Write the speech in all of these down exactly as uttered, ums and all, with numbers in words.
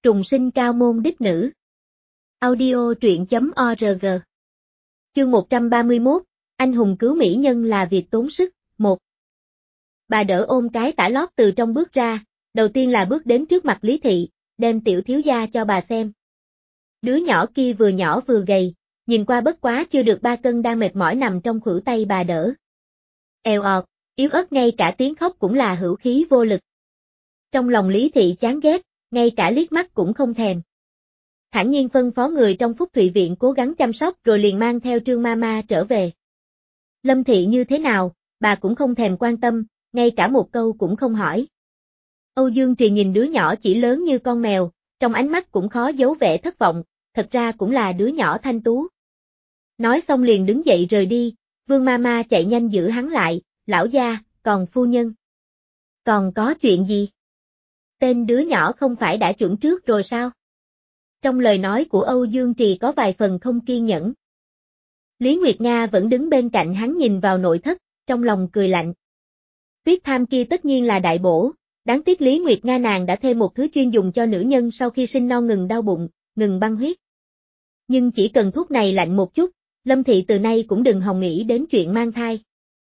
Trùng sinh cao môn đích nữ. Audio truyện chấm org. Chương một trăm ba mươi mốt, anh hùng cứu mỹ nhân là việc tốn sức, một. Bà đỡ ôm cái tả lót từ trong bước ra, đầu tiên là bước đến trước mặt Lý Thị, đem tiểu thiếu gia cho bà xem. Đứa nhỏ kia vừa nhỏ vừa gầy, nhìn qua bất quá chưa được ba cân đang mệt mỏi nằm trong khuỷu tay bà đỡ. Èo ọt, yếu ớt ngay cả tiếng khóc cũng là hữu khí vô lực. Trong lòng Lý Thị chán ghét, ngay cả liếc mắt cũng không thèm. Thản nhiên phân phó người trong Phúc Thụy Viện cố gắng chăm sóc rồi liền mang theo Trương Mama trở về. Lâm Thị như thế nào, bà cũng không thèm quan tâm, ngay cả một câu cũng không hỏi. Âu Dương Trì nhìn đứa nhỏ chỉ lớn như con mèo, trong ánh mắt cũng khó giấu vẻ thất vọng, thật ra cũng là đứa nhỏ thanh tú. Nói xong liền đứng dậy rời đi, Vương Mama chạy nhanh giữ hắn lại, lão gia, còn phu nhân. Còn có chuyện gì? Tên đứa nhỏ không phải đã chuẩn trước rồi sao? Trong lời nói của Âu Dương Trì có vài phần không kiên nhẫn. Lý Nguyệt Nga vẫn đứng bên cạnh hắn nhìn vào nội thất, trong lòng cười lạnh. Tuyết tham kia tất nhiên là đại bổ, đáng tiếc Lý Nguyệt Nga nàng đã thêm một thứ chuyên dùng cho nữ nhân sau khi sinh non ngừng đau bụng, ngừng băng huyết. Nhưng chỉ cần thuốc này lạnh một chút, Lâm Thị từ nay cũng đừng hòng nghĩ đến chuyện mang thai.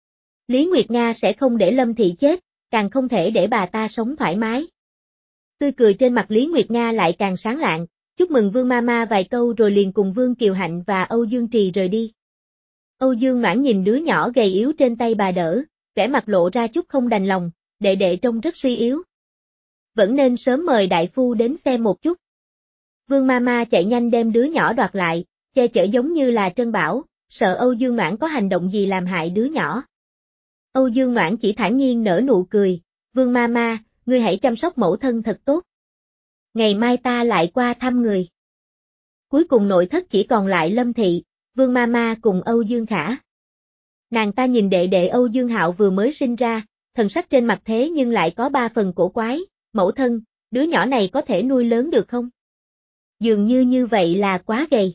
Lý Nguyệt Nga sẽ không để Lâm Thị chết, càng không thể để bà ta sống thoải mái. Tươi cười trên mặt Lý Nguyệt Nga lại càng sáng lạng, chúc mừng Vương Mama vài câu rồi liền cùng Vương Kiều Hạnh và Âu Dương Trì rời đi. Âu Dương Noãn nhìn đứa nhỏ gầy yếu trên tay bà đỡ, vẻ mặt lộ ra chút không đành lòng, đệ đệ trông rất suy yếu. Vẫn nên sớm mời đại phu đến xem một chút. Vương Mama chạy nhanh đem đứa nhỏ đoạt lại, che chở giống như là trân bảo, sợ Âu Dương Noãn có hành động gì làm hại đứa nhỏ. Âu Dương Noãn chỉ thản nhiên nở nụ cười, Vương Mama, ngươi hãy chăm sóc mẫu thân thật tốt. Ngày mai ta lại qua thăm người. Cuối cùng nội thất chỉ còn lại Lâm Thị, Vương Mama cùng Âu Dương Khả. Nàng ta nhìn đệ đệ Âu Dương Hạo vừa mới sinh ra, thần sắc trên mặt thế nhưng lại có ba phần cổ quái, mẫu thân, đứa nhỏ này có thể nuôi lớn được không? Dường như như vậy là quá gầy.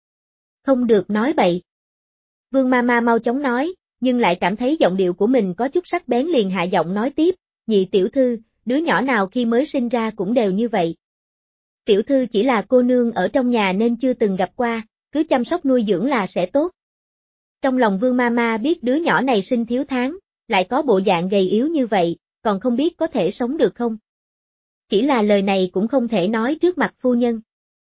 Không được nói bậy. Vương Mama mau chóng nói, nhưng lại cảm thấy giọng điệu của mình có chút sắc bén liền hạ giọng nói tiếp, nhị tiểu thư, đứa nhỏ nào khi mới sinh ra cũng đều như vậy. Tiểu thư chỉ là cô nương ở trong nhà nên chưa từng gặp qua, cứ chăm sóc nuôi dưỡng là sẽ tốt. Trong lòng Vương Mama biết đứa nhỏ này sinh thiếu tháng, lại có bộ dạng gầy yếu như vậy, còn không biết có thể sống được không. Chỉ là lời này cũng không thể nói trước mặt phu nhân.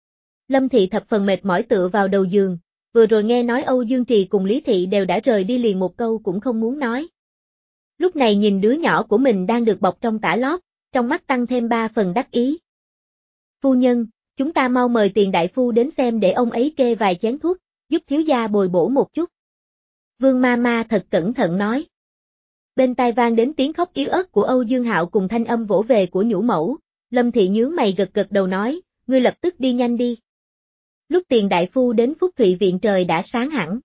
Lâm Thị thập phần mệt mỏi tựa vào đầu giường, vừa rồi nghe nói Âu Dương Trì cùng Lý Thị đều đã rời đi liền một câu cũng không muốn nói. Lúc này nhìn đứa nhỏ của mình đang được bọc trong tả lót, trong mắt tăng thêm ba phần đắc ý. Phu nhân, chúng ta mau mời Tiền đại phu đến xem để ông ấy kê vài chén thuốc, giúp thiếu gia bồi bổ một chút. Vương Mama thật cẩn thận nói. Bên tai vang đến tiếng khóc yếu ớt của Âu Dương Hạo cùng thanh âm vỗ về của nhũ mẫu, Lâm Thị nhướng mày gật gật đầu nói, ngươi lập tức đi nhanh đi. Lúc Tiền đại phu đến Phúc Thụy Viện trời đã sáng hẳn.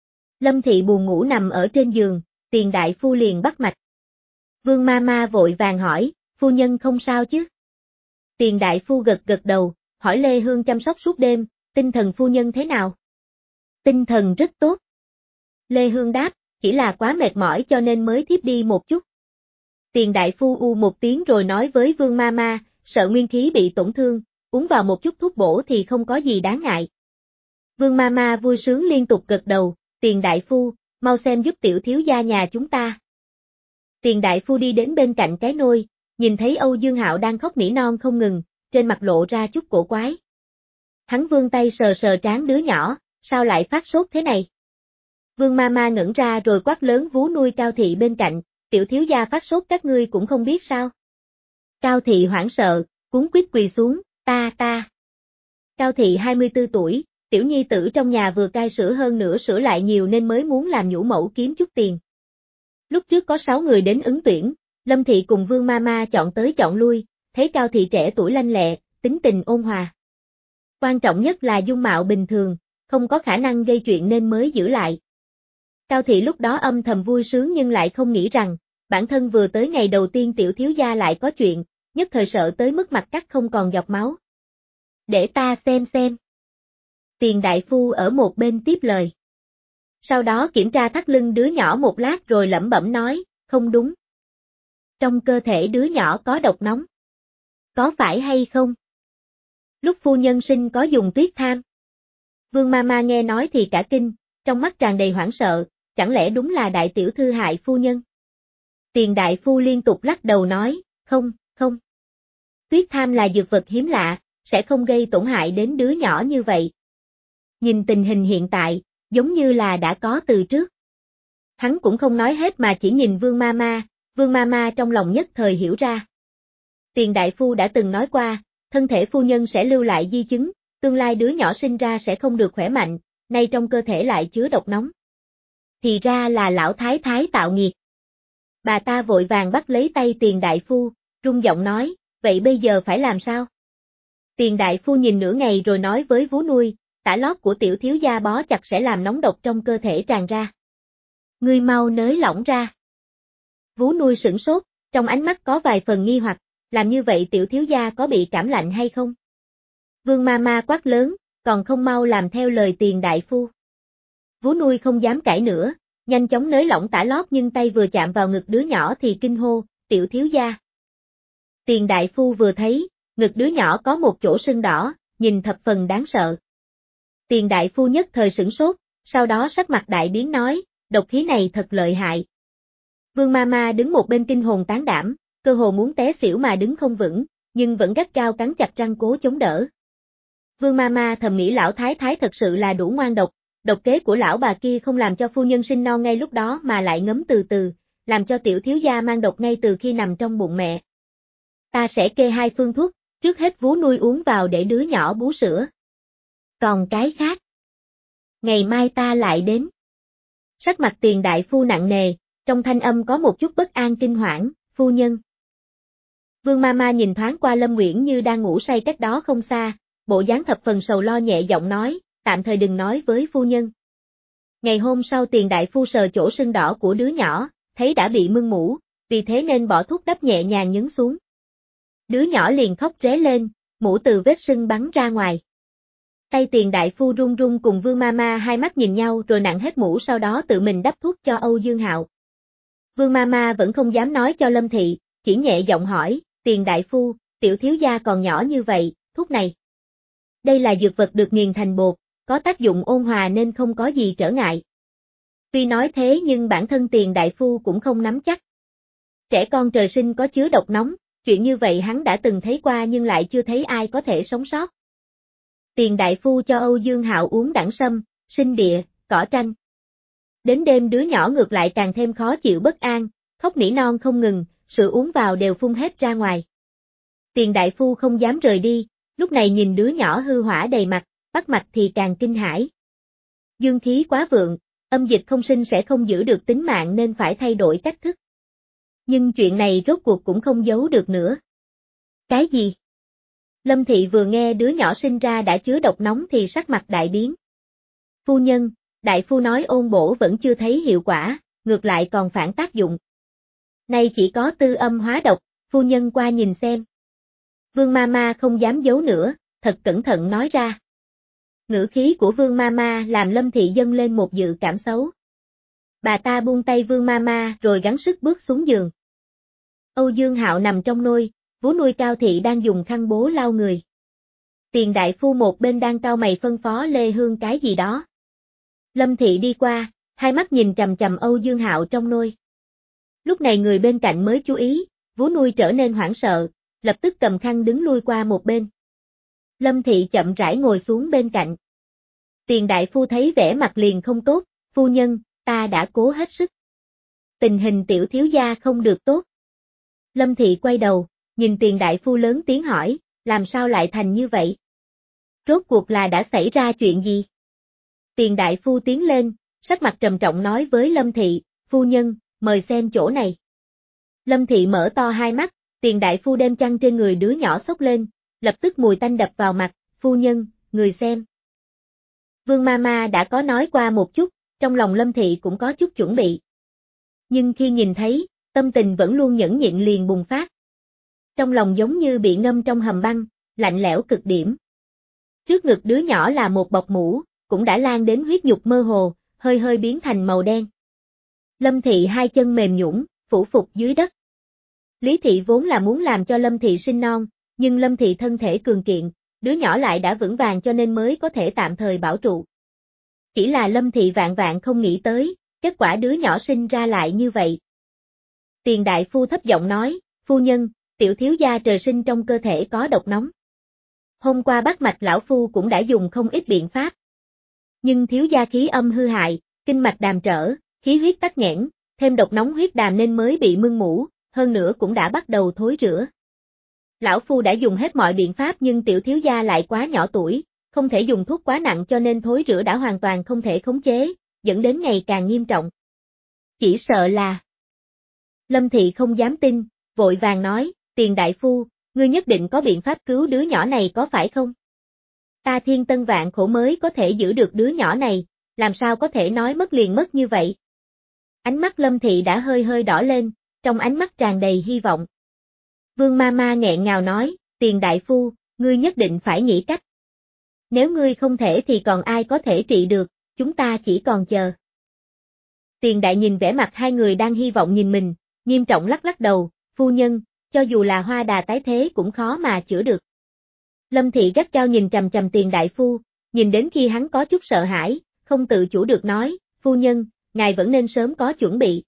Lâm Thị buồn ngủ nằm ở trên giường, Tiền đại phu liền bắt mạch. Vương Mama vội vàng hỏi, phu nhân không sao chứ? Tiền đại phu gật gật đầu, hỏi Lê Hương chăm sóc suốt đêm, tinh thần phu nhân thế nào? Tinh thần rất tốt. Lê Hương đáp, chỉ là quá mệt mỏi cho nên mới thiếp đi một chút. Tiền đại phu u một tiếng rồi nói với Vương Mama, sợ nguyên khí bị tổn thương, uống vào một chút thuốc bổ thì không có gì đáng ngại. Vương Mama vui sướng liên tục gật đầu, Tiền đại phu, mau xem giúp tiểu thiếu gia nhà chúng ta. Tiền đại phu đi đến bên cạnh cái nôi, nhìn thấy Âu Dương Hạo đang khóc nỉ non không ngừng, trên mặt lộ ra chút cổ quái. Hắn vươn tay sờ sờ trán đứa nhỏ, sao lại phát sốt thế này? Vương Mama ngẩn ra rồi quát lớn vú nuôi Cao Thị bên cạnh, tiểu thiếu gia phát sốt các ngươi cũng không biết sao? Cao Thị hoảng sợ, cuống quýt quỳ xuống, ta ta. Cao Thị hai mươi tư tuổi, tiểu nhi tử trong nhà vừa cai sữa hơn nữa sữa lại nhiều nên mới muốn làm nhũ mẫu kiếm chút tiền. Lúc trước có sáu người đến ứng tuyển, Lâm Thị cùng Vương Mama chọn tới chọn lui, thấy Cao Thị trẻ tuổi lanh lẹ, tính tình ôn hòa. Quan trọng nhất là dung mạo bình thường, không có khả năng gây chuyện nên mới giữ lại. Cao Thị lúc đó âm thầm vui sướng nhưng lại không nghĩ rằng, bản thân vừa tới ngày đầu tiên tiểu thiếu gia lại có chuyện, nhất thời sợ tới mức mặt cắt không còn giọt máu. Để ta xem xem. Tiền đại phu ở một bên tiếp lời. Sau đó kiểm tra thắt lưng đứa nhỏ một lát rồi lẩm bẩm nói, không đúng. Trong cơ thể đứa nhỏ có độc nóng. Có phải hay không? Lúc phu nhân sinh có dùng tuyết tham. Vương Mama nghe nói thì cả kinh, trong mắt tràn đầy hoảng sợ, chẳng lẽ đúng là đại tiểu thư hại phu nhân? Tiền đại phu liên tục lắc đầu nói, không, không. Tuyết tham là dược vật hiếm lạ, sẽ không gây tổn hại đến đứa nhỏ như vậy. Nhìn tình hình hiện tại, giống như là đã có từ trước. Hắn cũng không nói hết mà chỉ nhìn Vương Mama, Vương Mama trong lòng nhất thời hiểu ra. Tiền đại phu đã từng nói qua, thân thể phu nhân sẽ lưu lại di chứng, tương lai đứa nhỏ sinh ra sẽ không được khỏe mạnh, nay trong cơ thể lại chứa độc nóng. Thì ra là lão thái thái tạo nghiệt. Bà ta vội vàng bắt lấy tay tiền đại phu, rung giọng nói, vậy bây giờ phải làm sao? Tiền đại phu nhìn nửa ngày rồi nói với vú nuôi, tả lót của tiểu thiếu gia bó chặt sẽ làm nóng độc trong cơ thể tràn ra. Ngươi mau nới lỏng ra. Vú nuôi sửng sốt, trong ánh mắt có vài phần nghi hoặc, làm như vậy tiểu thiếu gia có bị cảm lạnh hay không? Vương Mama quát lớn, còn không mau làm theo lời tiền đại phu. Vú nuôi không dám cãi nữa, nhanh chóng nới lỏng tả lót nhưng tay vừa chạm vào ngực đứa nhỏ thì kinh hô, tiểu thiếu gia. Tiền đại phu vừa thấy, ngực đứa nhỏ có một chỗ sưng đỏ, nhìn thập phần đáng sợ. Tiền đại phu nhất thời sửng sốt, sau đó sắc mặt đại biến nói, độc khí này thật lợi hại. Vương Mama đứng một bên kinh hồn tán đảm, cơ hồ muốn té xỉu mà đứng không vững, nhưng vẫn gắt gao cắn chặt răng cố chống đỡ. Vương Mama thầm nghĩ lão thái thái thật sự là đủ ngoan độc, độc kế của lão bà kia không làm cho phu nhân sinh non ngay lúc đó mà lại ngấm từ từ, làm cho tiểu thiếu gia mang độc ngay từ khi nằm trong bụng mẹ. Ta sẽ kê hai phương thuốc, trước hết vú nuôi uống vào để đứa nhỏ bú sữa. Còn cái khác, ngày mai ta lại đến. Sắc mặt tiền đại phu nặng nề, trong thanh âm có một chút bất an kinh hoảng, phu nhân. Vương Mama nhìn thoáng qua Lâm Nguyễn như đang ngủ say cách đó không xa, bộ dáng thập phần sầu lo nhẹ giọng nói, tạm thời đừng nói với phu nhân. Ngày hôm sau tiền đại phu sờ chỗ sưng đỏ của đứa nhỏ, thấy đã bị mưng mủ, vì thế nên bỏ thuốc đắp nhẹ nhàng nhấn xuống. Đứa nhỏ liền khóc ré lên, mủ từ vết sưng bắn ra ngoài. Tay tiền đại phu run run cùng Vương Mama hai mắt nhìn nhau rồi nặn hết mủ sau đó tự mình đắp thuốc cho Âu Dương Hạo. Vương Mama vẫn không dám nói cho Lâm Thị, chỉ nhẹ giọng hỏi, tiền đại phu, tiểu thiếu gia còn nhỏ như vậy, thuốc này. Đây là dược vật được nghiền thành bột, có tác dụng ôn hòa nên không có gì trở ngại. Tuy nói thế nhưng bản thân tiền đại phu cũng không nắm chắc. Trẻ con trời sinh có chứa độc nóng, chuyện như vậy hắn đã từng thấy qua nhưng lại chưa thấy ai có thể sống sót. Tiền đại phu cho Âu Dương Hạo uống đẳng sâm, sinh địa, cỏ tranh. Đến đêm đứa nhỏ ngược lại càng thêm khó chịu bất an, khóc nỉ non không ngừng, sữa uống vào đều phun hết ra ngoài. Tiền đại phu không dám rời đi, lúc này nhìn đứa nhỏ hư hỏa đầy mặt, bắt mạch thì càng kinh hãi. Dương khí quá vượng, âm dịch không sinh sẽ không giữ được tính mạng nên phải thay đổi cách thức. Nhưng chuyện này rốt cuộc cũng không giấu được nữa. Cái gì? Lâm Thị vừa nghe đứa nhỏ sinh ra đã chứa độc nóng thì sắc mặt đại biến. Phu nhân, đại phu nói ôn bổ vẫn chưa thấy hiệu quả, ngược lại còn phản tác dụng. Nay chỉ có tư âm hóa độc, phu nhân qua nhìn xem. Vương Mama không dám giấu nữa, thật cẩn thận nói ra. Ngữ khí của Vương Mama làm Lâm Thị dâng lên một dự cảm xấu. Bà ta buông tay Vương Mama rồi gắng sức bước xuống giường. Âu Dương Hạo nằm trong nôi, vú nuôi Cao Thị đang dùng khăn bố lau người. Tiền đại phu một bên đang cau mày phân phó Lê Hương cái gì đó. Lâm Thị đi qua, hai mắt nhìn chằm chằm Âu Dương Hạo trong nôi. Lúc này người bên cạnh mới chú ý, vú nuôi trở nên hoảng sợ, lập tức cầm khăn đứng lui qua một bên. Lâm Thị chậm rãi ngồi xuống bên cạnh. Tiền đại phu thấy vẻ mặt liền không tốt, phu nhân, ta đã cố hết sức. Tình hình tiểu thiếu gia không được tốt. Lâm Thị quay đầu, nhìn tiền đại phu lớn tiếng hỏi, làm sao lại thành như vậy? Rốt cuộc là đã xảy ra chuyện gì? Tiền đại phu tiến lên, sắc mặt trầm trọng nói với Lâm Thị, phu nhân, mời xem chỗ này. Lâm Thị mở to hai mắt, tiền đại phu đem chăn trên người đứa nhỏ xốc lên, lập tức mùi tanh đập vào mặt, phu nhân, người xem. Vương Mama đã có nói qua một chút, trong lòng Lâm Thị cũng có chút chuẩn bị. Nhưng khi nhìn thấy, tâm tình vẫn luôn nhẫn nhịn liền bùng phát. Trong lòng giống như bị ngâm trong hầm băng, lạnh lẽo cực điểm. Trước ngực đứa nhỏ là một bọc mũ, cũng đã lan đến huyết nhục mơ hồ, hơi hơi biến thành màu đen. Lâm Thị hai chân mềm nhũn, phủ phục dưới đất. Lý Thị vốn là muốn làm cho Lâm Thị sinh non, nhưng Lâm Thị thân thể cường kiện, đứa nhỏ lại đã vững vàng cho nên mới có thể tạm thời bảo trụ. Chỉ là Lâm Thị vạn vạn không nghĩ tới, kết quả đứa nhỏ sinh ra lại như vậy. Tiền đại phu thấp giọng nói, phu nhân, tiểu thiếu gia trời sinh trong cơ thể có độc nóng. Hôm qua bắt mạch lão phu cũng đã dùng không ít biện pháp. Nhưng thiếu gia khí âm hư hại, kinh mạch đàm trở, khí huyết tắc nghẽn, thêm độc nóng huyết đàm nên mới bị mưng mủ, hơn nữa cũng đã bắt đầu thối rữa. Lão phu đã dùng hết mọi biện pháp nhưng tiểu thiếu gia lại quá nhỏ tuổi, không thể dùng thuốc quá nặng cho nên thối rữa đã hoàn toàn không thể khống chế, dẫn đến ngày càng nghiêm trọng. Chỉ sợ là... Lâm Thị không dám tin, vội vàng nói, tiền đại phu, ngươi nhất định có biện pháp cứu đứa nhỏ này có phải không? Ta thiên tân vạn khổ mới có thể giữ được đứa nhỏ này, làm sao có thể nói mất liền mất như vậy? Ánh mắt Lâm Thị đã hơi hơi đỏ lên, trong ánh mắt tràn đầy hy vọng. Vương ma ma nghẹn ngào nói, tiền đại phu, ngươi nhất định phải nghĩ cách. Nếu ngươi không thể thì còn ai có thể trị được, chúng ta chỉ còn chờ. Tiền đại nhìn vẻ mặt hai người đang hy vọng nhìn mình, nghiêm trọng lắc lắc đầu, phu nhân, cho dù là hoa đà tái thế cũng khó mà chữa được. Lâm Thị gắt gao nhìn chằm chằm tiền đại phu, nhìn đến khi hắn có chút sợ hãi, không tự chủ được nói, phu nhân, ngài vẫn nên sớm có chuẩn bị.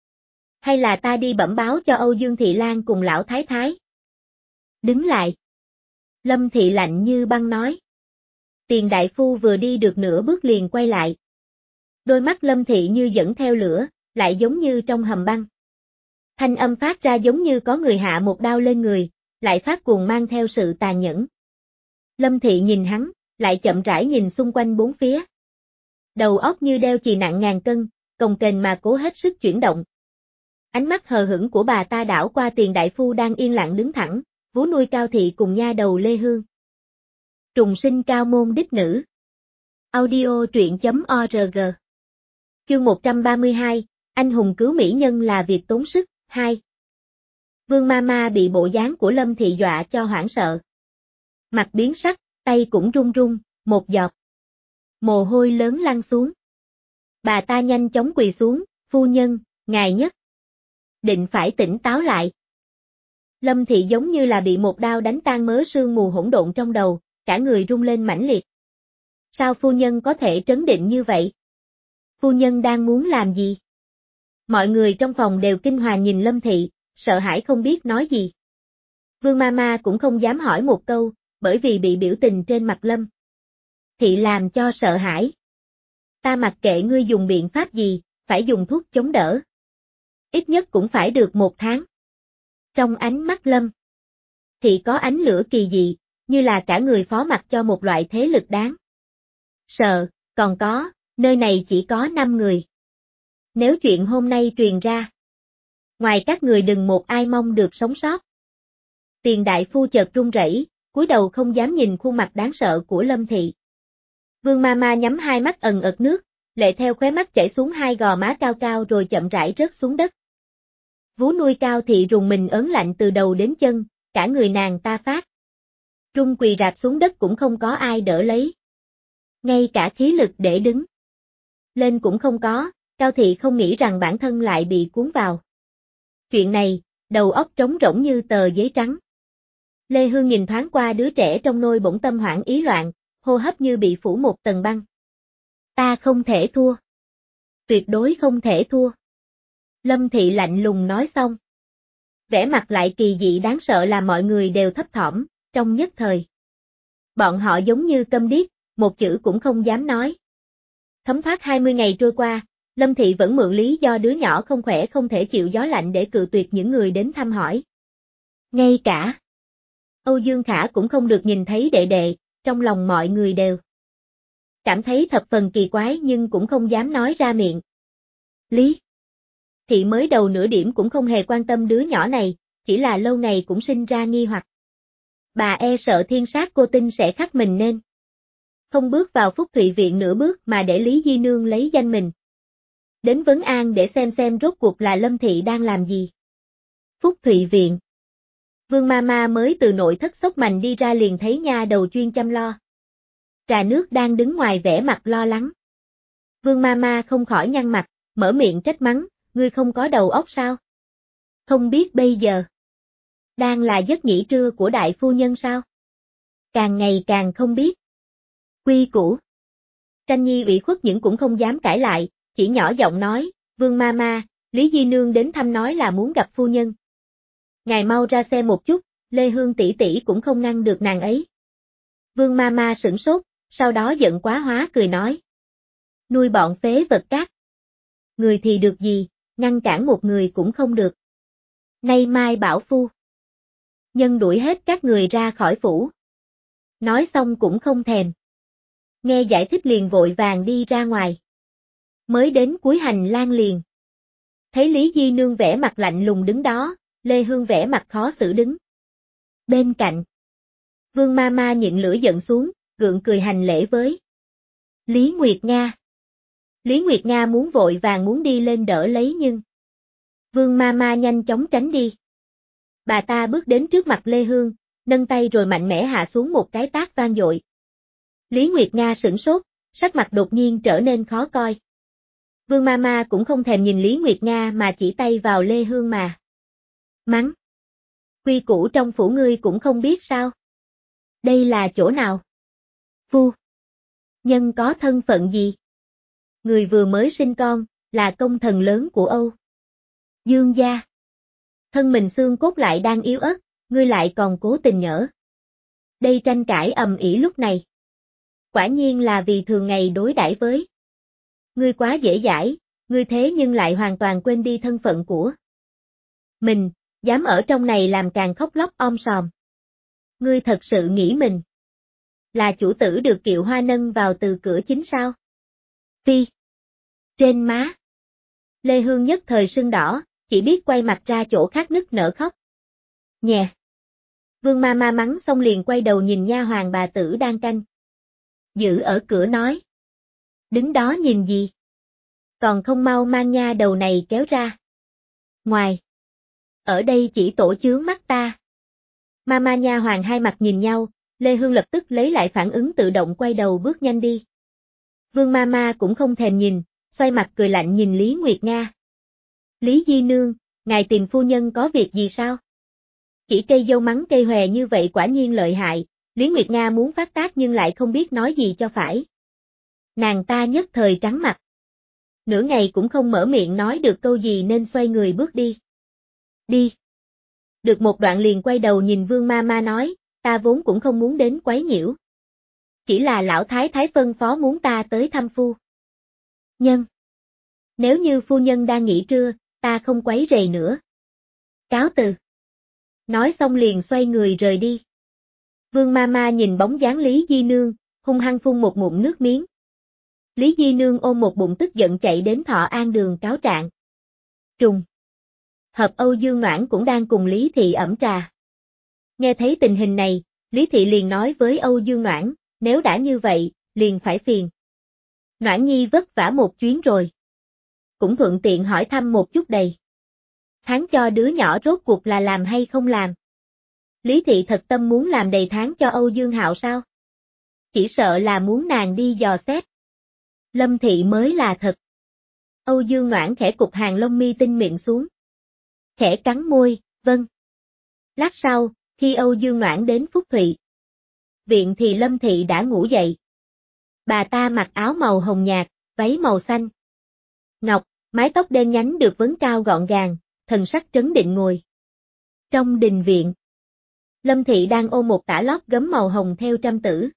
Hay là ta đi bẩm báo cho Âu Dương Thị Lan cùng lão thái thái. Đứng lại. Lâm Thị lạnh như băng nói. Tiền đại phu vừa đi được nửa bước liền quay lại. Đôi mắt Lâm Thị như dẫn theo lửa, lại giống như trong hầm băng. Thanh âm phát ra giống như có người hạ một đao lên người, lại phát cuồng mang theo sự tàn nhẫn. Lâm Thị nhìn hắn, lại chậm rãi nhìn xung quanh bốn phía. Đầu óc như đeo chì nặng ngàn cân, cồng kềnh mà cố hết sức chuyển động. Ánh mắt hờ hững của bà ta đảo qua tiền đại phu đang yên lặng đứng thẳng, vú nuôi Cao Thị cùng nha đầu Lê Hương. Trùng sinh cao môn đích nữ. Audio truyện chấm org. Chương một trăm ba mươi hai, anh hùng cứu mỹ nhân là việc tốn sức, hai. Vương ma ma bị bộ dáng của Lâm Thị dọa cho hoảng sợ. Mặt biến sắc, tay cũng run run, một giọt. Mồ hôi lớn lăn xuống. Bà ta nhanh chóng quỳ xuống, phu nhân, ngài nhất. Định phải tỉnh táo lại. Lâm Thị giống như là bị một đao đánh tan mớ sương mù hỗn độn trong đầu, cả người rung lên mãnh liệt. Sao phu nhân có thể trấn định như vậy? Phu nhân đang muốn làm gì? Mọi người trong phòng đều kinh hoàng nhìn Lâm Thị, sợ hãi không biết nói gì. Vương ma ma cũng không dám hỏi một câu, bởi vì bị biểu tình trên mặt Lâm Thị làm cho sợ hãi. Ta mặc kệ ngươi dùng biện pháp gì, phải dùng thuốc chống đỡ. Ít nhất cũng phải được một tháng. Trong ánh mắt Lâm Thị có ánh lửa kỳ dị, như là cả người phó mặc cho một loại thế lực đáng sợ, còn có, nơi này chỉ có năm người. Nếu chuyện hôm nay truyền ra, ngoài các người đừng một ai mong được sống sót. Tiền đại phu chợt run rẩy, cúi đầu không dám nhìn khuôn mặt đáng sợ của Lâm Thị. Vương ma ma nhắm hai mắt ẩn ật nước, lệ theo khóe mắt chảy xuống hai gò má cao cao rồi chậm rãi rớt xuống đất. Vú nuôi Cao Thị rùng mình ớn lạnh từ đầu đến chân, cả người nàng ta phát. Run quỳ rạp xuống đất cũng không có ai đỡ lấy. Ngay cả khí lực để đứng lên cũng không có, Cao Thị không nghĩ rằng bản thân lại bị cuốn vào. Chuyện này, đầu óc trống rỗng như tờ giấy trắng. Lê Hương nhìn thoáng qua đứa trẻ trong nôi bỗng tâm hoảng ý loạn, hô hấp như bị phủ một tầng băng. Ta không thể thua. Tuyệt đối không thể thua. Lâm Thị lạnh lùng nói xong. Vẻ mặt lại kỳ dị đáng sợ là mọi người đều thấp thỏm, trong nhất thời. Bọn họ giống như câm điếc, một chữ cũng không dám nói. Thấm thoát hai mươi ngày trôi qua, Lâm Thị vẫn mượn lý do đứa nhỏ không khỏe không thể chịu gió lạnh để cự tuyệt những người đến thăm hỏi. Ngay cả Âu Dương Khả cũng không được nhìn thấy đệ đệ, trong lòng mọi người đều cảm thấy thập phần kỳ quái nhưng cũng không dám nói ra miệng. Lý Thị mới đầu nửa điểm cũng không hề quan tâm đứa nhỏ này, chỉ là lâu ngày cũng sinh ra nghi hoặc. Bà e sợ thiên sát cô tinh sẽ khắc mình nên không bước vào Phúc Thụy Viện nửa bước mà để Lý Di Nương lấy danh mình đến vấn an để xem xem rốt cuộc là Lâm Thị đang làm gì. Phúc Thụy Viện. Vương ma ma mới từ nội thất xốc mành đi ra liền thấy nha đầu chuyên chăm lo trà nước đang đứng ngoài vẻ mặt lo lắng. Vương ma ma không khỏi nhăn mặt, mở miệng trách mắng, ngươi không có đầu óc sao? Không biết bây giờ đang là giấc nghỉ trưa của đại phu nhân sao? càng ngày càng không biết quy củ. Tranh Nhi ủy khuất nhưng cũng không dám cãi lại, chỉ nhỏ giọng nói, Vương ma ma, Lý Di Nương đến thăm nói là muốn gặp phu nhân. Ngài mau ra xe một chút, Lê Hương tỷ tỷ cũng không ngăn được nàng ấy. Vương ma ma sửng sốt, sau đó giận quá hóa cười nói. Nuôi bọn phế vật cát. Người thì được gì, ngăn cản một người cũng không được. Nay mai bảo phu nhân đuổi hết các người ra khỏi phủ. Nói xong cũng không thèm. Nghe giải thích liền vội vàng đi ra ngoài. Mới đến cuối hành lang liền. Thấy Lý Di Nương vẻ mặt lạnh lùng đứng đó, Lê Hương vẻ mặt khó xử đứng. Bên cạnh. Vương ma ma nhịn lửa giận xuống, gượng cười hành lễ với Lý Nguyệt Nga. Lý Nguyệt Nga muốn vội vàng muốn đi lên đỡ lấy nhưng Vương ma ma nhanh chóng tránh đi. Bà ta bước đến trước mặt Lê Hương, nâng tay rồi mạnh mẽ hạ xuống một cái tát vang dội. Lý Nguyệt Nga sửng sốt, sắc mặt đột nhiên trở nên khó coi. Vương ma ma cũng không thèm nhìn Lý Nguyệt Nga mà chỉ tay vào Lê Hương mà mắng. Quy củ trong phủ ngươi cũng không biết sao? Đây là chỗ nào? Phu nhân có thân phận gì? Người vừa mới sinh con, là công thần lớn của Âu Dương gia. Thân mình xương cốt lại đang yếu ớt, ngươi lại còn cố tình nhỡ. Đây tranh cãi ầm ĩ lúc này. Quả nhiên là vì thường ngày đối đãi với ngươi quá dễ dãi, ngươi thế nhưng lại hoàn toàn quên đi thân phận của mình, dám ở trong này làm càng khóc lóc om sòm. Ngươi thật sự nghĩ mình là chủ tử được kiệu hoa nâng vào từ cửa chính sao? Phi. Trên má. Lê Hương nhất thời sưng đỏ, chỉ biết quay mặt ra chỗ khác nức nở khóc. Nhè. Vương ma ma mắng xong liền quay đầu nhìn nha hoàn bà tử đang canh giữ ở cửa nói. Đứng đó nhìn gì? Còn không mau mang nha đầu này kéo ra. Ngoài. Ở đây chỉ tổ chướng mắt ta. Mama nha hoàn hai mặt nhìn nhau, Lê Hương lập tức lấy lại phản ứng tự động quay đầu bước nhanh đi. Vương Mama cũng không thèm nhìn, xoay mặt cười lạnh nhìn Lý Nguyệt Nga. Lý Di Nương, ngài tìm phu nhân có việc gì sao? Chỉ cây dâu mắng cây hòe như vậy quả nhiên lợi hại, Lý Nguyệt Nga muốn phát tác nhưng lại không biết nói gì cho phải. Nàng ta nhất thời trắng mặt. Nửa ngày cũng không mở miệng nói được câu gì nên xoay người bước đi. Đi. Được một đoạn liền quay đầu nhìn Vương Ma Ma nói, ta vốn cũng không muốn đến quấy nhiễu. Chỉ là lão thái thái phân phó muốn ta tới thăm phu nhân. Nếu như phu nhân đang nghỉ trưa, ta không quấy rầy nữa. Cáo từ. Nói xong liền xoay người rời đi. Vương Ma Ma nhìn bóng dáng Lý Di Nương, hung hăng phun một ngụm nước miếng. Lý Di Nương ôm một bụng tức giận chạy đến Thọ An Đường cáo trạng. Trùng. Hợp Âu Dương Noãn cũng đang cùng Lý Thị ẩm trà. Nghe thấy tình hình này, Lý Thị liền nói với Âu Dương Noãn, nếu đã như vậy, liền phải phiền. Noãn Nhi vất vả một chuyến rồi. Cũng thuận tiện hỏi thăm một chút đầy. Tháng cho đứa nhỏ rốt cuộc là làm hay không làm. Lý Thị thật tâm muốn làm đầy tháng cho Âu Dương Hạo sao? Chỉ sợ là muốn nàng đi dò xét. Lâm Thị mới là thật. Âu Dương Noãn khẽ cụp hàng lông mi tinh miệng xuống. Khẽ cắn môi, vâng. Lát sau, khi Âu Dương Noãn đến Phúc Thụy viện thì Lâm Thị đã ngủ dậy. Bà ta mặc áo màu hồng nhạt, váy màu xanh ngọc, mái tóc đen nhánh được vấn cao gọn gàng, thần sắc trấn định ngồi. Trong đình viện, Lâm Thị đang ôm một tả lót gấm màu hồng theo trăm tử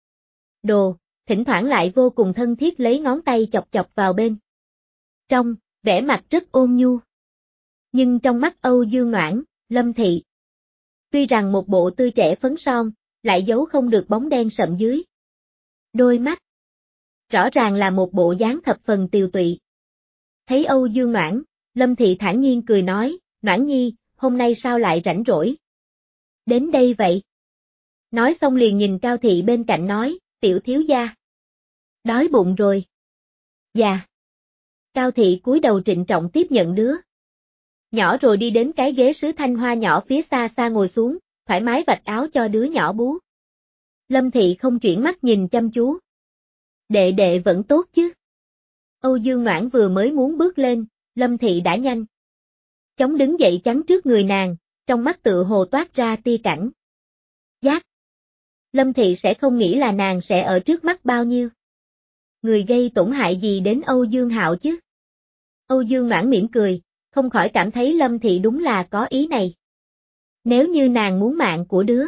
đồ, thỉnh thoảng lại vô cùng thân thiết lấy ngón tay chọc chọc vào bên trong, vẻ mặt rất ôn nhu. Nhưng trong mắt Âu Dương Noãn, Lâm Thị tuy rằng một bộ tươi trẻ phấn son, lại giấu không được bóng đen sậm dưới đôi mắt. Rõ ràng là một bộ dáng thập phần tiều tụy. Thấy Âu Dương Noãn, Lâm Thị thản nhiên cười nói, Noãn Nhi, hôm nay sao lại rảnh rỗi? Đến đây vậy. Nói xong liền nhìn Cao Thị bên cạnh nói, tiểu thiếu gia. Đói bụng rồi. Dạ. Cao Thị cúi đầu trịnh trọng tiếp nhận đứa nhỏ rồi đi đến cái ghế sứ thanh hoa nhỏ phía xa xa ngồi xuống, thoải mái vạch áo cho đứa nhỏ bú. Lâm Thị không chuyển mắt nhìn chăm chú. Đệ đệ vẫn tốt chứ. Âu Dương Noãn vừa mới muốn bước lên, Lâm Thị đã nhanh chóng đứng dậy chắn trước người nàng, trong mắt tựa hồ toát ra tia cảnh giác. Lâm Thị sẽ không nghĩ là nàng sẽ ở trước mắt bao nhiêu người gây tổn hại gì đến Âu Dương Hạo chứ. Âu Dương Noãn mỉm cười, không khỏi cảm thấy Lâm Thị đúng là có ý này. Nếu như nàng muốn mạng của đứa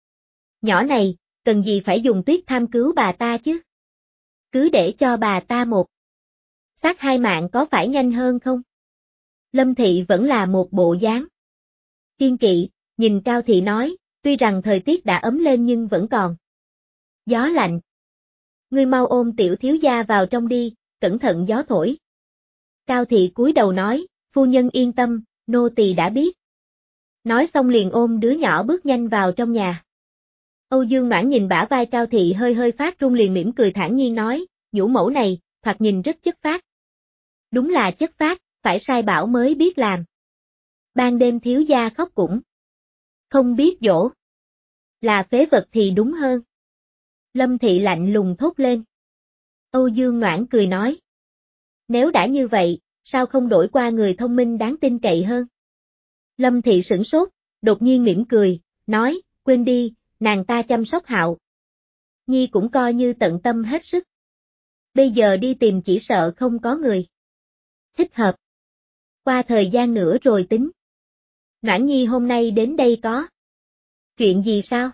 nhỏ này, cần gì phải dùng tuyết tham cứu bà ta chứ? Cứ để cho bà ta một sát hai mạng có phải nhanh hơn không? Lâm Thị vẫn là một bộ dáng kiên kỵ, nhìn Cao Thị nói, tuy rằng thời tiết đã ấm lên nhưng vẫn còn gió lạnh. Ngươi mau ôm tiểu thiếu gia vào trong đi, cẩn thận gió thổi. Cao Thị cúi đầu nói, phu nhân yên tâm, nô tỳ đã biết. Nói xong liền ôm đứa nhỏ bước nhanh vào trong nhà. Âu Dương Noãn nhìn bả vai Cao Thị hơi hơi phát run liền mỉm cười thản nhiên nói, nhũ mẫu này, thoạt nhìn rất chất phác. Đúng là chất phác, phải sai bảo mới biết làm. Ban đêm thiếu gia khóc cũng không biết dỗ. Là phế vật thì đúng hơn. Lâm Thị lạnh lùng thốt lên. Âu Dương Noãn cười nói. Nếu đã như vậy, sao không đổi qua người thông minh đáng tin cậy hơn? Lâm Thị sửng sốt, đột nhiên mỉm cười, nói, quên đi, nàng ta chăm sóc Hạo Nhi cũng coi như tận tâm hết sức. Bây giờ đi tìm chỉ sợ không có người thích hợp. Qua thời gian nữa rồi tính. Noãn Nhi hôm nay đến đây có chuyện gì sao?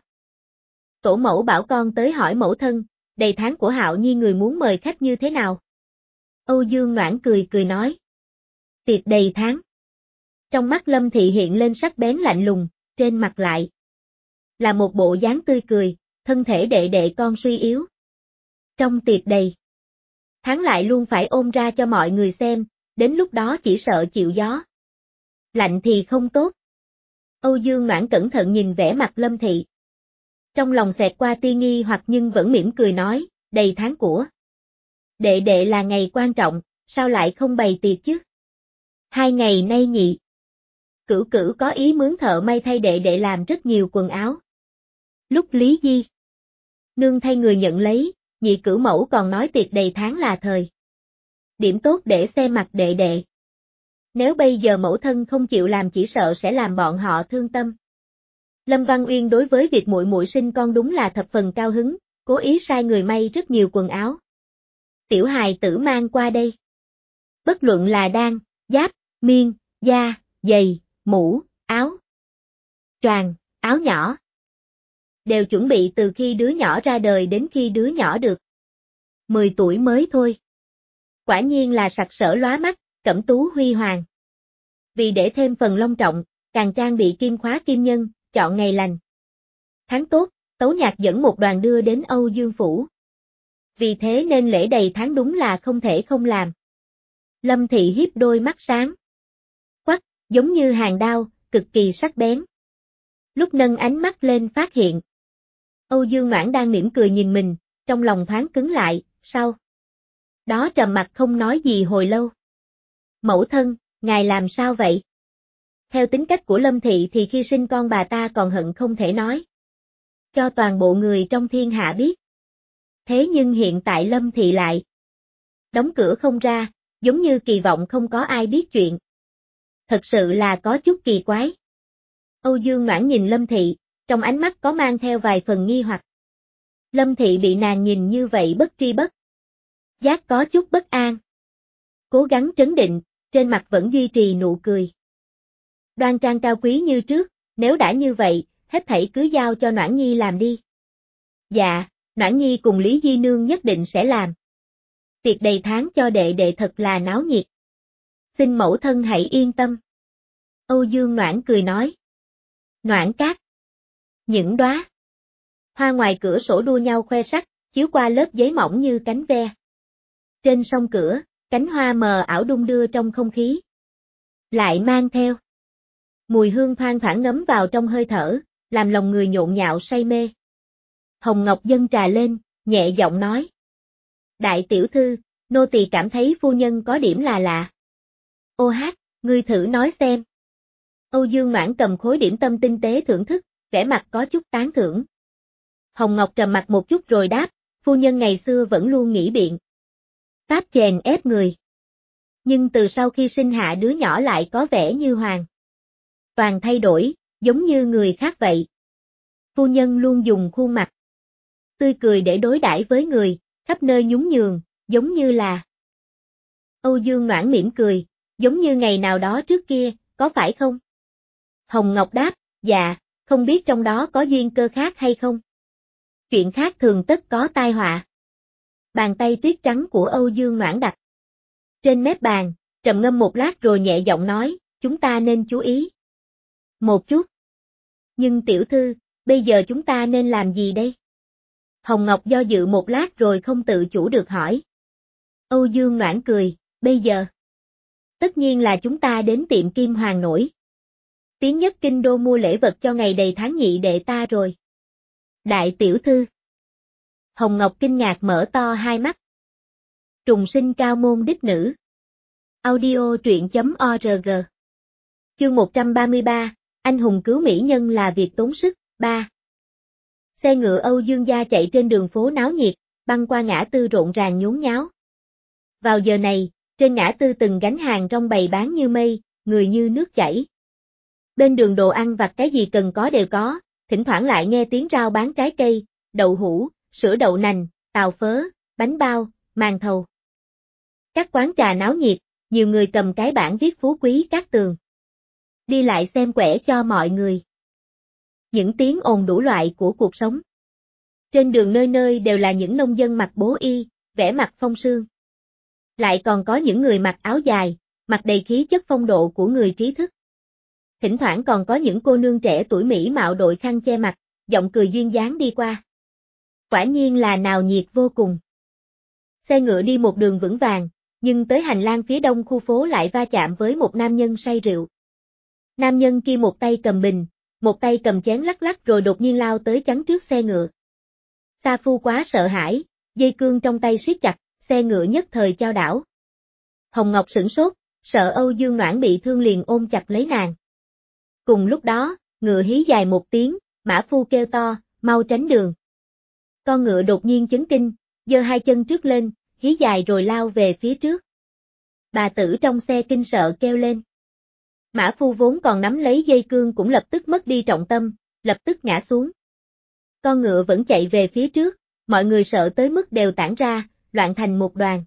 Tổ mẫu bảo con tới hỏi mẫu thân, đầy tháng của Hạo Nhi người muốn mời khách như thế nào? Âu Dương Noãn cười cười nói. Tiệc đầy tháng. Trong mắt Lâm Thị hiện lên sắc bén lạnh lùng, trên mặt lại là một bộ dáng tươi cười, thân thể đệ đệ con suy yếu. Trong tiệc đầy tháng lại luôn phải ôm ra cho mọi người xem, đến lúc đó chỉ sợ chịu gió lạnh thì không tốt. Âu Dương Noãn cẩn thận nhìn vẻ mặt Lâm Thị. Trong lòng xẹt qua tia nghi hoặc nhưng vẫn mỉm cười nói, đầy tháng của đệ đệ là ngày quan trọng, sao lại không bày tiệc chứ? Hai ngày nay nhị Cửu Cửu có ý mướn thợ may thay đệ đệ làm rất nhiều quần áo. Lúc Lý Di nương thay người nhận lấy, nhị Cửu mẫu còn nói tiệc đầy tháng là thời điểm tốt để xem mặt đệ đệ. Nếu bây giờ mẫu thân không chịu làm chỉ sợ sẽ làm bọn họ thương tâm. Lâm Văn Uyên đối với việc muội muội sinh con đúng là thập phần cao hứng, cố ý sai người may rất nhiều quần áo. Tiểu hài tử mang qua đây. Bất luận là đan, giáp, miên, da, giày, mũ, áo, choàng, áo nhỏ. Đều chuẩn bị từ khi đứa nhỏ ra đời đến khi đứa nhỏ được mười tuổi mới thôi. Quả nhiên là sặc sỡ lóa mắt, cẩm tú huy hoàng. Vì để thêm phần long trọng, càng trang bị kim khóa kim nhân, chọn ngày lành tháng tốt, tấu nhạc dẫn một đoàn đưa đến Âu Dương Phủ. Vì thế nên lễ đầy tháng đúng là không thể không làm. Lâm Thị hiếp đôi mắt sáng quắc, giống như hàng đao, cực kỳ sắc bén. Lúc nâng ánh mắt lên phát hiện Âu Dương Noãn đang mỉm cười nhìn mình, trong lòng thoáng cứng lại, sau đó trầm mặt không nói gì hồi lâu. Mẫu thân, ngài làm sao vậy? Theo tính cách của Lâm Thị thì khi sinh con bà ta còn hận không thể nói cho toàn bộ người trong thiên hạ biết. Thế nhưng hiện tại Lâm Thị lại đóng cửa không ra, giống như kỳ vọng không có ai biết chuyện. Thật sự là có chút kỳ quái. Âu Dương Noãn nhìn Lâm Thị, trong ánh mắt có mang theo vài phần nghi hoặc. Lâm Thị bị nàng nhìn như vậy bất tri bất giác có chút bất an. Cố gắng trấn định, trên mặt vẫn duy trì nụ cười đoan trang cao quý như trước, nếu đã như vậy, hết thảy cứ giao cho Noãn Nhi làm đi. Dạ, Noãn Nhi cùng Lý Di Nương nhất định sẽ làm. Tiệc đầy tháng cho đệ đệ thật là náo nhiệt. Xin mẫu thân hãy yên tâm. Âu Dương Noãn cười nói. Noãn cát. Những đóa hoa ngoài cửa sổ đua nhau khoe sắc, chiếu qua lớp giấy mỏng như cánh ve. Trên song cửa, cánh hoa mờ ảo đung đưa trong không khí. Lại mang theo mùi hương thoang thoảng ngấm vào trong hơi thở, làm lòng người nhộn nhạo say mê. Hồng Ngọc dâng trà lên, nhẹ giọng nói. Đại tiểu thư, nô tỳ cảm thấy phu nhân có điểm là lạ. Ô hát, ngươi thử nói xem. Âu Dương Noãn cầm khối điểm tâm tinh tế thưởng thức, vẻ mặt có chút tán thưởng. Hồng Ngọc trầm mặt một chút rồi đáp, phu nhân ngày xưa vẫn luôn nghĩ biện pháp chèn ép người. Nhưng từ sau khi sinh hạ đứa nhỏ lại có vẻ như hoàn toàn thay đổi, giống như người khác vậy. Phu nhân luôn dùng khuôn mặt tươi cười để đối đãi với người, khắp nơi nhún nhường, giống như là. Âu Dương Noãn mỉm cười, giống như ngày nào đó trước kia, có phải không? Hồng Ngọc đáp, dạ, không biết trong đó có duyên cơ khác hay không? Chuyện khác thường tất có tai họa. Bàn tay tuyết trắng của Âu Dương Noãn đặt trên mép bàn, trầm ngâm một lát rồi nhẹ giọng nói, chúng ta nên chú ý. Một chút. Nhưng tiểu thư, bây giờ chúng ta nên làm gì đây? Hồng Ngọc do dự một lát rồi không tự chủ được hỏi. Âu Dương Noãn cười, bây giờ. Tất nhiên là chúng ta đến tiệm Kim Hoàng nổi tiếng nhất kinh đô mua lễ vật cho ngày đầy tháng nhị đệ ta rồi. Đại tiểu thư. Hồng Ngọc kinh ngạc mở to hai mắt. Trùng sinh cao môn đích nữ. Audio truyện chấm org. Chương một trăm ba mươi ba, anh hùng cứu mỹ nhân là việc tốn sức, ba. Xe ngựa Âu Dương gia chạy trên đường phố náo nhiệt, băng qua ngã tư rộn ràng nhốn nháo. Vào giờ này, trên ngã tư từng gánh hàng rong bày bán như mây, người như nước chảy. Bên đường đồ ăn vặt cái gì cần có đều có, thỉnh thoảng lại nghe tiếng rao bán trái cây, đậu hũ, sữa đậu nành, tàu phớ, bánh bao, màn thầu. Các quán trà náo nhiệt, nhiều người cầm cái bảng viết phú quý các tường. Đi lại xem quẻ cho mọi người. Những tiếng ồn đủ loại của cuộc sống. Trên đường nơi nơi đều là những nông dân mặc bố y, vẻ mặt phong sương. Lại còn có những người mặc áo dài, mặc đầy khí chất phong độ của người trí thức. Thỉnh thoảng còn có những cô nương trẻ tuổi mỹ mạo đội khăn che mặt, giọng cười duyên dáng đi qua. Quả nhiên là náo nhiệt vô cùng. Xe ngựa đi một đường vững vàng, nhưng tới hành lang phía đông khu phố lại va chạm với một nam nhân say rượu. Nam nhân kia một tay cầm bình, một tay cầm chén lắc lắc rồi đột nhiên lao tới chắn trước xe ngựa. Sa Phu quá sợ hãi, dây cương trong tay siết chặt, xe ngựa nhất thời chao đảo. Hồng Ngọc sửng sốt, sợ Âu Dương Noãn bị thương liền ôm chặt lấy nàng. Cùng lúc đó, ngựa hí dài một tiếng, mã phu kêu to, mau tránh đường. Con ngựa đột nhiên chấn kinh, giơ hai chân trước lên, hí dài rồi lao về phía trước. Bà tử trong xe kinh sợ kêu lên. Mã phu vốn còn nắm lấy dây cương cũng lập tức mất đi trọng tâm, lập tức ngã xuống. Con ngựa vẫn chạy về phía trước, mọi người sợ tới mức đều tản ra, loạn thành một đoàn.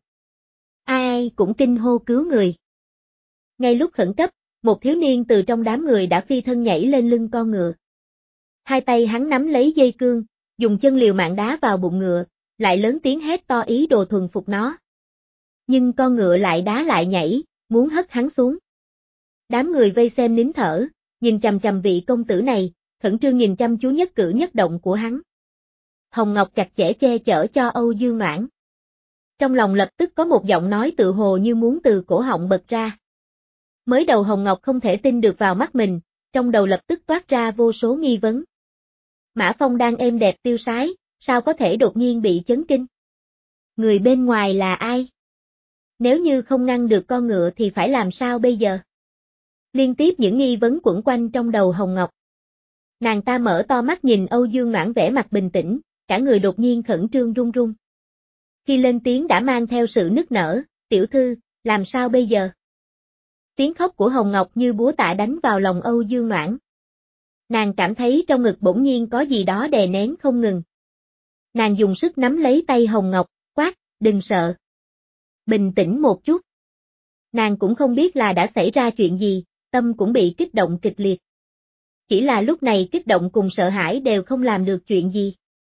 Ai cũng kinh hô cứu người. Ngay lúc khẩn cấp, một thiếu niên từ trong đám người đã phi thân nhảy lên lưng con ngựa. Hai tay hắn nắm lấy dây cương, dùng chân liều mạng đá vào bụng ngựa, lại lớn tiếng hét to ý đồ thuần phục nó. Nhưng con ngựa lại đá lại nhảy, muốn hất hắn xuống. Đám người vây xem nín thở, nhìn chằm chằm vị công tử này, khẩn trương nhìn chăm chú nhất cử nhất động của hắn. Hồng Ngọc chặt chẽ che chở cho Âu Dương Noãn. Trong lòng lập tức có một giọng nói tự hồ như muốn từ cổ họng bật ra. Mới đầu Hồng Ngọc không thể tin được vào mắt mình, trong đầu lập tức toát ra vô số nghi vấn. Mã Phong đang êm đẹp tiêu sái, sao có thể đột nhiên bị chấn kinh? Người bên ngoài là ai? Nếu như không ngăn được con ngựa thì phải làm sao bây giờ? Liên tiếp những nghi vấn quẩn quanh trong đầu Hồng Ngọc. Nàng ta mở to mắt nhìn Âu Dương Noãn vẻ mặt bình tĩnh, cả người đột nhiên khẩn trương run run. Khi lên tiếng đã mang theo sự nức nở, tiểu thư, làm sao bây giờ? Tiếng khóc của Hồng Ngọc như búa tạ đánh vào lòng Âu Dương Noãn. Nàng cảm thấy trong ngực bỗng nhiên có gì đó đè nén không ngừng. Nàng dùng sức nắm lấy tay Hồng Ngọc, quát, đừng sợ. Bình tĩnh một chút. Nàng cũng không biết là đã xảy ra chuyện gì, tâm cũng bị kích động kịch liệt. Chỉ là lúc này kích động cùng sợ hãi đều không làm được chuyện gì.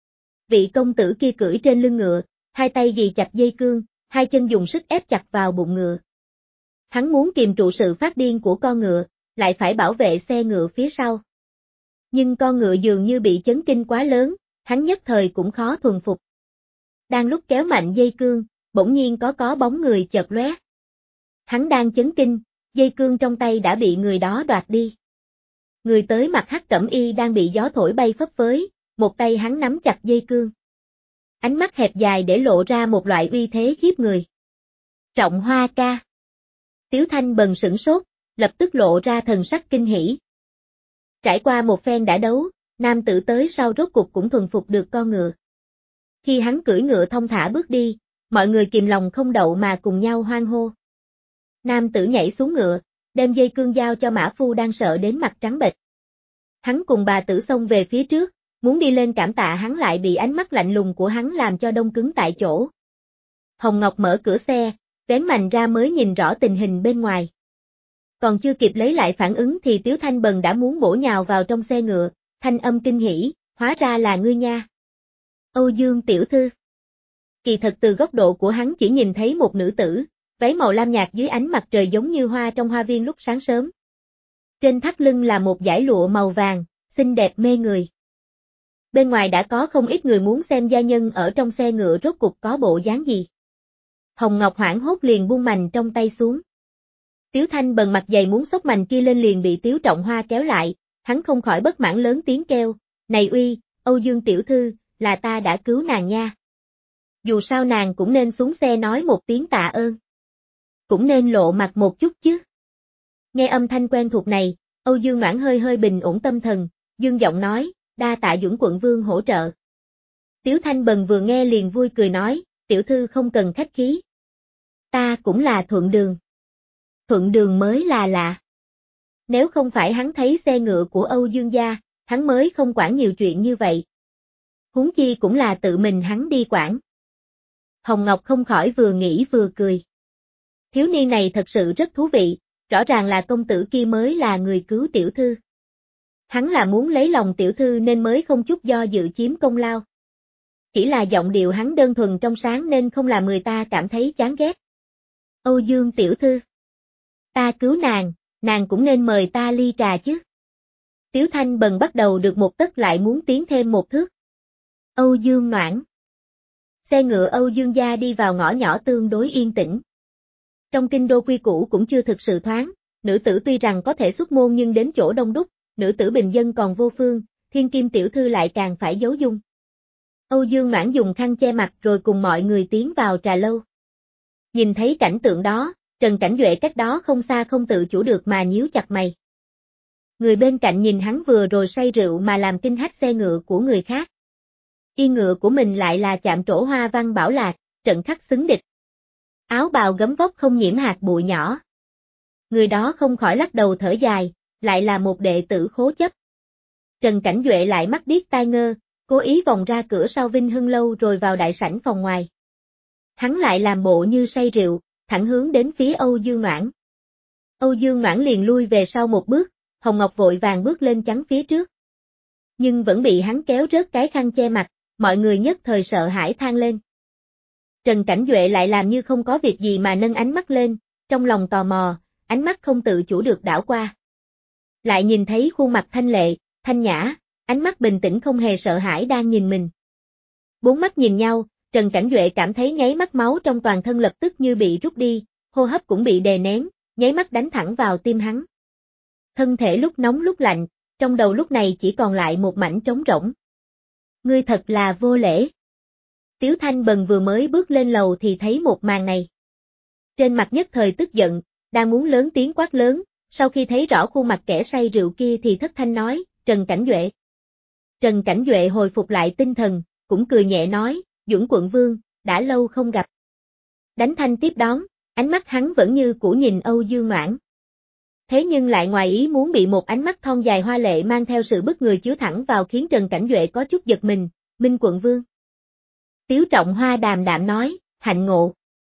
Vị công tử kia cưỡi trên lưng ngựa, hai tay ghì chặt dây cương, hai chân dùng sức ép chặt vào bụng ngựa. Hắn muốn kiềm trụ sự phát điên của con ngựa, lại phải bảo vệ xe ngựa phía sau. Nhưng con ngựa dường như bị chấn kinh quá lớn, hắn nhất thời cũng khó thuần phục. Đang lúc kéo mạnh dây cương, bỗng nhiên có có bóng người chợt lóe. Hắn đang chấn kinh, dây cương trong tay đã bị người đó đoạt đi. Người tới mặc hắc cẩm y đang bị gió thổi bay phấp phới, một tay hắn nắm chặt dây cương. Ánh mắt hẹp dài để lộ ra một loại uy thế khiếp người. Trọng Hoa ca. Tiếu Thanh bần sửng sốt, lập tức lộ ra thần sắc kinh hỉ. Trải qua một phen đả đấu, nam tử tới sau rốt cục cũng thuần phục được con ngựa. Khi hắn cưỡi ngựa thông thả bước đi, mọi người kìm lòng không đậu mà cùng nhau hoan hô. Nam tử nhảy xuống ngựa, đem dây cương giao cho mã phu đang sợ đến mặt trắng bệch. Hắn cùng bà tử xông về phía trước, muốn đi lên cảm tạ hắn lại bị ánh mắt lạnh lùng của hắn làm cho đông cứng tại chỗ. Hồng Ngọc mở cửa xe, vén mành ra mới nhìn rõ tình hình bên ngoài. Còn chưa kịp lấy lại phản ứng thì Tiếu Thanh Bần đã muốn bổ nhào vào trong xe ngựa, thanh âm kinh hỉ, hóa ra là ngươi nha. Âu Dương tiểu thư. Kỳ thật từ góc độ của hắn chỉ nhìn thấy một nữ tử, váy màu lam nhạt dưới ánh mặt trời giống như hoa trong hoa viên lúc sáng sớm. Trên thắt lưng là một dải lụa màu vàng, xinh đẹp mê người. Bên ngoài đã có không ít người muốn xem gia nhân ở trong xe ngựa rốt cục có bộ dáng gì. Hồng Ngọc hoảng hốt liền buông mành trong tay xuống. Tiếu Thanh Bần mặt dày muốn xốc mành kia lên liền bị Tiếu Trọng Hoa kéo lại, hắn không khỏi bất mãn lớn tiếng kêu, này uy, Âu Dương tiểu thư, là ta đã cứu nàng nha. Dù sao nàng cũng nên xuống xe nói một tiếng tạ ơn. Cũng nên lộ mặt một chút chứ. Nghe âm thanh quen thuộc này, Âu Dương Noãn hơi hơi bình ổn tâm thần, dương giọng nói, đa tạ Dũng quận vương hỗ trợ. Tiếu Thanh Bần vừa nghe liền vui cười nói, tiểu thư không cần khách khí. Ta cũng là thuận đường. Thuận đường mới là lạ. Nếu không phải hắn thấy xe ngựa của Âu Dương gia, hắn mới không quản nhiều chuyện như vậy. Huống chi cũng là tự mình hắn đi quản. Hồng Ngọc không khỏi vừa nghĩ vừa cười. Thiếu niên này thật sự rất thú vị, rõ ràng là công tử kia mới là người cứu tiểu thư. Hắn là muốn lấy lòng tiểu thư nên mới không chút do dự chiếm công lao. Chỉ là giọng điệu hắn đơn thuần trong sáng nên không làm người ta cảm thấy chán ghét. Âu Dương tiểu thư. Ta cứu nàng, nàng cũng nên mời ta ly trà chứ. Tiếu Thanh Bần bắt đầu được một tấc lại muốn tiến thêm một thước. Âu Dương Noãn. Xe ngựa Âu Dương gia đi vào ngõ nhỏ tương đối yên tĩnh. Trong kinh đô quy củ cũng chưa thực sự thoáng, nữ tử tuy rằng có thể xuất môn nhưng đến chỗ đông đúc, nữ tử bình dân còn vô phương, thiên kim tiểu thư lại càng phải giấu dung. Âu Dương Noãn dùng khăn che mặt rồi cùng mọi người tiến vào trà lâu. Nhìn thấy cảnh tượng đó, Trần Cảnh Duệ cách đó không xa không tự chủ được mà nhíu chặt mày. Người bên cạnh nhìn hắn vừa rồi say rượu mà làm kinh hách xe ngựa của người khác. Yên ngựa của mình lại là chạm trổ hoa văn bảo lạc, trận khắc xứng địch. Áo bào gấm vóc không nhiễm hạt bụi nhỏ. Người đó không khỏi lắc đầu thở dài, lại là một đệ tử khố chấp. Trần Cảnh Duệ lại mắt điếc tai ngơ, cố ý vòng ra cửa sau Vinh Hưng lâu rồi vào đại sảnh phòng ngoài. Hắn lại làm bộ như say rượu, thẳng hướng đến phía Âu Dương Noãn. Âu Dương Noãn liền lui về sau một bước, Hồng Ngọc vội vàng bước lên chắn phía trước. Nhưng vẫn bị hắn kéo rớt cái khăn che mặt, mọi người nhất thời sợ hãi than lên. Trần Cảnh Duệ lại làm như không có việc gì mà nâng ánh mắt lên, trong lòng tò mò, ánh mắt không tự chủ được đảo qua. Lại nhìn thấy khuôn mặt thanh lệ, thanh nhã, ánh mắt bình tĩnh không hề sợ hãi đang nhìn mình. Bốn mắt nhìn nhau, Trần Cảnh Duệ cảm thấy nháy mắt máu trong toàn thân lập tức như bị rút đi, hô hấp cũng bị đè nén, nháy mắt đánh thẳng vào tim hắn. Thân thể lúc nóng lúc lạnh, trong đầu lúc này chỉ còn lại một mảnh trống rỗng. Ngươi thật là vô lễ. Tiếu Thanh Bần vừa mới bước lên lầu thì thấy một màn này. Trên mặt nhất thời tức giận, đang muốn lớn tiếng quát lớn, sau khi thấy rõ khuôn mặt kẻ say rượu kia thì thất thanh nói, Trần Cảnh Duệ. Trần Cảnh Duệ hồi phục lại tinh thần, cũng cười nhẹ nói, Dũng quận vương, đã lâu không gặp. Đánh thanh tiếp đón, ánh mắt hắn vẫn như cũ nhìn Âu Dương Noãn. Thế nhưng lại ngoài ý muốn bị một ánh mắt thon dài hoa lệ mang theo sự bất ngờ chiếu thẳng vào khiến Trần Cảnh Duệ có chút giật mình, Minh quận vương. Tiếu Trọng Hoa đàm đạm nói, hạnh ngộ.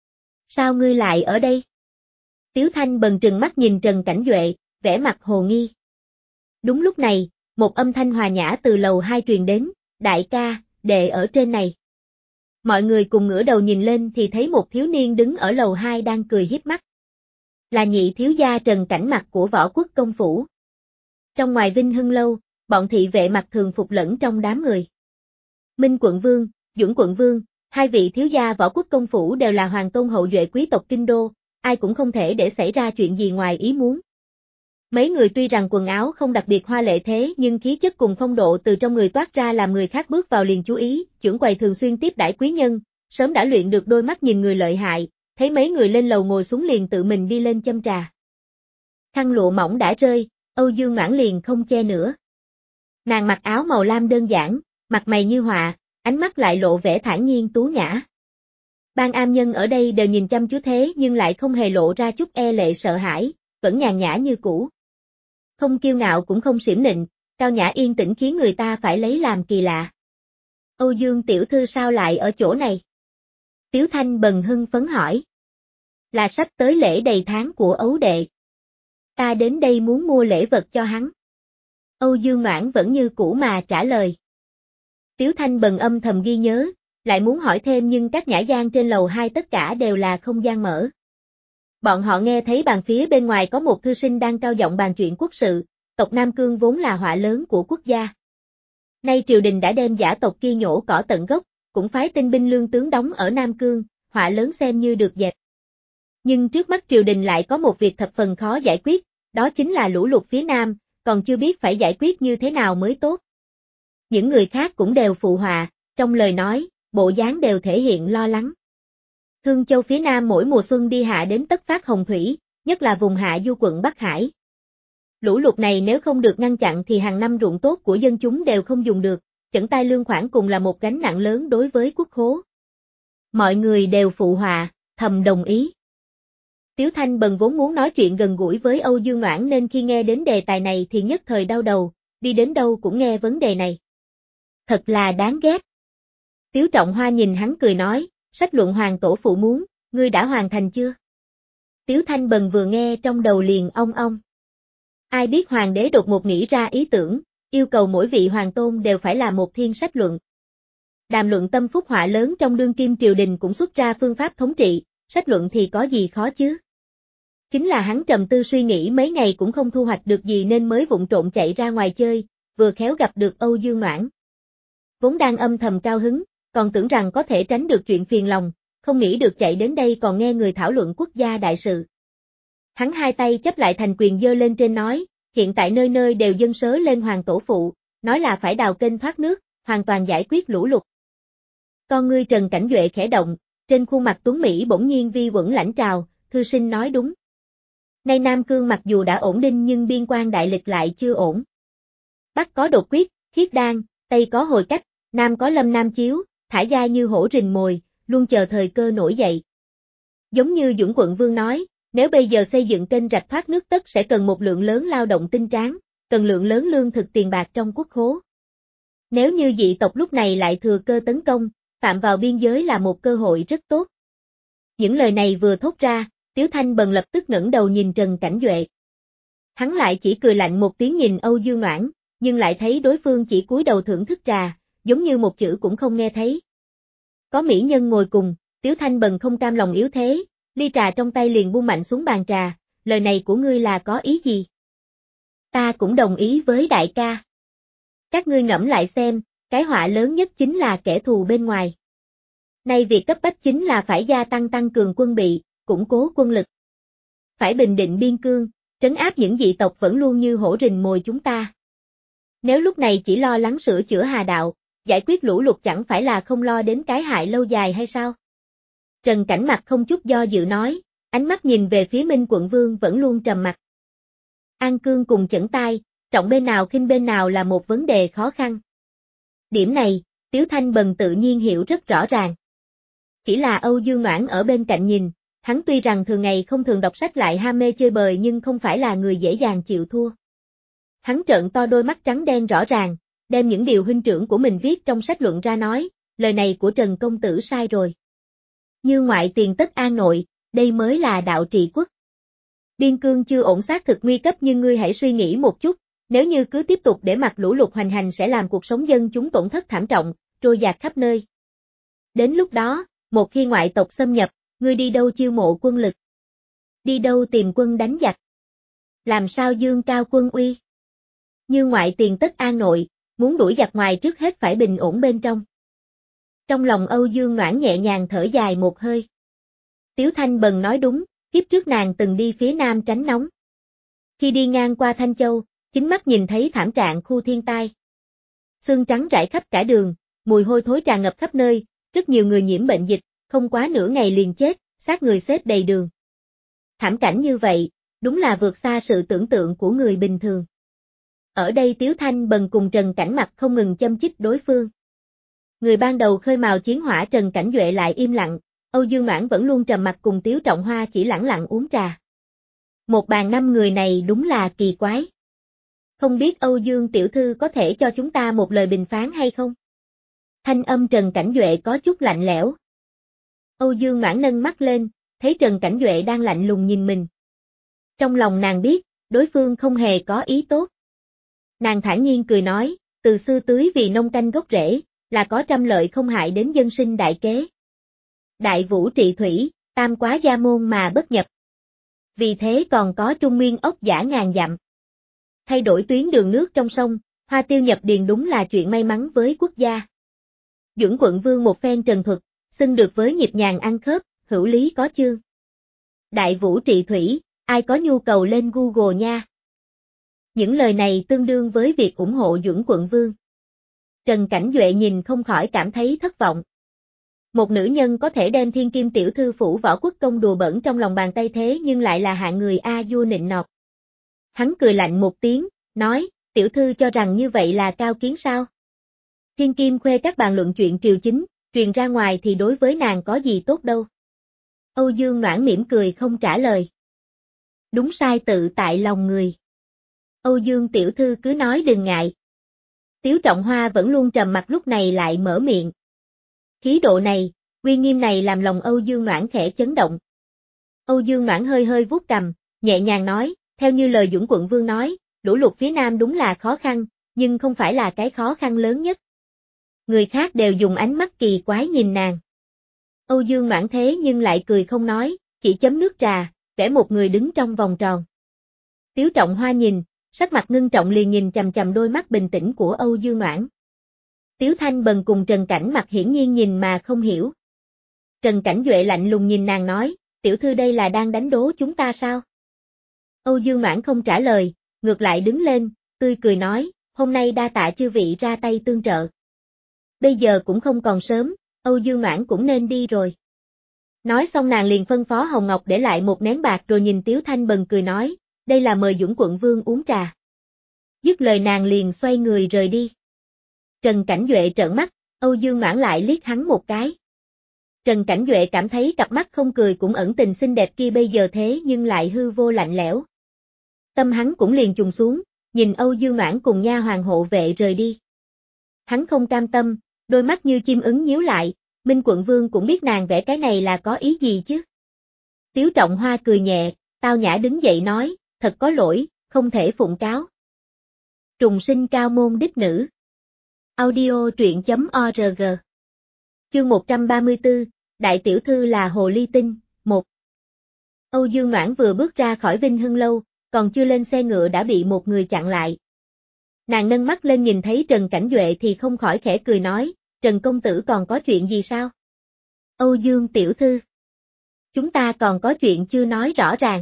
Sao ngươi lại ở đây? Tiếu Thanh Bần trừng mắt nhìn Trần Cảnh Duệ, vẻ mặt hồ nghi. Đúng lúc này, một âm thanh hòa nhã từ lầu hai truyền đến, đại ca, đệ ở trên này. Mọi người cùng ngửa đầu nhìn lên thì thấy một thiếu niên đứng ở lầu hai đang cười hiếp mắt. Là nhị thiếu gia Trần Cảnh Mặc của Võ Quốc công phủ. Trong ngoài Vinh Hưng lâu, bọn thị vệ mặc thường phục lẫn trong đám người. Minh quận vương, Dũng quận vương, hai vị thiếu gia Võ Quốc công phủ đều là hoàng tôn hậu duệ quý tộc kinh đô, ai cũng không thể để xảy ra chuyện gì ngoài ý muốn. Mấy người tuy rằng quần áo không đặc biệt hoa lệ thế nhưng khí chất cùng phong độ từ trong người toát ra làm người khác bước vào liền chú ý, chưởng quầy thường xuyên tiếp đãi quý nhân, sớm đã luyện được đôi mắt nhìn người lợi hại, thấy mấy người lên lầu ngồi xuống liền tự mình đi lên châm trà. Khăn lụa mỏng đã rơi, Âu Dương Noãn liền không che nữa. Nàng mặc áo màu lam đơn giản, mặt mày như họa, ánh mắt lại lộ vẻ thản nhiên tú nhã. Ban am nhân ở đây đều nhìn chăm chú thế nhưng lại không hề lộ ra chút e lệ sợ hãi, vẫn nhàn nhã như cũ. Không kiêu ngạo cũng không xiểm nịnh, Cao nhã yên tĩnh khiến người ta phải lấy làm kỳ lạ. Âu Dương tiểu thư sao lại ở chỗ này? Tiếu Thanh Bần hưng phấn hỏi. Là sắp tới lễ đầy tháng của Ấu đệ. Ta đến đây muốn mua lễ vật cho hắn. Âu Dương Noãn vẫn như cũ mà trả lời. Tiếu Thanh Bần âm thầm ghi nhớ, lại muốn hỏi thêm nhưng các nhã gian trên lầu hai tất cả đều là không gian mở. Bọn họ nghe thấy bàn phía bên ngoài có một thư sinh đang cao giọng bàn chuyện quốc sự, tộc Nam Cương vốn là họa lớn của quốc gia. Nay triều đình đã đem giả tộc kia nhổ cỏ tận gốc, cũng phái tinh binh lương tướng đóng ở Nam Cương, họa lớn xem như được dẹp. Nhưng trước mắt triều đình lại có một việc thập phần khó giải quyết, đó chính là lũ lụt phía Nam, còn chưa biết phải giải quyết như thế nào mới tốt. Những người khác cũng đều phụ họa, trong lời nói, bộ dáng đều thể hiện lo lắng. Thương Châu phía Nam mỗi mùa xuân đi hạ đến tất phát hồng thủy, nhất là vùng hạ du quận Bắc Hải. Lũ lụt này nếu không được ngăn chặn thì hàng năm ruộng tốt của dân chúng đều không dùng được, chẩn tai lương khoản cùng là một gánh nặng lớn đối với quốc khố. Mọi người đều phụ họa, thầm đồng ý. Tiếu Thanh Bần vốn muốn nói chuyện gần gũi với Âu Dương Noãn nên khi nghe đến đề tài này thì nhất thời đau đầu, đi đến đâu cũng nghe vấn đề này. Thật là đáng ghét. Tiếu Trọng Hoa nhìn hắn cười nói, sách luận hoàng tổ phụ muốn, ngươi đã hoàn thành chưa? Tiếu Thanh Bần vừa nghe trong đầu liền ong ong. Ai biết hoàng đế đột ngột nghĩ ra ý tưởng, yêu cầu mỗi vị hoàng tôn đều phải là một thiên sách luận. Đàm luận tâm phúc họa lớn trong đương kim triều đình cũng xuất ra phương pháp thống trị, sách luận thì có gì khó chứ? Chính là hắn trầm tư suy nghĩ mấy ngày cũng không thu hoạch được gì nên mới vụng trộn chạy ra ngoài chơi, vừa khéo gặp được Âu Dương Noãn. Vốn đang âm thầm cao hứng, còn tưởng rằng có thể tránh được chuyện phiền lòng, không nghĩ được chạy đến đây còn nghe người thảo luận quốc gia đại sự. Hắn hai tay chấp lại thành quyền giơ lên trên nói, hiện tại nơi nơi đều dâng sớ lên hoàng tổ phụ, nói là phải đào kênh thoát nước, hoàn toàn giải quyết lũ lụt. Con ngươi Trần Cảnh Duệ khẽ động, trên khuôn mặt tuấn Mỹ bỗng nhiên vi quẩn lãnh trào, thư sinh nói đúng. Nay Nam Cương mặc dù đã ổn định nhưng biên quan đại lịch lại chưa ổn. Bắc có đột quyết, khiết đan, Tây có hồi cách, Nam có lâm nam chiếu, thả dai như hổ rình mồi, luôn chờ thời cơ nổi dậy. Giống như Dũng Quận Vương nói, nếu bây giờ xây dựng kênh rạch thoát nước tất sẽ cần một lượng lớn lao động tinh tráng, cần lượng lớn lương thực tiền bạc trong quốc khố. Nếu như dị tộc lúc này lại thừa cơ tấn công, phạm vào biên giới là một cơ hội rất tốt. Những lời này vừa thốt ra, Tiếu Thanh Bần lập tức ngẩng đầu nhìn Trần Cảnh Duệ. Hắn lại chỉ cười lạnh một tiếng nhìn Âu Dương Noãn, nhưng lại thấy đối phương chỉ cúi đầu thưởng thức trà, giống như một chữ cũng không nghe thấy. Có mỹ nhân ngồi cùng, Tiếu Thanh Bần không cam lòng yếu thế, ly trà trong tay liền buông mạnh xuống bàn trà, lời này của ngươi là có ý gì? Ta cũng đồng ý với đại ca. Các ngươi ngẫm lại xem, cái họa lớn nhất chính là kẻ thù bên ngoài. Nay việc cấp bách chính là phải gia tăng tăng cường quân bị, củng cố quân lực. Phải bình định biên cương, trấn áp những dị tộc vẫn luôn như hổ rình mồi chúng ta. Nếu lúc này chỉ lo lắng sửa chữa hà đạo, giải quyết lũ lụt chẳng phải là không lo đến cái hại lâu dài hay sao? Trần Cảnh mặt không chút do dự nói, ánh mắt nhìn về phía Minh Quận Vương vẫn luôn trầm mặc. An cương cùng chẩn tai, trọng bên nào khinh bên nào là một vấn đề khó khăn. Điểm này, Tiếu Thanh Bần tự nhiên hiểu rất rõ ràng. Chỉ là Âu Dương Noãn ở bên cạnh nhìn, hắn tuy rằng thường ngày không thường đọc sách lại ham mê chơi bời nhưng không phải là người dễ dàng chịu thua. Hắn trợn to đôi mắt trắng đen rõ ràng, đem những điều huynh trưởng của mình viết trong sách luận ra nói, lời này của Trần Công Tử sai rồi. Như ngoại tiền tất an nội, đây mới là đạo trị quốc. Biên cương chưa ổn xác thực nguy cấp nhưng ngươi hãy suy nghĩ một chút, nếu như cứ tiếp tục để mặc lũ lụt hoành hành sẽ làm cuộc sống dân chúng tổn thất thảm trọng, trôi dạt khắp nơi. Đến lúc đó, một khi ngoại tộc xâm nhập, ngươi đi đâu chiêu mộ quân lực? Đi đâu tìm quân đánh giặc? Làm sao dương cao quân uy? Như ngoại tiền tất an nội, muốn đuổi giặc ngoài trước hết phải bình ổn bên trong. Trong lòng Âu Dương Noãn nhẹ nhàng thở dài một hơi. Tiếu Thanh Bần nói đúng, kiếp trước nàng từng đi phía nam tránh nóng. Khi đi ngang qua Thanh Châu, chính mắt nhìn thấy thảm trạng khu thiên tai. Xương trắng rải khắp cả đường, mùi hôi thối tràn ngập khắp nơi, rất nhiều người nhiễm bệnh dịch, không quá nửa ngày liền chết, xác người xếp đầy đường. Thảm cảnh như vậy, đúng là vượt xa sự tưởng tượng của người bình thường. Ở đây Tiếu Thanh Bần cùng Trần Cảnh mặt không ngừng châm chích đối phương. Người ban đầu khơi mào chiến hỏa Trần Cảnh Duệ lại im lặng, Âu Dương Noãn vẫn luôn trầm mặc cùng Tiếu Trọng Hoa chỉ lẳng lặng uống trà. Một bàn năm người này đúng là kỳ quái. Không biết Âu Dương tiểu thư có thể cho chúng ta một lời bình phán hay không? Thanh âm Trần Cảnh Duệ có chút lạnh lẽo. Âu Dương Noãn nâng mắt lên, thấy Trần Cảnh Duệ đang lạnh lùng nhìn mình. Trong lòng nàng biết, đối phương không hề có ý tốt. Nàng thản nhiên cười nói, từ xưa tưới vì nông canh gốc rễ, là có trăm lợi không hại đến dân sinh đại kế. Đại vũ trị thủy, tam quá gia môn mà bất nhập. Vì thế còn có trung nguyên ốc dã ngàn dặm. Thay đổi tuyến đường nước trong sông, hoa tiêu nhập điền đúng là chuyện may mắn với quốc gia. Duẩn quận vương một phen trần thuật, xưng được với nhịp nhàng ăn khớp, hữu lý có chương. Đại vũ trị thủy, ai có nhu cầu lên Google nha. Những lời này tương đương với việc ủng hộ Duẩn quận vương. Trần Cảnh Duệ nhìn không khỏi cảm thấy thất vọng. Một nữ nhân có thể đem thiên kim tiểu thư phủ võ quốc công đùa bẩn trong lòng bàn tay thế nhưng lại là hạng người a vua nịnh nọt. Hắn cười lạnh một tiếng, nói, tiểu thư cho rằng như vậy là cao kiến sao? Thiên kim khuê các bàn luận chuyện triều chính, truyền ra ngoài thì đối với nàng có gì tốt đâu. Âu Dương Noãn mỉm cười không trả lời. Đúng sai tự tại lòng người. Âu Dương tiểu thư cứ nói đừng ngại. Tiếu Trọng Hoa vẫn luôn trầm mặc lúc này lại mở miệng. Khí độ này, uy nghiêm này làm lòng Âu Dương Noãn khẽ chấn động. Âu Dương Noãn hơi hơi vuốt cằm, nhẹ nhàng nói, theo như lời Duẩn quận vương nói, lũ lụt phía Nam đúng là khó khăn, nhưng không phải là cái khó khăn lớn nhất. Người khác đều dùng ánh mắt kỳ quái nhìn nàng. Âu Dương Noãn thế nhưng lại cười không nói, chỉ chấm nước trà, kể một người đứng trong vòng tròn. Tiếu Trọng Hoa nhìn, sắc mặt ngưng trọng liền nhìn chằm chằm đôi mắt bình tĩnh của Âu Dương Noãn. Tiếu Thanh Bần cùng Trần Cảnh mặt hiển nhiên nhìn mà không hiểu. Trần Cảnh Duệ lạnh lùng nhìn nàng nói, tiểu thư đây là đang đánh đố chúng ta sao? Âu Dương Noãn không trả lời, ngược lại đứng lên, tươi cười nói, hôm nay đa tạ chư vị ra tay tương trợ. Bây giờ cũng không còn sớm, Âu Dương Noãn cũng nên đi rồi. Nói xong nàng liền phân phó Hồng Ngọc để lại một nén bạc rồi nhìn Tiếu Thanh Bần cười nói, đây là mời Duẩn quận vương uống trà. Dứt lời nàng liền xoay người rời đi. Trần Cảnh Duệ trợn mắt, Âu Dương Noãn lại liếc hắn một cái. Trần Cảnh Duệ cảm thấy cặp mắt không cười cũng ẩn tình xinh đẹp kia bây giờ thế nhưng lại hư vô lạnh lẽo. Tâm hắn cũng liền trùng xuống, nhìn Âu Dương Noãn cùng nha hoàng hộ vệ rời đi. Hắn không cam tâm, đôi mắt như chim ứng nhíu lại, Minh quận vương cũng biết nàng vẽ cái này là có ý gì chứ. Tiếu Trọng Hoa cười nhẹ, tao nhã đứng dậy nói, thật có lỗi, không thể phụng cáo. Trùng sinh cao môn đích nữ. Audio truyện chấm org. Chương một trăm ba mươi tư, Đại tiểu thư là hồ ly tinh, một. Âu Dương Noãn vừa bước ra khỏi Vinh Hưng lâu, còn chưa lên xe ngựa đã bị một người chặn lại. Nàng nâng mắt lên nhìn thấy Trần Cảnh Duệ thì không khỏi khẽ cười nói, Trần công tử còn có chuyện gì sao? Âu Dương tiểu thư. Chúng ta còn có chuyện chưa nói rõ ràng.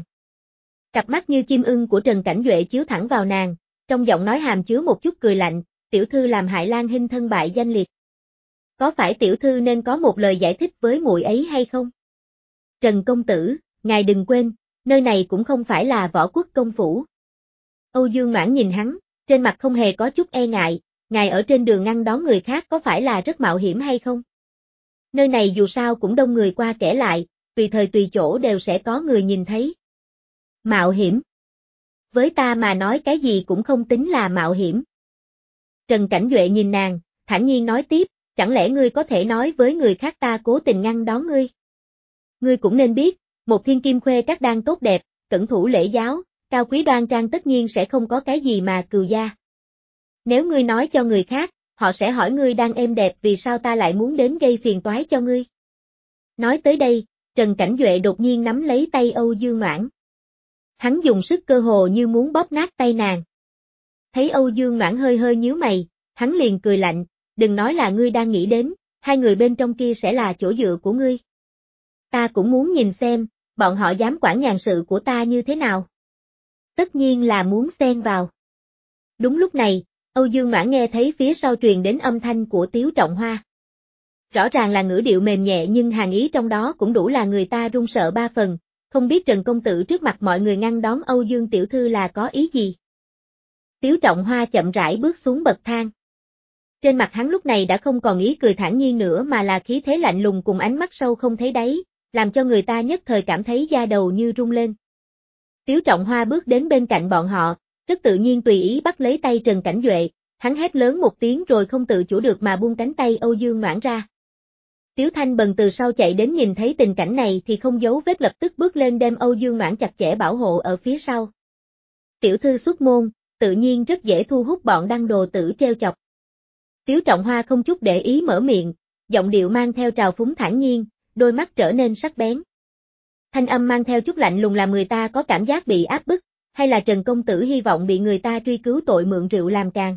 Cặp mắt như chim ưng của Trần Cảnh Duệ chiếu thẳng vào nàng, trong giọng nói hàm chứa một chút cười lạnh, tiểu thư làm hại Lan Hinh thân bại danh liệt. Có phải tiểu thư nên có một lời giải thích với muội ấy hay không? Trần công tử, ngài đừng quên, nơi này cũng không phải là Võ Quốc công phủ. Âu Dương Noãn nhìn hắn, trên mặt không hề có chút e ngại, ngài ở trên đường ngăn đón người khác có phải là rất mạo hiểm hay không? Nơi này dù sao cũng đông người qua kẻ lại, tùy thời tùy chỗ đều sẽ có người nhìn thấy. Mạo hiểm? Với ta mà nói cái gì cũng không tính là mạo hiểm. Trần Cảnh Duệ nhìn nàng, thản nhiên nói tiếp, chẳng lẽ ngươi có thể nói với người khác ta cố tình ngăn đón ngươi? Ngươi cũng nên biết, một thiên kim khuê các đang tốt đẹp, cẩn thủ lễ giáo, cao quý đoan trang tất nhiên sẽ không có cái gì mà cừu gia. Nếu ngươi nói cho người khác, họ sẽ hỏi ngươi đang êm đẹp vì sao ta lại muốn đến gây phiền toái cho ngươi. Nói tới đây, Trần Cảnh Duệ đột nhiên nắm lấy tay Âu Dương Noãn. Hắn dùng sức cơ hồ như muốn bóp nát tay nàng. Thấy Âu Dương Noãn hơi hơi nhíu mày, hắn liền cười lạnh, đừng nói là ngươi đang nghĩ đến, hai người bên trong kia sẽ là chỗ dựa của ngươi. Ta cũng muốn nhìn xem, bọn họ dám quản nhàn sự của ta như thế nào. Tất nhiên là muốn xen vào. Đúng lúc này, Âu Dương Noãn nghe thấy phía sau truyền đến âm thanh của Tiếu Trọng Hoa. Rõ ràng là ngữ điệu mềm nhẹ nhưng hàn ý trong đó cũng đủ là người ta run sợ ba phần, không biết Trần công tử trước mặt mọi người ngăn đón Âu Dương tiểu thư là có ý gì. Tiếu Trọng Hoa chậm rãi bước xuống bậc thang. Trên mặt hắn lúc này đã không còn ý cười thản nhiên nữa mà là khí thế lạnh lùng cùng ánh mắt sâu không thấy đáy, làm cho người ta nhất thời cảm thấy da đầu như rung lên. Tiếu Trọng Hoa bước đến bên cạnh bọn họ, rất tự nhiên tùy ý bắt lấy tay Trần Cảnh Duệ, hắn hét lớn một tiếng rồi không tự chủ được mà buông cánh tay Âu Dương Noãn ra. Tiếu Thanh Bần từ sau chạy đến nhìn thấy tình cảnh này thì không giấu vết lập tức bước lên đem Âu Dương Noãn chặt chẽ bảo hộ ở phía sau. Tiểu thư xuất môn, tự nhiên rất dễ thu hút bọn đăng đồ tử treo chọc. Tiếu Trọng Hoa không chút để ý mở miệng, giọng điệu mang theo trào phúng thản nhiên, đôi mắt trở nên sắc bén. Thanh âm mang theo chút lạnh lùng làm người ta có cảm giác bị áp bức, hay là Trần công tử hy vọng bị người ta truy cứu tội mượn rượu làm càng.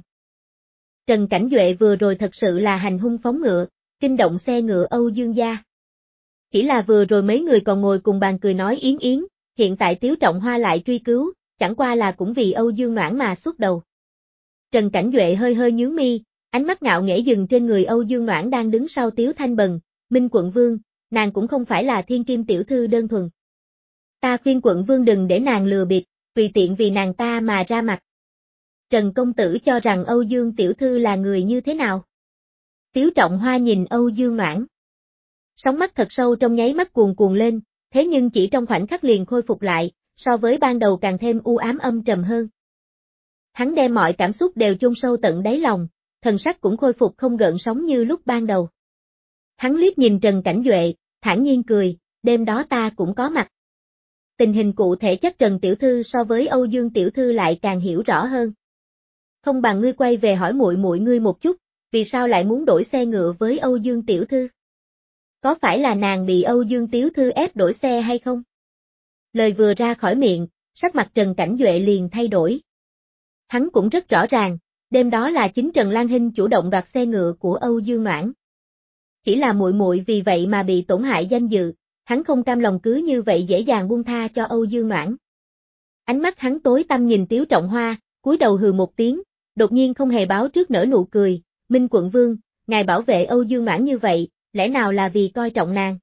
Trần Cảnh Duệ vừa rồi thật sự là hành hung phóng ngựa, kinh động xe ngựa Âu Dương gia. Chỉ là vừa rồi mấy người còn ngồi cùng bàn cười nói yến yến, hiện tại Tiếu Trọng Hoa lại truy cứu, chẳng qua là cũng vì Âu Dương Noãn mà xuất đầu. Trần Cảnh Duệ hơi hơi nhướng mi, ánh mắt ngạo nghễ dừng trên người Âu Dương Noãn đang đứng sau Tiếu Thanh Bần, Minh quận vương, nàng cũng không phải là thiên kim tiểu thư đơn thuần. Ta khuyên quận vương đừng để nàng lừa bịp, tùy tiện vì nàng ta mà ra mặt. Trần công tử cho rằng Âu Dương tiểu thư là người như thế nào? Tiếu Trọng Hoa nhìn Âu Dương Noãn. Sóng mắt thật sâu trong nháy mắt cuồn cuồn lên, thế nhưng chỉ trong khoảnh khắc liền khôi phục lại, so với ban đầu càng thêm u ám âm trầm hơn. Hắn đem mọi cảm xúc đều chôn sâu tận đáy lòng, thần sắc cũng khôi phục không gợn sóng như lúc ban đầu. Hắn liếc nhìn Trần Cảnh Duệ, thản nhiên cười, đêm đó ta cũng có mặt. Tình hình cụ thể chắc Trần tiểu thư so với Âu Dương tiểu thư lại càng hiểu rõ hơn. Không bằng ngươi quay về hỏi muội muội ngươi một chút, vì sao lại muốn đổi xe ngựa với Âu Dương tiểu thư? Có phải là nàng bị Âu Dương tiểu thư ép đổi xe hay không? Lời vừa ra khỏi miệng, sắc mặt Trần Cảnh Duệ liền thay đổi. Hắn cũng rất rõ ràng, đêm đó là chính Trần Lan Hinh chủ động đoạt xe ngựa của Âu Dương Noãn. Chỉ là muội muội vì vậy mà bị tổn hại danh dự, hắn không cam lòng cứ như vậy dễ dàng buông tha cho Âu Dương Noãn. Ánh mắt hắn tối tăm nhìn Tiếu Trọng Hoa, cúi đầu hừ một tiếng, đột nhiên không hề báo trước nở nụ cười, Minh quận vương, ngài bảo vệ Âu Dương Noãn như vậy, lẽ nào là vì coi trọng nàng?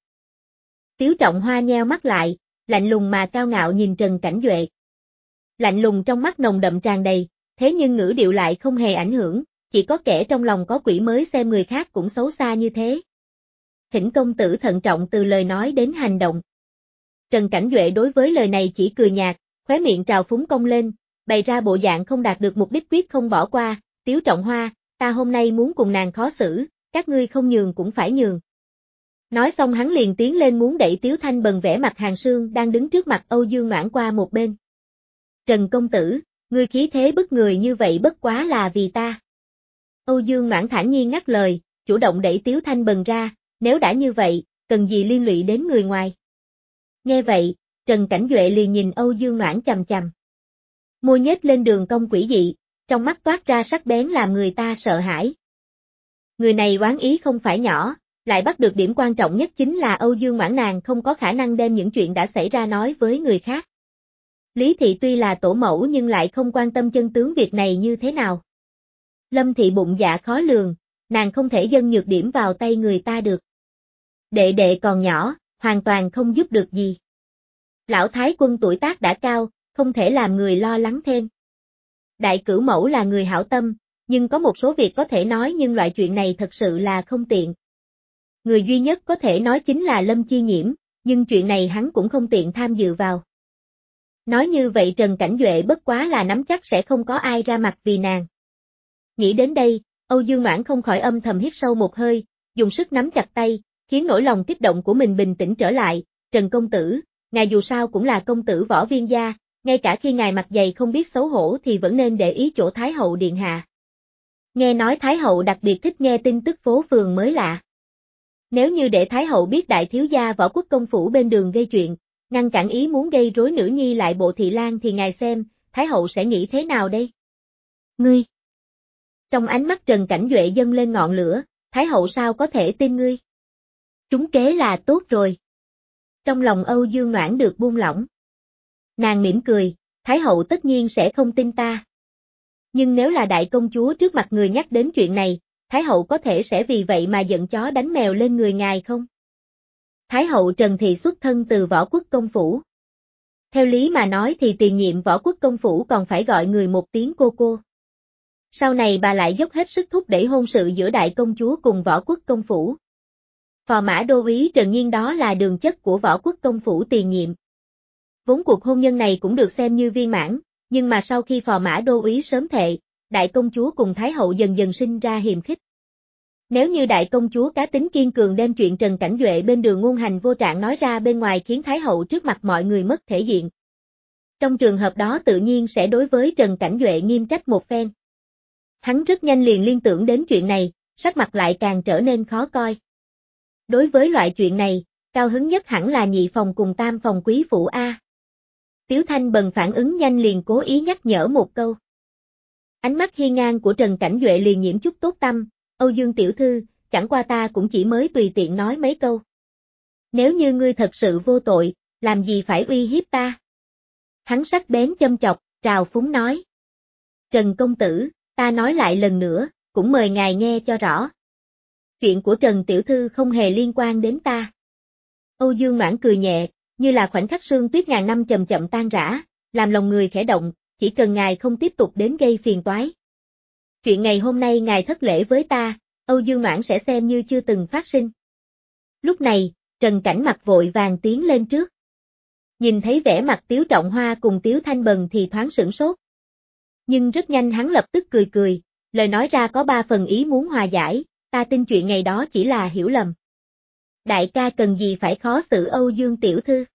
Tiếu Trọng Hoa nheo mắt lại, lạnh lùng mà cao ngạo nhìn Trần Cảnh Duệ. Lạnh lùng trong mắt nồng đậm tràn đầy, thế nhưng ngữ điệu lại không hề ảnh hưởng, chỉ có kẻ trong lòng có quỷ mới xem người khác cũng xấu xa như thế. Thỉnh công tử thận trọng từ lời nói đến hành động. Trần Cảnh Duệ đối với lời này chỉ cười nhạt, khóe miệng trào phúng cong lên, bày ra bộ dạng không đạt được mục đích quyết không bỏ qua, Tiếu Trọng Hoa, ta hôm nay muốn cùng nàng khó xử, các ngươi không nhường cũng phải nhường. Nói xong hắn liền tiến lên muốn đẩy Tiếu Thanh Bần vẻ mặt hàng sương đang đứng trước mặt Âu Dương Noãn qua một bên. Trần công tử, ngươi khí thế bức người như vậy bất quá là vì ta. Âu Dương Noãn thản nhiên ngắt lời, chủ động đẩy Tiếu Thanh Bần ra, nếu đã như vậy, cần gì liên lụy đến người ngoài. Nghe vậy, Trần Cảnh Duệ liền nhìn Âu Dương Noãn chằm chằm. Môi nhếch lên đường cong quỷ dị, trong mắt toát ra sắc bén làm người ta sợ hãi. Người này oán ý không phải nhỏ, lại bắt được điểm quan trọng nhất chính là Âu Dương Noãn nàng không có khả năng đem những chuyện đã xảy ra nói với người khác. Lý Thị tuy là tổ mẫu nhưng lại không quan tâm chân tướng việc này như thế nào. Lâm Thị bụng dạ khó lường, nàng không thể dâng nhược điểm vào tay người ta được. Đệ đệ còn nhỏ, hoàn toàn không giúp được gì. Lão Thái Quân tuổi tác đã cao, không thể làm người lo lắng thêm. Đại cửu mẫu là người hảo tâm, nhưng có một số việc có thể nói nhưng loại chuyện này thật sự là không tiện. Người duy nhất có thể nói chính là Lâm Chi Nhiễm, nhưng chuyện này hắn cũng không tiện tham dự vào. Nói như vậy Trần Cảnh Duệ bất quá là nắm chắc sẽ không có ai ra mặt vì nàng. Nghĩ đến đây, Âu Dương Noãn không khỏi âm thầm hít sâu một hơi, dùng sức nắm chặt tay, khiến nỗi lòng kích động của mình bình tĩnh trở lại. Trần công tử, ngài dù sao cũng là công tử Võ Viên gia, ngay cả khi ngài mặt dày không biết xấu hổ thì vẫn nên để ý chỗ Thái hậu điện hạ. Nghe nói Thái hậu đặc biệt thích nghe tin tức phố phường mới lạ. Nếu như để Thái hậu biết đại thiếu gia Võ Quốc công phủ bên đường gây chuyện, ngăn cản ý muốn gây rối nữ nhi lại bộ thị lang thì ngài xem, Thái hậu sẽ nghĩ thế nào đây? Ngươi! Trong ánh mắt Trần Cảnh Duệ dâng lên ngọn lửa, Thái hậu sao có thể tin ngươi? Trúng kế là tốt rồi. Trong lòng Âu Dương Noãn được buông lỏng. Nàng mỉm cười, Thái hậu tất nhiên sẽ không tin ta. Nhưng nếu là đại công chúa trước mặt người nhắc đến chuyện này, Thái hậu có thể sẽ vì vậy mà giận chó đánh mèo lên người ngài không? Thái hậu Trần Thị xuất thân từ Võ Quốc công phủ. Theo lý mà nói thì tiền nhiệm Võ Quốc công phủ còn phải gọi người một tiếng cô cô. Sau này bà lại dốc hết sức thúc đẩy hôn sự giữa đại công chúa cùng Võ Quốc công phủ. Phò mã đô úy Trần Nhiên đó là đường chất của Võ Quốc công phủ tiền nhiệm. Vốn cuộc hôn nhân này cũng được xem như viên mãn, Nhưng mà sau khi phò mã đô úy sớm thệ, đại công chúa cùng thái hậu dần dần sinh ra hiềm khích. Nếu như đại công chúa cá tính kiên cường đem chuyện Trần Cảnh Duệ bên đường ngôn hành vô trạng nói ra bên ngoài khiến thái hậu trước mặt mọi người mất thể diện. Trong trường hợp đó tự nhiên sẽ đối với Trần Cảnh Duệ nghiêm trách một phen. Hắn rất nhanh liền liên tưởng đến chuyện này, sắc mặt lại càng trở nên khó coi. Đối với loại chuyện này, cao hứng nhất hẳn là nhị phòng cùng tam phòng quý phủ A. Tiếu Thanh Bần phản ứng nhanh liền cố ý nhắc nhở một câu. Ánh mắt hiên ngang của Trần Cảnh Duệ liền nhiễm chút tốt tâm, Âu Dương tiểu thư, chẳng qua ta cũng chỉ mới tùy tiện nói mấy câu. Nếu như ngươi thật sự vô tội, làm gì phải uy hiếp ta? Hắn sắc bén châm chọc, trào phúng nói. Trần công tử, ta nói lại lần nữa, cũng mời ngài nghe cho rõ. Chuyện của Trần tiểu thư không hề liên quan đến ta. Âu Dương Noãn cười nhẹ, như là khoảnh khắc sương tuyết ngàn năm chậm chậm tan rã, làm lòng người khẽ động, chỉ cần ngài không tiếp tục đến gây phiền toái. Chuyện ngày hôm nay ngài thất lễ với ta, Âu Dương Noãn sẽ xem như chưa từng phát sinh. Lúc này, Trần Cảnh Mặc vội vàng tiến lên trước. Nhìn thấy vẻ mặt Tiếu Trọng Hoa cùng Tiếu Thanh Bần thì thoáng sửng sốt. Nhưng rất nhanh hắn lập tức cười cười, lời nói ra có ba phần ý muốn hòa giải, ta tin chuyện ngày đó chỉ là hiểu lầm. Đại ca cần gì phải khó xử Âu Dương tiểu thư.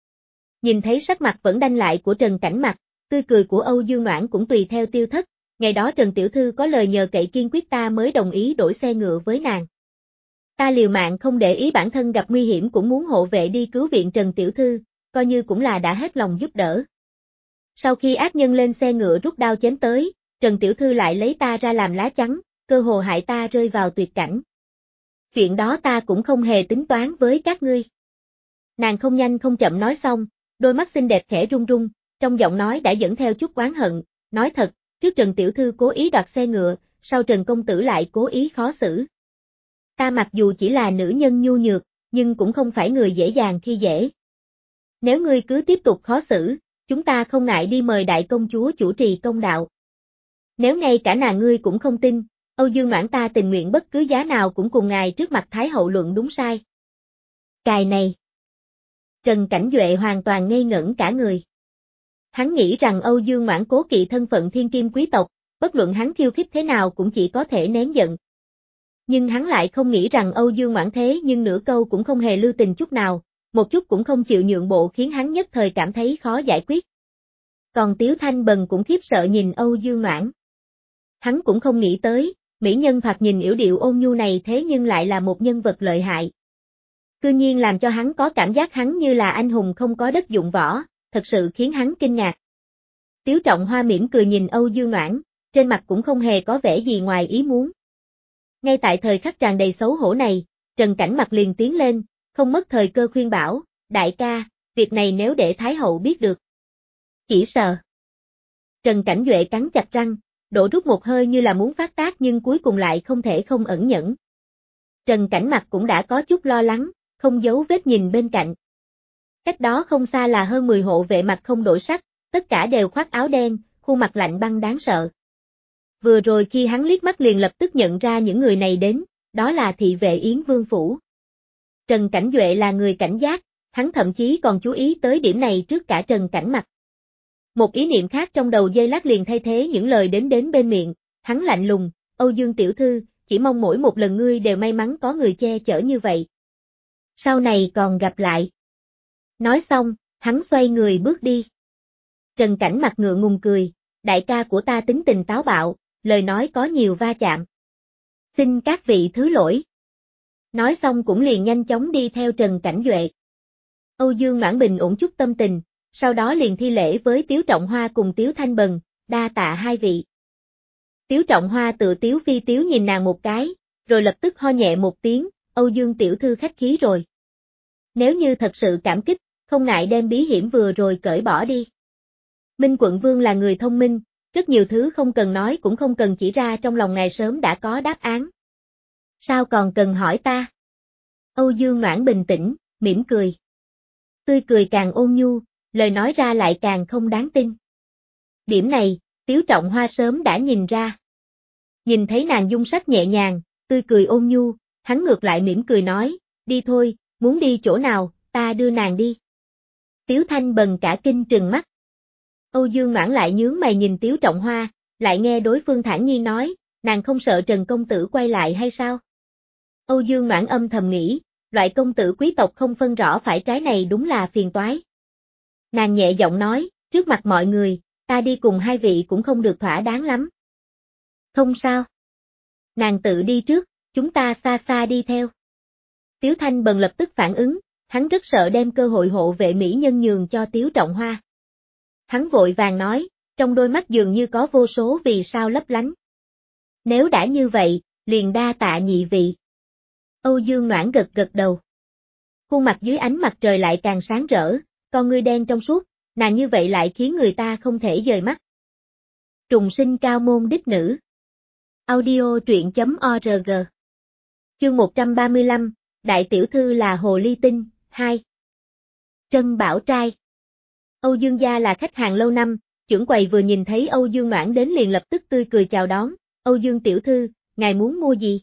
Nhìn thấy sắc mặt vẫn đanh lại của Trần Cảnh Mặc, tươi cười của Âu Dương Noãn cũng tùy theo tiêu thất, ngày đó Trần tiểu thư có lời nhờ cậy kiên quyết ta mới đồng ý đổi xe ngựa với nàng. Ta liều mạng không để ý bản thân gặp nguy hiểm cũng muốn hộ vệ đi cứu viện Trần tiểu thư, coi như cũng là đã hết lòng giúp đỡ. Sau khi ác nhân lên xe ngựa rút đao chém tới, Trần tiểu thư lại lấy ta ra làm lá chắn, cơ hồ hại ta rơi vào tuyệt cảnh. Chuyện đó ta cũng không hề tính toán với các ngươi. Nàng không nhanh không chậm nói xong, đôi mắt xinh đẹp khẽ run run, trong giọng nói đã dẫn theo chút oán hận, nói thật, trước Trần tiểu thư cố ý đoạt xe ngựa, sau Trần công tử lại cố ý khó xử. Ta mặc dù chỉ là nữ nhân nhu nhược, nhưng cũng không phải người dễ dàng khi dễ. Nếu ngươi cứ tiếp tục khó xử, chúng ta không ngại đi mời đại công chúa chủ trì công đạo. Nếu ngay cả nàng ngươi cũng không tin, Âu Dương Noãn ta tình nguyện bất cứ giá nào cũng cùng ngài trước mặt Thái hậu luận đúng sai. Cài này. Trần Cảnh Duệ hoàn toàn ngây ngẩn cả người. Hắn nghĩ rằng Âu Dương Noãn cố kỵ thân phận thiên kim quý tộc, bất luận hắn khiêu khích thế nào cũng chỉ có thể nén giận. Nhưng hắn lại không nghĩ rằng Âu Dương Noãn thế nhưng nửa câu cũng không hề lưu tình chút nào, một chút cũng không chịu nhượng bộ khiến hắn nhất thời cảm thấy khó giải quyết. Còn Tiếu Thanh Bần cũng khiếp sợ nhìn Âu Dương Noãn. Hắn cũng không nghĩ tới, mỹ nhân thoạt nhìn yểu điệu ôn nhu này thế nhưng lại là một nhân vật lợi hại. Cư nhiên làm cho hắn có cảm giác hắn như là anh hùng không có đất dụng võ, thật sự khiến hắn kinh ngạc. Tiếu Trọng Hoa mỉm cười nhìn Âu Dương Noãn, trên mặt cũng không hề có vẻ gì ngoài ý muốn. Ngay tại thời khắc tràn đầy xấu hổ này, Trần Cảnh Mặc liền tiến lên, không mất thời cơ khuyên bảo, đại ca, việc này nếu để Thái hậu biết được. Chỉ sợ. Trần Cảnh Duệ cắn chặt răng, đổ rút một hơi như là muốn phát tác nhưng cuối cùng lại không thể không ẩn nhẫn. Trần Cảnh Mặc cũng đã có chút lo lắng, không giấu vết nhìn bên cạnh. Cách đó không xa là hơn mười hộ vệ mặt không đổi sắc, tất cả đều khoác áo đen, khuôn mặt lạnh băng đáng sợ. Vừa rồi khi hắn liếc mắt liền lập tức nhận ra những người này đến, đó là thị vệ Yến Vương Phủ. Trần Cảnh Duệ là người cảnh giác, hắn thậm chí còn chú ý tới điểm này trước cả Trần Cảnh Mặc. Một ý niệm khác trong đầu giây lát liền thay thế những lời đến đến bên miệng, hắn lạnh lùng, Âu Dương tiểu thư, chỉ mong mỗi một lần ngươi đều may mắn có người che chở như vậy. Sau này còn gặp lại. Nói xong, hắn xoay người bước đi. Trần Cảnh Mặc ngượng ngùng cười, đại ca của ta tính tình táo bạo, lời nói có nhiều va chạm. Xin các vị thứ lỗi. Nói xong cũng liền nhanh chóng đi theo Trần Cảnh Duệ. Âu Dương Noãn bình ổn chút tâm tình, sau đó liền thi lễ với Tiếu Trọng Hoa cùng Tiếu Thanh Bần, đa tạ hai vị. Tiếu Trọng Hoa tự tiếu phi tiếu nhìn nàng một cái, rồi lập tức ho nhẹ một tiếng, Âu Dương tiểu thư khách khí rồi. Nếu như thật sự cảm kích, không ngại đem bí hiểm vừa rồi cởi bỏ đi. Minh Quận Vương là người thông minh, rất nhiều thứ không cần nói cũng không cần chỉ ra trong lòng ngài sớm đã có đáp án. Sao còn cần hỏi ta? Âu Dương Noãn bình tĩnh, mỉm cười. Tươi cười càng ôn nhu, lời nói ra lại càng không đáng tin. Điểm này, Tiếu Trọng Hoa sớm đã nhìn ra. Nhìn thấy nàng dung sắc nhẹ nhàng, tươi cười ôn nhu, hắn ngược lại mỉm cười nói, đi thôi, muốn đi chỗ nào, ta đưa nàng đi. Tiếu Thanh Bần cả kinh trừng mắt. Âu Dương Noãn lại nhướng mày nhìn Tiếu Trọng Hoa, lại nghe đối phương thản nhiên nói, nàng không sợ Trần công tử quay lại hay sao? Âu Dương Noãn âm thầm nghĩ, loại công tử quý tộc không phân rõ phải trái này đúng là phiền toái. Nàng nhẹ giọng nói, trước mặt mọi người, ta đi cùng hai vị cũng không được thỏa đáng lắm. Không sao. Nàng tự đi trước, chúng ta xa xa đi theo. Tiếu Thanh Bần lập tức phản ứng, hắn rất sợ đem cơ hội hộ vệ mỹ nhân nhường cho Tiếu Trọng Hoa. Hắn vội vàng nói, trong đôi mắt dường như có vô số vì sao lấp lánh. Nếu đã như vậy, liền đa tạ nhị vị. Âu Dương Noãn gật gật đầu. Khuôn mặt dưới ánh mặt trời lại càng sáng rỡ, con ngươi đen trong suốt, nàng như vậy lại khiến người ta không thể dời mắt. Trùng sinh cao môn đích nữ. Audio truyện chấm org. Chương một trăm ba mươi lăm, Đại tiểu thư là hồ ly tinh, hai. Trân Bảo Trai. Âu Dương gia là khách hàng lâu năm, trưởng quầy vừa nhìn thấy Âu Dương Noãn đến liền lập tức tươi cười chào đón, Âu Dương tiểu thư, ngài muốn mua gì?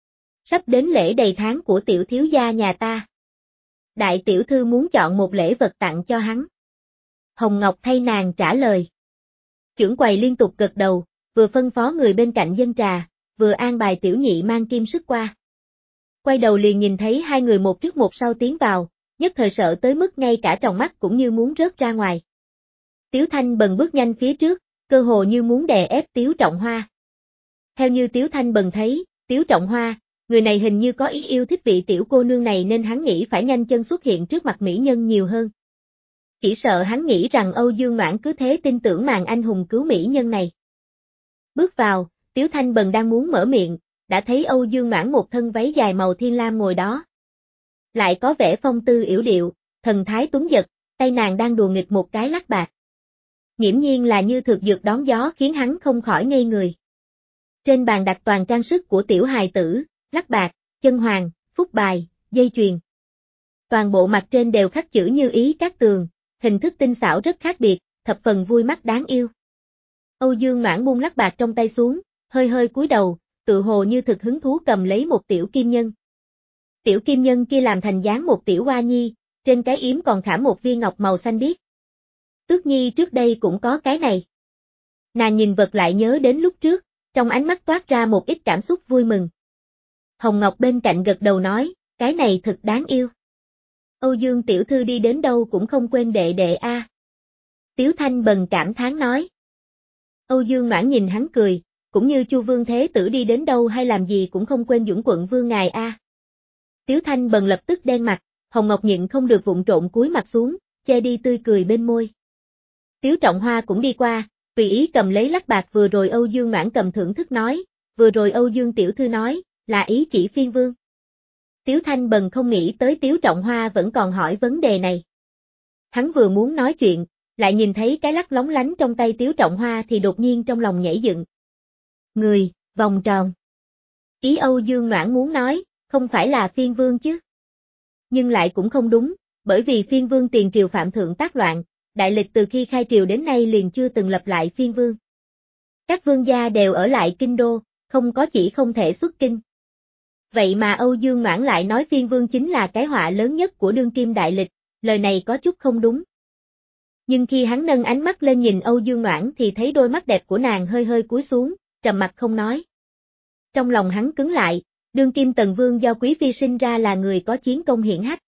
Sắp đến lễ đầy tháng của tiểu thiếu gia nhà ta. Đại tiểu thư muốn chọn một lễ vật tặng cho hắn. Hồng Ngọc thay nàng trả lời. Trưởng quầy liên tục gật đầu, vừa phân phó người bên cạnh dâng trà, vừa an bài tiểu nhị mang kim sức qua. Quay đầu liền nhìn thấy hai người một trước một sau tiến vào, nhất thời sợ tới mức ngay cả tròng mắt cũng như muốn rớt ra ngoài. Tiếu Thanh Bần bước nhanh phía trước, cơ hồ như muốn đè ép Tiếu Trọng Hoa. Theo như Tiếu Thanh Bần thấy, Tiếu Trọng Hoa, người này hình như có ý yêu thích vị tiểu cô nương này nên hắn nghĩ phải nhanh chân xuất hiện trước mặt mỹ nhân nhiều hơn. Chỉ sợ hắn nghĩ rằng Âu Dương Noãn cứ thế tin tưởng màn anh hùng cứu mỹ nhân này. Bước vào, Tiếu Thanh Bần đang muốn mở miệng, đã thấy Âu Dương Noãn một thân váy dài màu thiên lam ngồi đó. Lại có vẻ phong tư yểu điệu, thần thái tuấn giật, tay nàng đang đùa nghịch một cái lắc bạc. Nghiễm nhiên là như thực dược đón gió khiến hắn không khỏi ngây người. Trên bàn đặt toàn trang sức của tiểu hài tử, lắc bạc, chân hoàng, phúc bài, dây chuyền. Toàn bộ mặt trên đều khắc chữ như ý các tường, hình thức tinh xảo rất khác biệt, thập phần vui mắt đáng yêu. Âu Dương Noãn buông lắc bạc trong tay xuống, hơi hơi cúi đầu, tự hồ như thực hứng thú cầm lấy một tiểu kim nhân. Tiểu kim nhân kia làm thành dáng một tiểu hoa nhi, trên cái yếm còn khảm một viên ngọc màu xanh biếc. Tước Nhi trước đây cũng có cái này. Nàng nhìn vật lại nhớ đến lúc trước, trong ánh mắt toát ra một ít cảm xúc vui mừng. Hồng Ngọc bên cạnh gật đầu nói, cái này thật đáng yêu. Âu Dương tiểu thư đi đến đâu cũng không quên đệ đệ a. À. Tiếu Thanh Bần cảm thán nói. Âu Dương Noãn nhìn hắn cười, cũng như Chu Vương Thế Tử đi đến đâu hay làm gì cũng không quên Dũng quận vương ngài a. À. Tiếu Thanh Bần lập tức đen mặt, Hồng Ngọc nhịn không được vụng trộn cúi mặt xuống, che đi tươi cười bên môi. Tiếu Trọng Hoa cũng đi qua, tùy ý cầm lấy lắc bạc vừa rồi Âu Dương Noãn cầm thưởng thức nói, vừa rồi Âu Dương tiểu thư nói, là ý chỉ phiên vương. Tiếu Thanh Bần không nghĩ tới Tiếu Trọng Hoa vẫn còn hỏi vấn đề này. Hắn vừa muốn nói chuyện, lại nhìn thấy cái lắc lóng lánh trong tay Tiếu Trọng Hoa thì đột nhiên trong lòng nhảy dựng. Người, vòng tròn. Ý Âu Dương Noãn muốn nói, không phải là phiên vương chứ. Nhưng lại cũng không đúng, bởi vì phiên vương tiền triều phạm thượng tác loạn, đại lịch từ khi khai triều đến nay liền chưa từng lập lại phiên vương. Các vương gia đều ở lại kinh đô, không có chỉ không thể xuất kinh. Vậy mà Âu Dương Noãn lại nói phiên vương chính là cái họa lớn nhất của đương kim đại lịch, lời này có chút không đúng. Nhưng khi hắn nâng ánh mắt lên nhìn Âu Dương Noãn thì thấy đôi mắt đẹp của nàng hơi hơi cúi xuống, trầm mặt không nói. Trong lòng hắn cứng lại, đương kim Tần Vương do Quý Phi sinh ra là người có chiến công hiển hách.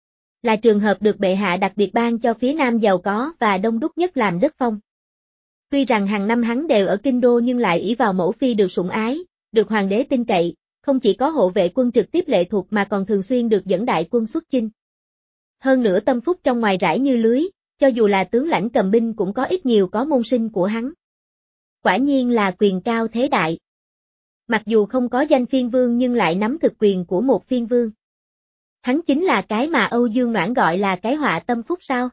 Là trường hợp được bệ hạ đặc biệt ban cho phía Nam giàu có và đông đúc nhất làm đất phong. Tuy rằng hàng năm hắn đều ở kinh đô nhưng lại ỷ vào mẫu phi được sủng ái, được hoàng đế tin cậy, không chỉ có hộ vệ quân trực tiếp lệ thuộc mà còn thường xuyên được dẫn đại quân xuất chinh. Hơn nữa tâm phúc trong ngoài rải như lưới, cho dù là tướng lãnh cầm binh cũng có ít nhiều có môn sinh của hắn. Quả nhiên là quyền cao thế đại. Mặc dù không có danh phiên vương nhưng lại nắm thực quyền của một phiên vương. Hắn chính là cái mà Âu Dương Noãn gọi là cái họa tâm phúc sao?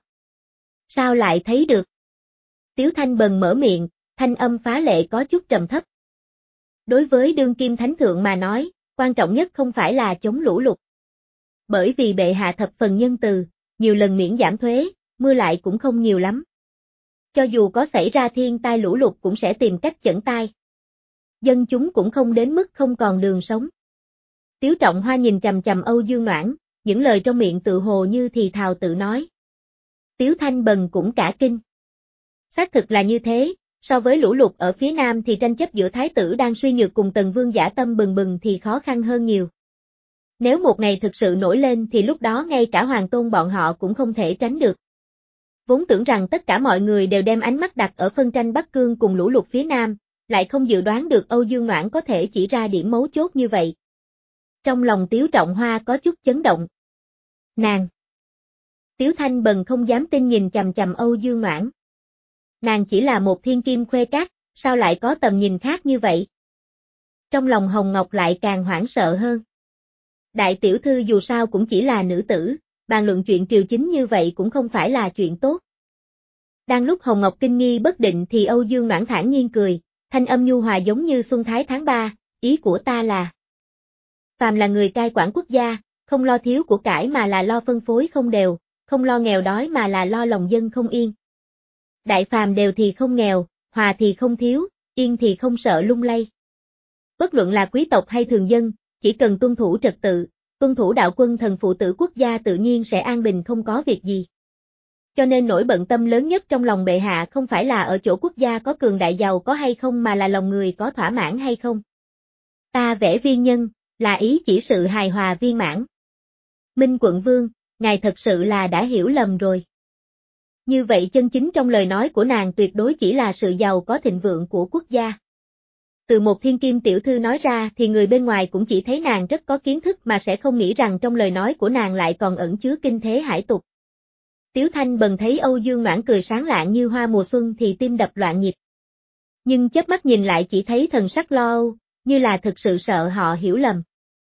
Sao lại thấy được? Tiếu Thanh Bần mở miệng, thanh âm phá lệ có chút trầm thấp. Đối với đương kim thánh thượng mà nói, quan trọng nhất không phải là chống lũ lụt. Bởi vì bệ hạ thập phần nhân từ, nhiều lần miễn giảm thuế, mưa lại cũng không nhiều lắm. Cho dù có xảy ra thiên tai lũ lụt cũng sẽ tìm cách chẩn tai. Dân chúng cũng không đến mức không còn đường sống. Tiếu Trọng Hoa nhìn chằm chằm Âu Dương Noãn, những lời trong miệng tự hồ như thì thào tự nói. Tiếu Thanh Bần cũng cả kinh. Xác thực là như thế, so với lũ lụt ở phía nam thì tranh chấp giữa thái tử đang suy nhược cùng Tần Vương dã tâm bừng bừng thì khó khăn hơn nhiều. Nếu một ngày thực sự nổi lên thì lúc đó ngay cả hoàng tôn bọn họ cũng không thể tránh được. Vốn tưởng rằng tất cả mọi người đều đem ánh mắt đặt ở phân tranh Bắc Cương cùng lũ lụt phía nam, lại không dự đoán được Âu Dương Noãn có thể chỉ ra điểm mấu chốt như vậy. Trong lòng Tiếu Trọng Hoa có chút chấn động. Nàng! Tiếu Thanh Bần không dám tin nhìn chằm chằm Âu Dương Noãn. Nàng chỉ là một thiên kim khuê cát, sao lại có tầm nhìn khác như vậy? Trong lòng Hồng Ngọc lại càng hoảng sợ hơn. Đại tiểu thư dù sao cũng chỉ là nữ tử, bàn luận chuyện triều chính như vậy cũng không phải là chuyện tốt. Đang lúc Hồng Ngọc kinh nghi bất định thì Âu Dương Noãn thản nhiên cười, thanh âm nhu hòa giống như xuân thái tháng ba, ý của ta là phàm là người cai quản quốc gia, không lo thiếu của cải mà là lo phân phối không đều, không lo nghèo đói mà là lo lòng dân không yên. Đại phàm đều thì không nghèo, hòa thì không thiếu, yên thì không sợ lung lay. Bất luận là quý tộc hay thường dân, chỉ cần tuân thủ trật tự, tuân thủ đạo quân thần phụ tử quốc gia tự nhiên sẽ an bình không có việc gì. Cho nên nỗi bận tâm lớn nhất trong lòng bệ hạ không phải là ở chỗ quốc gia có cường đại giàu có hay không mà là lòng người có thỏa mãn hay không. Ta vẽ viên nhân, là ý chỉ sự hài hòa viên mãn. Minh Quận Vương, ngài thật sự là đã hiểu lầm rồi. Như vậy chân chính trong lời nói của nàng tuyệt đối chỉ là sự giàu có thịnh vượng của quốc gia. Từ một thiên kim tiểu thư nói ra thì người bên ngoài cũng chỉ thấy nàng rất có kiến thức mà sẽ không nghĩ rằng trong lời nói của nàng lại còn ẩn chứa kinh thế hải tục. Tiếu Thanh Bần thấy Âu Dương Noãn cười sáng lạng như hoa mùa xuân thì tim đập loạn nhịp. Nhưng chớp mắt nhìn lại chỉ thấy thần sắc lo âu, như là thực sự sợ họ hiểu lầm.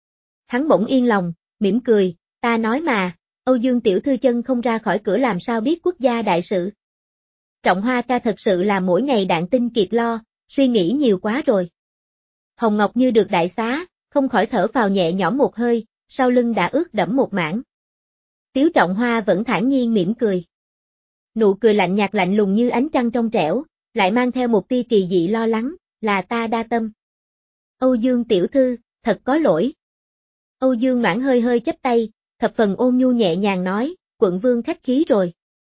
Hắn bỗng yên lòng, mỉm cười, ta nói mà, Âu Dương tiểu thư chân không ra khỏi cửa làm sao biết quốc gia đại sự. Trọng Hoa ca thật sự là mỗi ngày đạn tinh kiệt lo, suy nghĩ nhiều quá rồi. Hồng Ngọc như được đại xá, không khỏi thở phào nhẹ nhõm một hơi, sau lưng đã ướt đẫm một mảng. Tiếu Trọng Hoa vẫn thản nhiên mỉm cười. Nụ cười lạnh nhạt lạnh lùng như ánh trăng trong trẻo, lại mang theo một tia kỳ dị lo lắng, là ta đa tâm. Âu Dương tiểu thư, thật có lỗi. Âu Dương Noãn hơi hơi chắp tay, thập phần ôn nhu nhẹ nhàng nói, quận vương khách khí rồi.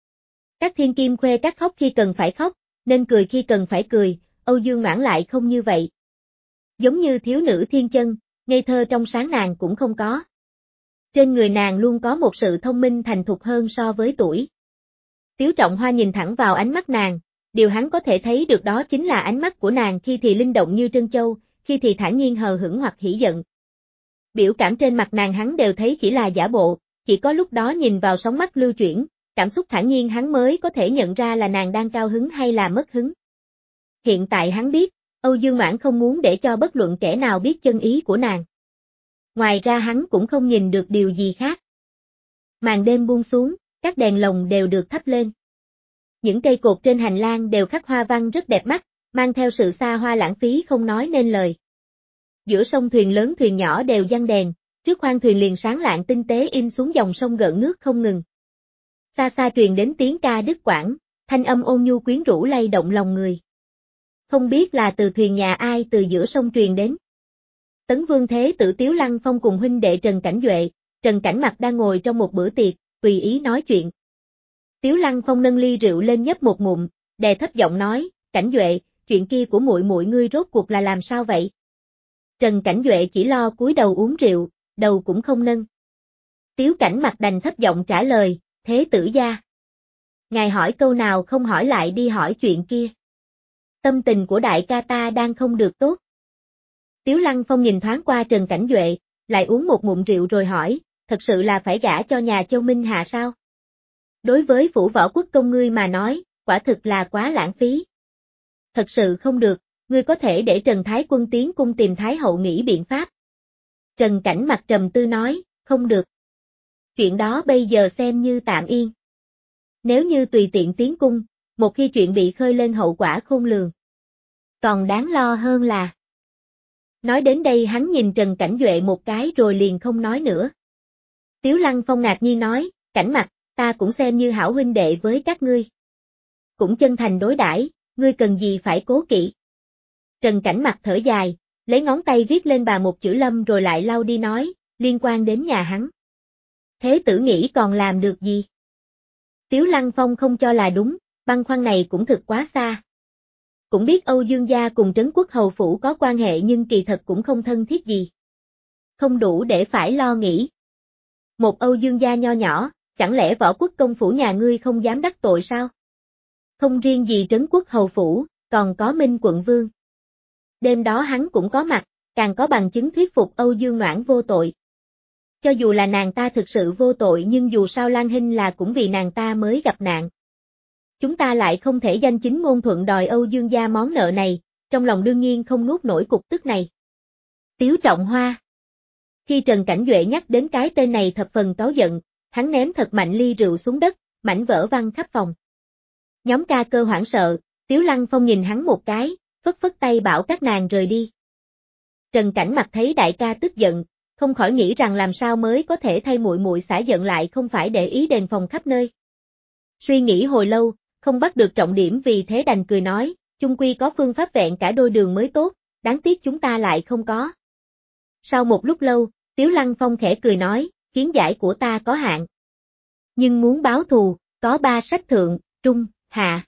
Các thiên kim khuê các khóc khi cần phải khóc, nên cười khi cần phải cười, Âu Dương Noãn lại không như vậy. Giống như thiếu nữ thiên chân, ngây thơ trong sáng nàng cũng không có. Trên người nàng luôn có một sự thông minh thành thục hơn so với tuổi. Tiếu Trọng Hoa nhìn thẳng vào ánh mắt nàng, điều hắn có thể thấy được đó chính là ánh mắt của nàng khi thì linh động như trân châu, khi thì thản nhiên hờ hững hoặc hỉ giận. Biểu cảm trên mặt nàng hắn đều thấy chỉ là giả bộ, chỉ có lúc đó nhìn vào sóng mắt lưu chuyển, cảm xúc thản nhiên hắn mới có thể nhận ra là nàng đang cao hứng hay là mất hứng. Hiện tại hắn biết, Âu Dương Noãn không muốn để cho bất luận kẻ nào biết chân ý của nàng. Ngoài ra hắn cũng không nhìn được điều gì khác. Màn đêm buông xuống, các đèn lồng đều được thắp lên. Những cây cột trên hành lang đều khắc hoa văn rất đẹp mắt, mang theo sự xa hoa lãng phí không nói nên lời. Giữa sông thuyền lớn thuyền nhỏ đều giăng đèn, trước khoang thuyền liền sáng lạng tinh tế in xuống dòng sông gợn nước không ngừng. Xa xa truyền đến tiếng ca đứt quãng, thanh âm ôn nhu quyến rũ lay động lòng người. Không biết là từ thuyền nhà ai từ giữa sông truyền đến. Tấn Vương Thế Tử Tiếu Lăng Phong cùng huynh đệ Trần Cảnh Duệ, Trần Cảnh Mặc đang ngồi trong một bữa tiệc, tùy ý nói chuyện. Tiếu Lăng Phong nâng ly rượu lên nhấp một ngụm, đè thấp giọng nói, Cảnh Duệ, chuyện kia của muội muội ngươi rốt cuộc là làm sao vậy? Trần Cảnh Duệ chỉ lo cúi đầu uống rượu, đầu cũng không nâng. Tiếu Cảnh Mặc đành thấp giọng trả lời, Thế tử gia. Ngài hỏi câu nào không hỏi lại đi hỏi chuyện kia. Tâm tình của đại ca ta đang không được tốt. Tiếu Lăng Phong nhìn thoáng qua Trần Cảnh Duệ, lại uống một ngụm rượu rồi hỏi, thật sự là phải gả cho nhà Châu Minh Hạ sao? Đối với phủ võ quốc công ngươi mà nói, quả thực là quá lãng phí. Thật sự không được, ngươi có thể để Trần Thái Quân tiến cung tìm Thái Hậu nghĩ biện pháp. Trần Cảnh Mặc trầm tư nói, không được. Chuyện đó bây giờ xem như tạm yên. Nếu như tùy tiện tiến cung, một khi chuyện bị khơi lên hậu quả khôn lường. Còn đáng lo hơn là. Nói đến đây hắn nhìn Trần Cảnh Duệ một cái rồi liền không nói nữa. Tiếu Lăng Phong ngạc nhiên nói, Cảnh Mặc, ta cũng xem như hảo huynh đệ với các ngươi. Cũng chân thành đối đãi, ngươi cần gì phải cố kỵ. Trần Cảnh Mặc thở dài, lấy ngón tay viết lên bàn một chữ Lâm rồi lại lau đi nói, liên quan đến nhà hắn. Thế tử nghĩ còn làm được gì? Tiếu Lăng Phong không cho là đúng, băn khoăn này cũng thực quá xa. Cũng biết Âu Dương gia cùng Trấn Quốc hầu phủ có quan hệ nhưng kỳ thật cũng không thân thiết gì. Không đủ để phải lo nghĩ. Một Âu Dương gia nho nhỏ, chẳng lẽ Võ Quốc công phủ nhà ngươi không dám đắc tội sao? Không riêng gì Trấn Quốc hầu phủ, còn có Minh quận vương. Đêm đó hắn cũng có mặt, càng có bằng chứng thuyết phục Âu Dương Noãn vô tội. Cho dù là nàng ta thực sự vô tội nhưng dù sao Lan Hinh là cũng vì nàng ta mới gặp nạn. Chúng ta lại không thể danh chính ngôn thuận đòi Âu Dương gia món nợ này, trong lòng đương nhiên không nuốt nổi cục tức này. Tiếu Trọng Hoa. Khi Trần Cảnh Duệ nhắc đến cái tên này thập phần cáu giận, hắn ném thật mạnh ly rượu xuống đất, mảnh vỡ văng khắp phòng. Nhóm ca cơ hoảng sợ, Tiếu Lăng Phong nhìn hắn một cái, phất phất tay bảo các nàng rời đi. Trần Cảnh Mặc thấy đại ca tức giận, không khỏi nghĩ rằng làm sao mới có thể thay muội muội xả giận lại không phải để ý đền phòng khắp nơi. Suy nghĩ hồi lâu, không bắt được trọng điểm vì thế đành cười nói, chung quy có phương pháp vẹn cả đôi đường mới tốt, đáng tiếc chúng ta lại không có. Sau một lúc lâu, Tiếu Lăng Phong khẽ cười nói, kiến giải của ta có hạn. Nhưng muốn báo thù, có ba sách thượng, trung, hạ.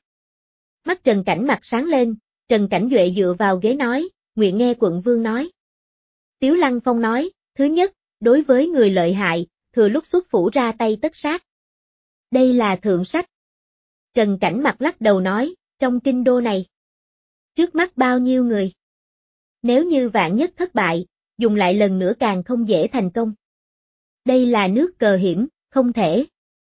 Mắt Trần Cảnh Mặc sáng lên, Trần Cảnh Duệ dựa vào ghế nói, nguyện nghe quận vương nói. Tiếu Lăng Phong nói, thứ nhất, đối với người lợi hại, thừa lúc xuất phủ ra tay tất sát. Đây là thượng sách. Trần Cảnh Mặc lắc đầu nói, trong kinh đô này, trước mắt bao nhiêu người? Nếu như vạn nhất thất bại, dùng lại lần nữa càng không dễ thành công. Đây là nước cờ hiểm, không thể.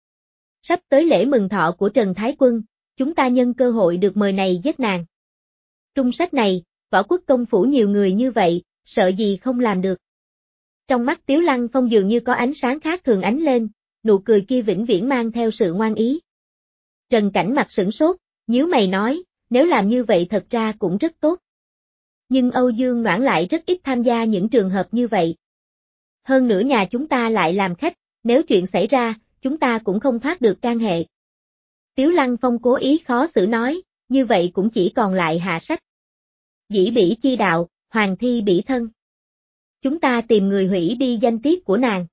Sắp tới lễ mừng thọ của Trần Thái Quân, chúng ta nhân cơ hội được mời này giết nàng. Trung sách này, Võ Quốc công phủ nhiều người như vậy, sợ gì không làm được. Trong mắt Tiếu Lăng Phong dường như có ánh sáng khác thường ánh lên, nụ cười kia vĩnh viễn mang theo sự ngoan ý. Trần Cảnh Mặc sửng sốt, nhíu mày nói, nếu làm như vậy thật ra cũng rất tốt. Nhưng Âu Dương Noãn lại rất ít tham gia những trường hợp như vậy. Hơn nữa nhà chúng ta lại làm khách, nếu chuyện xảy ra, chúng ta cũng không thoát được can hệ. Tiếu Lăng Phong cố ý khó xử nói, như vậy cũng chỉ còn lại hạ sách. Dĩ bỉ chi đạo, hoàng thi bỉ thân. Chúng ta tìm người hủy đi danh tiết của nàng.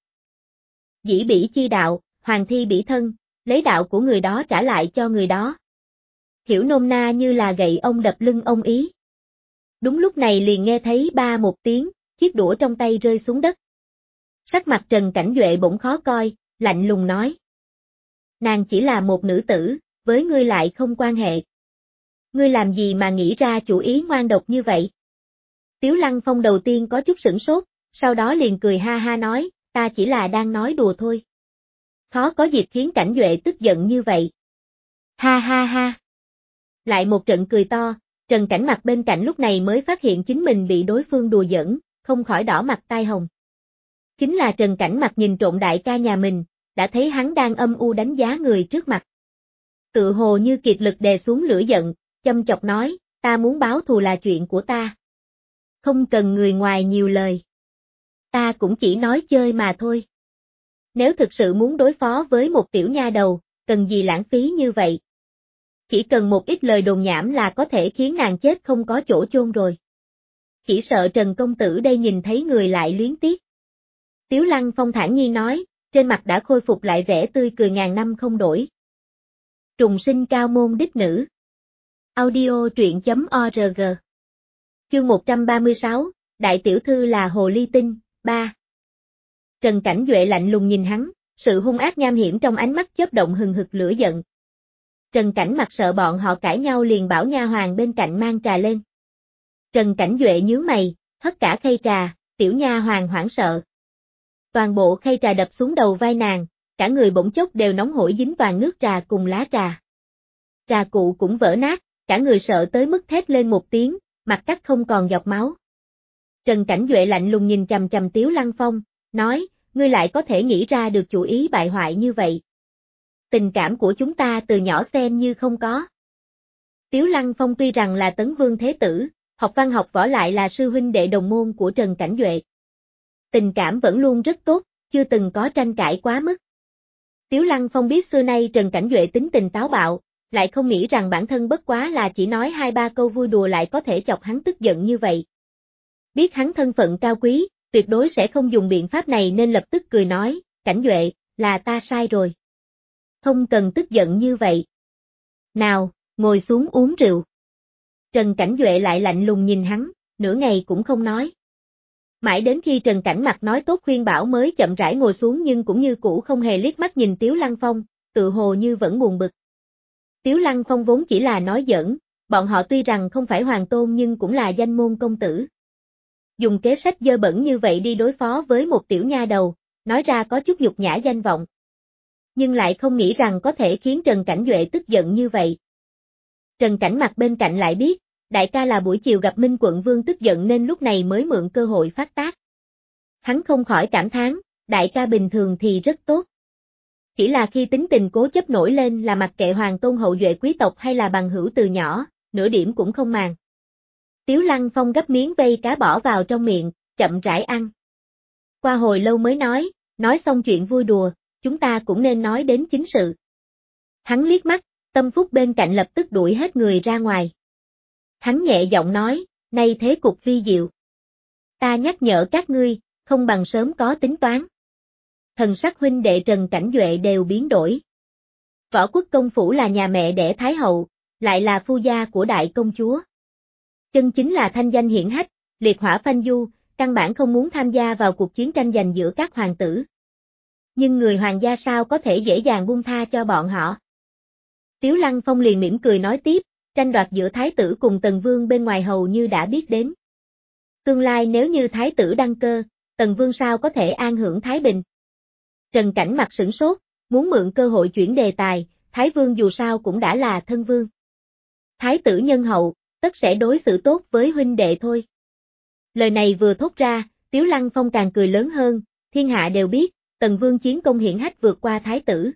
Dĩ bỉ chi đạo, hoàng thi bỉ thân, lấy đạo của người đó trả lại cho người đó. Hiểu nôm na như là gậy ông đập lưng ông ý. Đúng lúc này liền nghe thấy ba một tiếng, chiếc đũa trong tay rơi xuống đất. Sắc mặt Trần Cảnh Duệ bỗng khó coi, lạnh lùng nói. Nàng chỉ là một nữ tử, với ngươi lại không quan hệ. Ngươi làm gì mà nghĩ ra chủ ý ngoan độc như vậy? Tiếu Lăng Phong đầu tiên có chút sửng sốt, sau đó liền cười ha ha nói, ta chỉ là đang nói đùa thôi. Khó có dịp khiến Cảnh Duệ tức giận như vậy. Ha ha ha. Lại một trận cười to, Trần Cảnh Mặc bên cạnh lúc này mới phát hiện chính mình bị đối phương đùa giỡn, không khỏi đỏ mặt tai hồng. Chính là Trần Cảnh Mặc nhìn trộm đại ca nhà mình, đã thấy hắn đang âm u đánh giá người trước mặt. Tự hồ như kiệt lực đè xuống lửa giận, châm chọc nói, ta muốn báo thù là chuyện của ta. Không cần người ngoài nhiều lời. Ta cũng chỉ nói chơi mà thôi. Nếu thực sự muốn đối phó với một tiểu nha đầu, cần gì lãng phí như vậy? Chỉ cần một ít lời đồn nhảm là có thể khiến nàng chết không có chỗ chôn rồi. Chỉ sợ Trần công tử đây nhìn thấy người lại luyến tiếc. Tiếu Lăng Phong thản nhiên nói, trên mặt đã khôi phục lại vẻ tươi cười ngàn năm không đổi. Trùng sinh cao môn đích nữ. Audio truyện chấm org. Chương một trăm ba mươi sáu, Đại tiểu thư là hồ ly tinh, ba. Trần Cảnh Duệ lạnh lùng nhìn hắn, sự hung ác nham hiểm trong ánh mắt chớp động hừng hực lửa giận. Trần Cảnh Mặc sợ bọn họ cãi nhau liền bảo nha hoàn bên cạnh mang trà lên. Trần Cảnh Duệ nhướng mày, hất cả khay trà, tiểu nha hoàn hoảng sợ. Toàn bộ khay trà đập xuống đầu vai nàng, cả người bỗng chốc đều nóng hổi dính toàn nước trà cùng lá trà. Trà cụ cũng vỡ nát, cả người sợ tới mức thét lên một tiếng, mặt cắt không còn giọt máu. Trần Cảnh Duệ lạnh lùng nhìn chằm chằm Tiếu Lăng Phong, nói, ngươi lại có thể nghĩ ra được chủ ý bại hoại như vậy. Tình cảm của chúng ta từ nhỏ xem như không có. Tiếu Lăng Phong tuy rằng là Tấn Vương Thế Tử, học văn học võ lại là sư huynh đệ đồng môn của Trần Cảnh Duệ. Tình cảm vẫn luôn rất tốt, chưa từng có tranh cãi quá mức. Tiếu Lăng Phong biết xưa nay Trần Cảnh Duệ tính tình táo bạo, lại không nghĩ rằng bản thân bất quá là chỉ nói hai ba câu vui đùa lại có thể chọc hắn tức giận như vậy. Biết hắn thân phận cao quý, tuyệt đối sẽ không dùng biện pháp này nên lập tức cười nói, Cảnh Duệ, là ta sai rồi. Không cần tức giận như vậy. Nào, ngồi xuống uống rượu. Trần Cảnh Duệ lại lạnh lùng nhìn hắn, nửa ngày cũng không nói. Mãi đến khi Trần Cảnh Mặc nói tốt khuyên bảo mới chậm rãi ngồi xuống nhưng cũng như cũ không hề liếc mắt nhìn Tiếu Lăng Phong, tự hồ như vẫn buồn bực. Tiếu Lăng Phong vốn chỉ là nói giỡn, bọn họ tuy rằng không phải hoàng tôn nhưng cũng là danh môn công tử. Dùng kế sách dơ bẩn như vậy đi đối phó với một tiểu nha đầu, nói ra có chút nhục nhã danh vọng. Nhưng lại không nghĩ rằng có thể khiến Trần Cảnh Duệ tức giận như vậy. Trần Cảnh Mặc bên cạnh lại biết, đại ca là buổi chiều gặp Minh Quận Vương tức giận nên lúc này mới mượn cơ hội phát tác. Hắn không khỏi cảm thán, đại ca bình thường thì rất tốt. Chỉ là khi tính tình cố chấp nổi lên là mặc kệ hoàng tôn hậu duệ quý tộc hay là bằng hữu từ nhỏ, nửa điểm cũng không màng. Tiếu Lăng Phong gấp miếng vây cá bỏ vào trong miệng, chậm rãi ăn. Qua hồi lâu mới nói, nói xong chuyện vui đùa, chúng ta cũng nên nói đến chính sự. Hắn liếc mắt, Tâm Phúc bên cạnh lập tức đuổi hết người ra ngoài. Hắn nhẹ giọng nói, nay thế cục vi diệu. Ta nhắc nhở các ngươi, không bằng sớm có tính toán. Thần sắc huynh đệ Trần Cảnh Duệ đều biến đổi. Võ Quốc công phủ là nhà mẹ đẻ Thái hậu, lại là phu gia của đại công chúa. Chân chính là thanh danh hiển hách, liệt hỏa phanh du, căn bản không muốn tham gia vào cuộc chiến tranh giành giữa các hoàng tử. Nhưng người hoàng gia sao có thể dễ dàng buông tha cho bọn họ? Tiếu Lăng Phong liền mỉm cười nói tiếp, tranh đoạt giữa thái tử cùng tần vương bên ngoài hầu như đã biết đến. Tương lai nếu như thái tử đăng cơ, tần vương sao có thể an hưởng thái bình? Trần Cảnh Mặc sửng sốt, muốn mượn cơ hội chuyển đề tài, thái vương dù sao cũng đã là thân vương. Thái tử nhân hậu, tất sẽ đối xử tốt với huynh đệ thôi. Lời này vừa thốt ra, Tiếu Lăng Phong càng cười lớn hơn, thiên hạ đều biết, tần vương chiến công hiển hách vượt qua thái tử.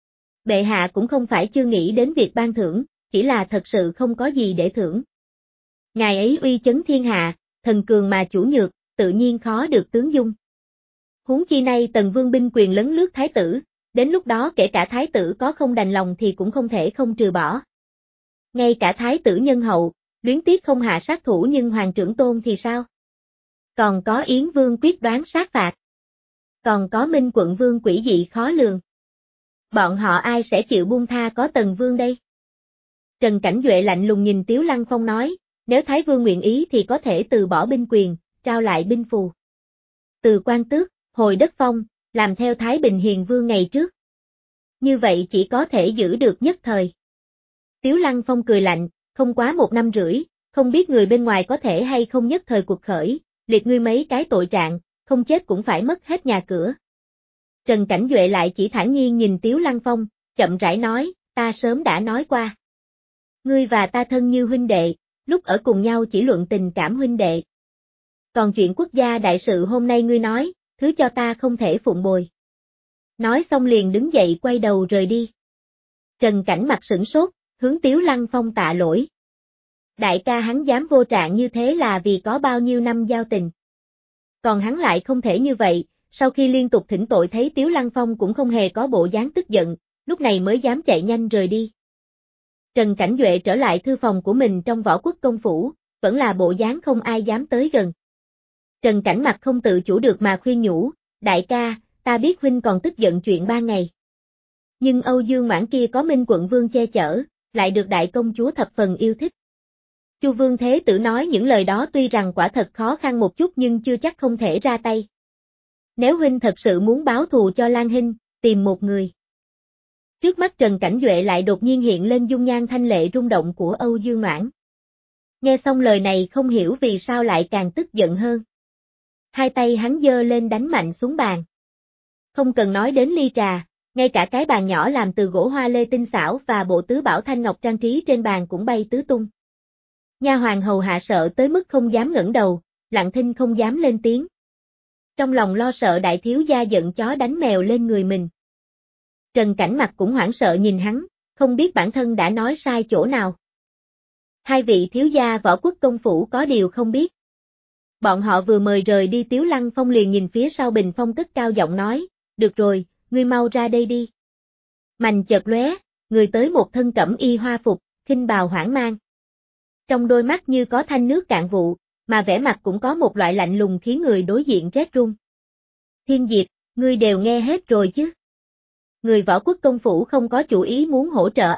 Bệ hạ cũng không phải chưa nghĩ đến việc ban thưởng, chỉ là thật sự không có gì để thưởng. Ngài ấy uy chấn thiên hạ, thần cường mà chủ nhược, tự nhiên khó được tướng dung. Huống chi nay tần vương binh quyền lấn lướt thái tử, đến lúc đó kể cả thái tử có không đành lòng thì cũng không thể không trừ bỏ. Ngay cả thái tử nhân hậu, luyến tiếc không hạ sát thủ nhưng hoàng trưởng tôn thì sao? Còn có Yến Vương quyết đoán sát phạt. Còn có Minh Quận Vương quỷ dị khó lường. Bọn họ ai sẽ chịu buông tha có Tần Vương đây? Trần Cảnh Duệ lạnh lùng nhìn Tiếu Lăng Phong nói, nếu Thái Vương nguyện ý thì có thể từ bỏ binh quyền, trao lại binh phù. Từ quan tước, hồi đất phong, làm theo Thái Bình Hiền Vương ngày trước. Như vậy chỉ có thể giữ được nhất thời. Tiếu Lăng Phong cười lạnh, không quá một năm rưỡi, không biết người bên ngoài có thể hay không nhất thời cuộc khởi, liệt ngươi mấy cái tội trạng, không chết cũng phải mất hết nhà cửa. Trần Cảnh Duệ lại chỉ thản nhiên nhìn Tiếu Lăng Phong, chậm rãi nói, ta sớm đã nói qua. Ngươi và ta thân như huynh đệ, lúc ở cùng nhau chỉ luận tình cảm huynh đệ. Còn chuyện quốc gia đại sự hôm nay ngươi nói, thứ cho ta không thể phụng bồi. Nói xong liền đứng dậy quay đầu rời đi. Trần Cảnh mặt sửng sốt, hướng Tiếu Lăng Phong tạ lỗi. Đại ca hắn dám vô trạng như thế là vì có bao nhiêu năm giao tình. Còn hắn lại không thể như vậy, sau khi liên tục thỉnh tội thấy Tiếu Lăng Phong cũng không hề có bộ dáng tức giận, lúc này mới dám chạy nhanh rời đi. Trần Cảnh Duệ trở lại thư phòng của mình trong Võ Quốc công phủ, vẫn là bộ dáng không ai dám tới gần. Trần Cảnh mặt không tự chủ được mà khuyên nhủ, đại ca, ta biết huynh còn tức giận chuyện ba ngày. Nhưng Âu Dương Mãn kia có Minh Quận Vương che chở, lại được đại công chúa thập phần yêu thích. Chu Vương Thế Tử nói những lời đó tuy rằng quả thật khó khăn một chút nhưng chưa chắc không thể ra tay. Nếu huynh thật sự muốn báo thù cho Lan Hinh, tìm một người. Trước mắt Trần Cảnh Duệ lại đột nhiên hiện lên dung nhan thanh lệ rung động của Âu Dương Noãn. Nghe xong lời này không hiểu vì sao lại càng tức giận hơn. Hai tay hắn giơ lên đánh mạnh xuống bàn. Không cần nói đến ly trà, ngay cả cái bàn nhỏ làm từ gỗ hoa lê tinh xảo và bộ tứ bảo thanh ngọc trang trí trên bàn cũng bay tứ tung. Nha hoàn hầu hạ sợ tới mức không dám ngẩng đầu, lặng thinh không dám lên tiếng. Trong lòng lo sợ đại thiếu gia giận chó đánh mèo lên người mình. Trần Cảnh Mặc cũng hoảng sợ nhìn hắn, không biết bản thân đã nói sai chỗ nào. Hai vị thiếu gia Võ Quốc công phủ có điều không biết. Bọn họ vừa mời rời đi Tiếu Lăng Phong liền nhìn phía sau bình phong cất cao giọng nói, được rồi, ngươi mau ra đây đi. Mành chợt lóe, người tới một thân cẩm y hoa phục, khinh bào hoảng mang. Trong đôi mắt như có thanh nước cạn vụ, mà vẻ mặt cũng có một loại lạnh lùng khiến người đối diện rét run. Thiên Diệp, ngươi đều nghe hết rồi chứ? Người Võ Quốc công phủ không có chủ ý muốn hỗ trợ ai,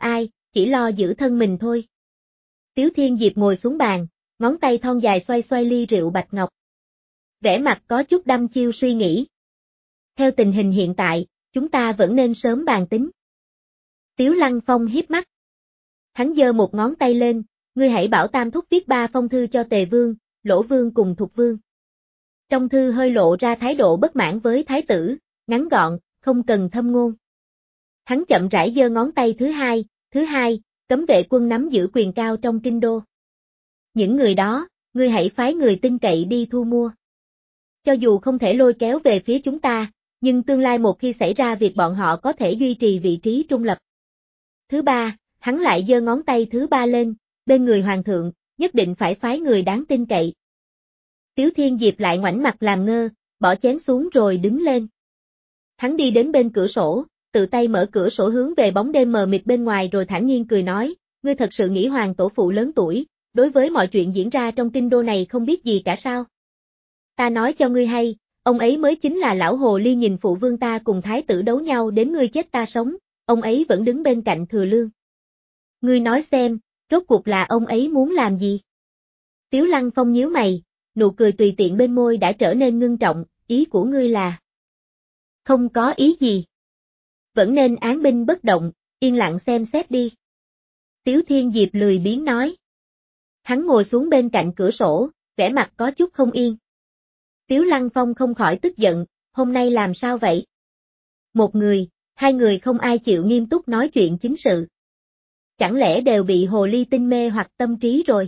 chỉ lo giữ thân mình thôi. Tiếu Thiên Diệp ngồi xuống bàn, ngón tay thon dài xoay xoay ly rượu bạch ngọc. Vẻ mặt có chút đăm chiêu suy nghĩ. Theo tình hình hiện tại, chúng ta vẫn nên sớm bàn tính. Tiếu Lăng Phong hiếp mắt. Hắn giơ một ngón tay lên, ngươi hãy bảo Tam Thúc viết ba phong thư cho Tề Vương, Lỗ Vương cùng Thục Vương. Trong thư hơi lộ ra thái độ bất mãn với thái tử, ngắn gọn, không cần thâm ngôn. Hắn chậm rãi giơ ngón tay thứ hai, thứ hai, cấm vệ quân nắm giữ quyền cao trong kinh đô. Những người đó, ngươi hãy phái người tin cậy đi thu mua. Cho dù không thể lôi kéo về phía chúng ta, nhưng tương lai một khi xảy ra việc bọn họ có thể duy trì vị trí trung lập. Thứ ba, hắn lại giơ ngón tay thứ ba lên, bên người hoàng thượng, nhất định phải phái người đáng tin cậy. Tiếu Thiên Diệp lại ngoảnh mặt làm ngơ, bỏ chén xuống rồi đứng lên. Hắn đi đến bên cửa sổ, tự tay mở cửa sổ hướng về bóng đêm mờ mịt bên ngoài rồi thản nhiên cười nói, ngươi thật sự nghĩ hoàng tổ phụ lớn tuổi, đối với mọi chuyện diễn ra trong kinh đô này không biết gì cả sao? Ta nói cho ngươi hay, ông ấy mới chính là lão hồ ly nhìn phụ vương ta cùng thái tử đấu nhau đến ngươi chết ta sống, ông ấy vẫn đứng bên cạnh Thừa Lương. Ngươi nói xem, rốt cuộc là ông ấy muốn làm gì? Tiếu Lăng Phong nhíu mày, nụ cười tùy tiện bên môi đã trở nên ngưng trọng, ý của ngươi là? Không có ý gì. Vẫn nên án binh bất động, yên lặng xem xét đi. Tiếu Thiên Diệp lười biếng nói. Hắn ngồi xuống bên cạnh cửa sổ, vẻ mặt có chút không yên. Tiếu Lăng Phong không khỏi tức giận, hôm nay làm sao vậy? Một người, hai người không ai chịu nghiêm túc nói chuyện chính sự. Chẳng lẽ đều bị hồ ly tinh mê hoặc tâm trí rồi?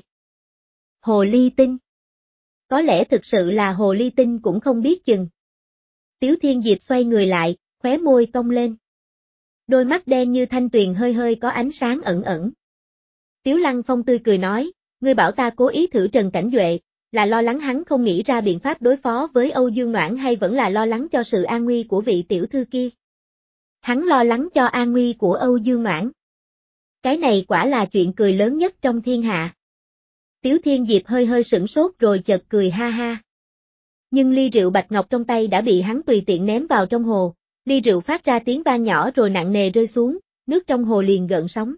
Hồ ly tinh? Có lẽ thực sự là hồ ly tinh cũng không biết chừng. Tiếu Thiên Diệp xoay người lại, khóe môi cong lên. Đôi mắt đen như thanh tuyền hơi hơi có ánh sáng ẩn ẩn. Tiếu Lăng Phong tươi cười nói, ngươi bảo ta cố ý thử Trần Cảnh Duệ, là lo lắng hắn không nghĩ ra biện pháp đối phó với Âu Dương Noãn hay vẫn là lo lắng cho sự an nguy của vị tiểu thư kia? Hắn lo lắng cho an nguy của Âu Dương Noãn. Cái này quả là chuyện cười lớn nhất trong thiên hạ. Tiếu Thiên Diệp hơi hơi sửng sốt rồi chợt cười ha ha. Nhưng ly rượu bạch ngọc trong tay đã bị hắn tùy tiện ném vào trong hồ, ly rượu phát ra tiếng vang nhỏ rồi nặng nề rơi xuống, nước trong hồ liền gợn sóng.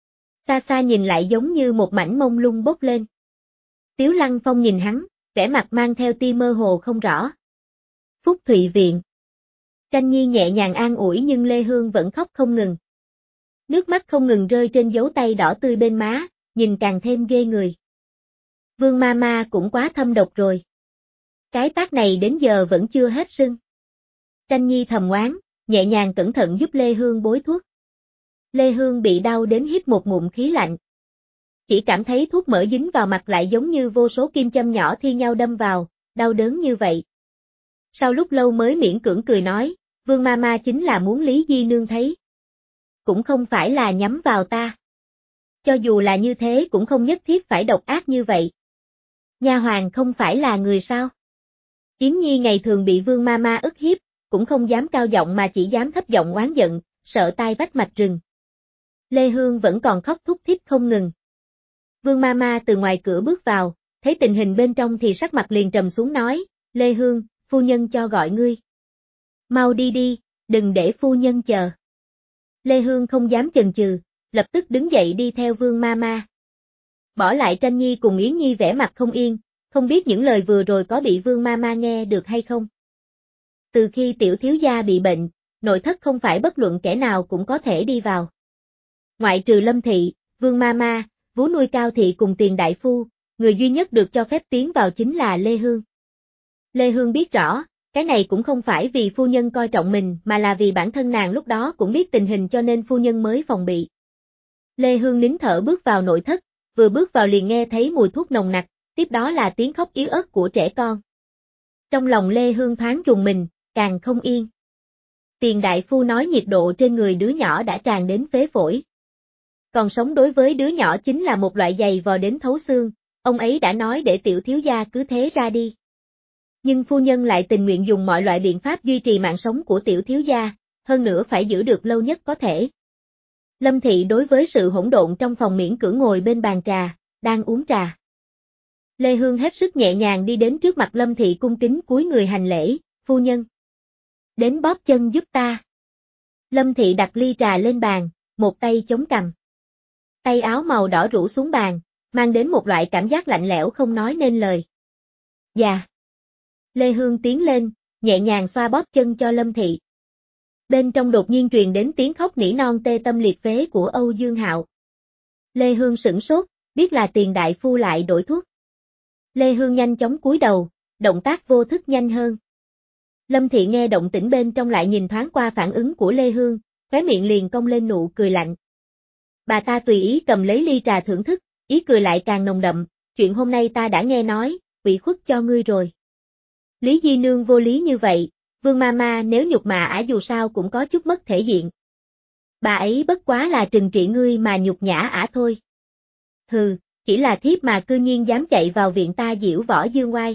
Xa xa nhìn lại giống như một mảnh mông lung bốc lên. Tiếu Lăng Phong nhìn hắn, vẻ mặt mang theo tia mơ hồ không rõ. Phúc Thụy Viện. Tranh Nhi nhẹ nhàng an ủi nhưng Lê Hương vẫn khóc không ngừng. Nước mắt không ngừng rơi trên dấu tay đỏ tươi bên má, nhìn càng thêm ghê người. Vương ma ma cũng quá thâm độc rồi. Cái tát này đến giờ vẫn chưa hết sưng. Tranh Nhi thầm oán, nhẹ nhàng cẩn thận giúp Lê Hương bôi thuốc. Lê Hương bị đau đến hít một ngụm khí lạnh. Chỉ cảm thấy thuốc mỡ dính vào mặt lại giống như vô số kim châm nhỏ thi nhau đâm vào, đau đớn như vậy. Sau lúc lâu mới miễn cưỡng cười nói, Vương ma ma chính là muốn Lý Di Nương thấy. Cũng không phải là nhắm vào ta. Cho dù là như thế cũng không nhất thiết phải độc ác như vậy. Nha hoàn không phải là người sao? Yến Nhi ngày thường bị Vương ma ma ức hiếp, cũng không dám cao giọng mà chỉ dám thấp giọng oán giận, sợ tai vách mạch rừng. Lê Hương vẫn còn khóc thúc thích không ngừng. Vương ma ma từ ngoài cửa bước vào, thấy tình hình bên trong thì sắc mặt liền trầm xuống nói, Lê Hương, phu nhân cho gọi ngươi. Mau đi đi, đừng để phu nhân chờ. Lê Hương không dám chần chừ, lập tức đứng dậy đi theo Vương ma ma. Bỏ lại Tranh Nhi cùng Yến Nhi vẻ mặt không yên, không biết những lời vừa rồi có bị Vương ma ma nghe được hay không. Từ khi tiểu thiếu gia bị bệnh, nội thất không phải bất luận kẻ nào cũng có thể đi vào. Ngoại trừ Lâm Thị, Vương ma ma, vú nuôi Cao Thị cùng Tiền đại phu, người duy nhất được cho phép tiến vào chính là Lê Hương. Lê Hương biết rõ, cái này cũng không phải vì phu nhân coi trọng mình mà là vì bản thân nàng lúc đó cũng biết tình hình cho nên phu nhân mới phòng bị. Lê Hương nín thở bước vào nội thất, vừa bước vào liền nghe thấy mùi thuốc nồng nặc, tiếp đó là tiếng khóc yếu ớt của trẻ con. Trong lòng Lê Hương thoáng rùng mình, càng không yên. Tiền đại phu nói nhiệt độ trên người đứa nhỏ đã tràn đến phế phổi. Còn sống đối với đứa nhỏ chính là một loại dày vò đến thấu xương, ông ấy đã nói để tiểu thiếu gia cứ thế ra đi. Nhưng phu nhân lại tình nguyện dùng mọi loại biện pháp duy trì mạng sống của tiểu thiếu gia, hơn nữa phải giữ được lâu nhất có thể. Lâm Thị đối với sự hỗn độn trong phòng miễn cưỡng ngồi bên bàn trà, đang uống trà. Lê Hương hết sức nhẹ nhàng đi đến trước mặt Lâm Thị cung kính cúi người hành lễ, phu nhân. Đến bóp chân giúp ta. Lâm Thị đặt ly trà lên bàn, một tay chống cằm. Tay áo màu đỏ rủ xuống bàn, mang đến một loại cảm giác lạnh lẽo không nói nên lời. Dạ. Lê Hương tiến lên, nhẹ nhàng xoa bóp chân cho Lâm Thị. Bên trong đột nhiên truyền đến tiếng khóc nỉ non tê tâm liệt phế của Âu Dương Hạo. Lê Hương sửng sốt, biết là Tiền đại phu lại đổi thuốc. Lê Hương nhanh chóng cúi đầu, động tác vô thức nhanh hơn. Lâm Thị nghe động tĩnh bên trong lại nhìn thoáng qua phản ứng của Lê Hương, khóe miệng liền cong lên nụ cười lạnh. Bà ta tùy ý cầm lấy ly trà thưởng thức, ý cười lại càng nồng đậm, chuyện hôm nay ta đã nghe nói, ủy khuất cho ngươi rồi. Lý Di Nương vô lý như vậy, Vương Mama nếu nhục mạ ả dù sao cũng có chút mất thể diện. Bà ấy bất quá là trừng trị ngươi mà nhục nhã ả thôi. Hừ, chỉ là thiếp mà cư nhiên dám chạy vào viện ta diễu võ dương oai.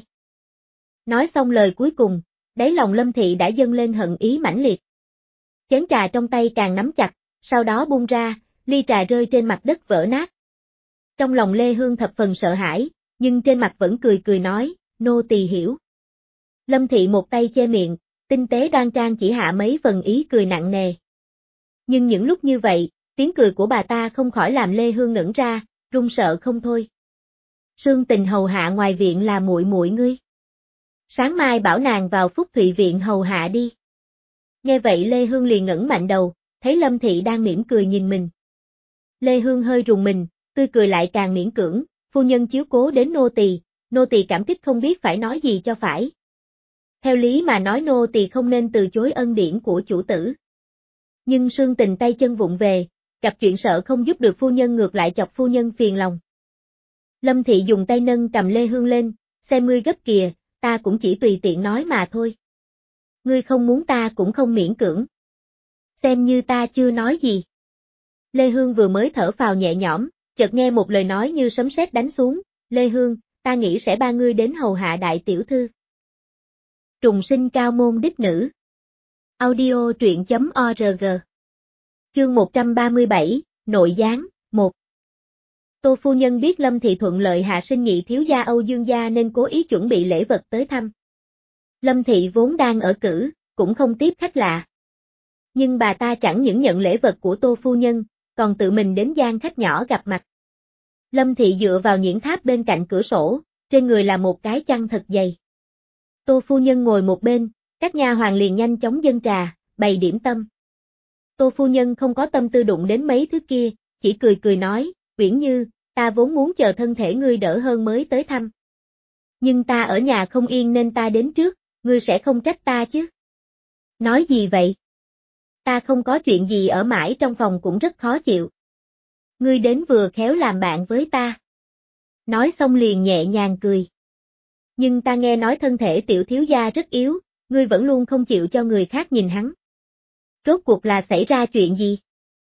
Nói xong lời cuối cùng, đáy lòng Lâm Thị đã dâng lên hận ý mãnh liệt. Chén trà trong tay càng nắm chặt, sau đó buông ra, ly trà rơi trên mặt đất vỡ nát. Trong lòng Lê Hương thập phần sợ hãi, nhưng trên mặt vẫn cười cười nói, nô tỳ hiểu. Lâm Thị một tay che miệng, tinh tế đoan trang chỉ hạ mấy phần ý cười nặng nề. Nhưng những lúc như vậy, tiếng cười của bà ta không khỏi làm Lê Hương ngẩn ra, run sợ không thôi. Sương Tình hầu hạ ngoài viện là muội muội ngươi. Sáng mai bảo nàng vào Phúc Thụy viện hầu hạ đi. Nghe vậy Lê Hương liền ngẩng mạnh đầu, thấy Lâm Thị đang mỉm cười nhìn mình. Lê Hương hơi rùng mình, tươi cười lại càng miễn cưỡng, phu nhân chiếu cố đến nô tỳ, nô tỳ cảm kích không biết phải nói gì cho phải. Theo lý mà nói nô tỳ không nên từ chối ân điển của chủ tử. Nhưng Sương Tình tay chân vụng về, gặp chuyện sợ không giúp được phu nhân ngược lại chọc phu nhân phiền lòng. Lâm Thị dùng tay nâng cầm Lê Hương lên, xem ngươi gấp kìa, ta cũng chỉ tùy tiện nói mà thôi. Ngươi không muốn ta cũng không miễn cưỡng. Xem như ta chưa nói gì. Lê Hương vừa mới thở phào nhẹ nhõm, chợt nghe một lời nói như sấm sét đánh xuống, Lê Hương, ta nghĩ sẽ ba ngươi đến hầu hạ đại tiểu thư. Trùng sinh cao môn đích nữ. Audio truyện chấm org. Chương một trăm ba mươi bảy, Nội gián, một. Tô phu nhân biết Lâm Thị thuận lợi hạ sinh nhị thiếu gia Âu Dương gia nên cố ý chuẩn bị lễ vật tới thăm. Lâm Thị vốn đang ở cữ, cũng không tiếp khách lạ. Nhưng bà ta chẳng những nhận lễ vật của Tô phu nhân, còn tự mình đến gian khách nhỏ gặp mặt. Lâm Thị dựa vào nhuyễn tháp bên cạnh cửa sổ, trên người là một cái chăn thật dày. Tô phu nhân ngồi một bên, các nha hoàn liền nhanh chóng dâng trà, bày điểm tâm. Tô phu nhân không có tâm tư đụng đến mấy thứ kia, chỉ cười cười nói, Uyển Như, ta vốn muốn chờ thân thể ngươi đỡ hơn mới tới thăm. Nhưng ta ở nhà không yên nên ta đến trước, ngươi sẽ không trách ta chứ? Nói gì vậy? Ta không có chuyện gì ở mãi trong phòng cũng rất khó chịu. Ngươi đến vừa khéo làm bạn với ta. Nói xong liền nhẹ nhàng cười. Nhưng ta nghe nói thân thể tiểu thiếu gia rất yếu, ngươi vẫn luôn không chịu cho người khác nhìn hắn. Rốt cuộc là xảy ra chuyện gì?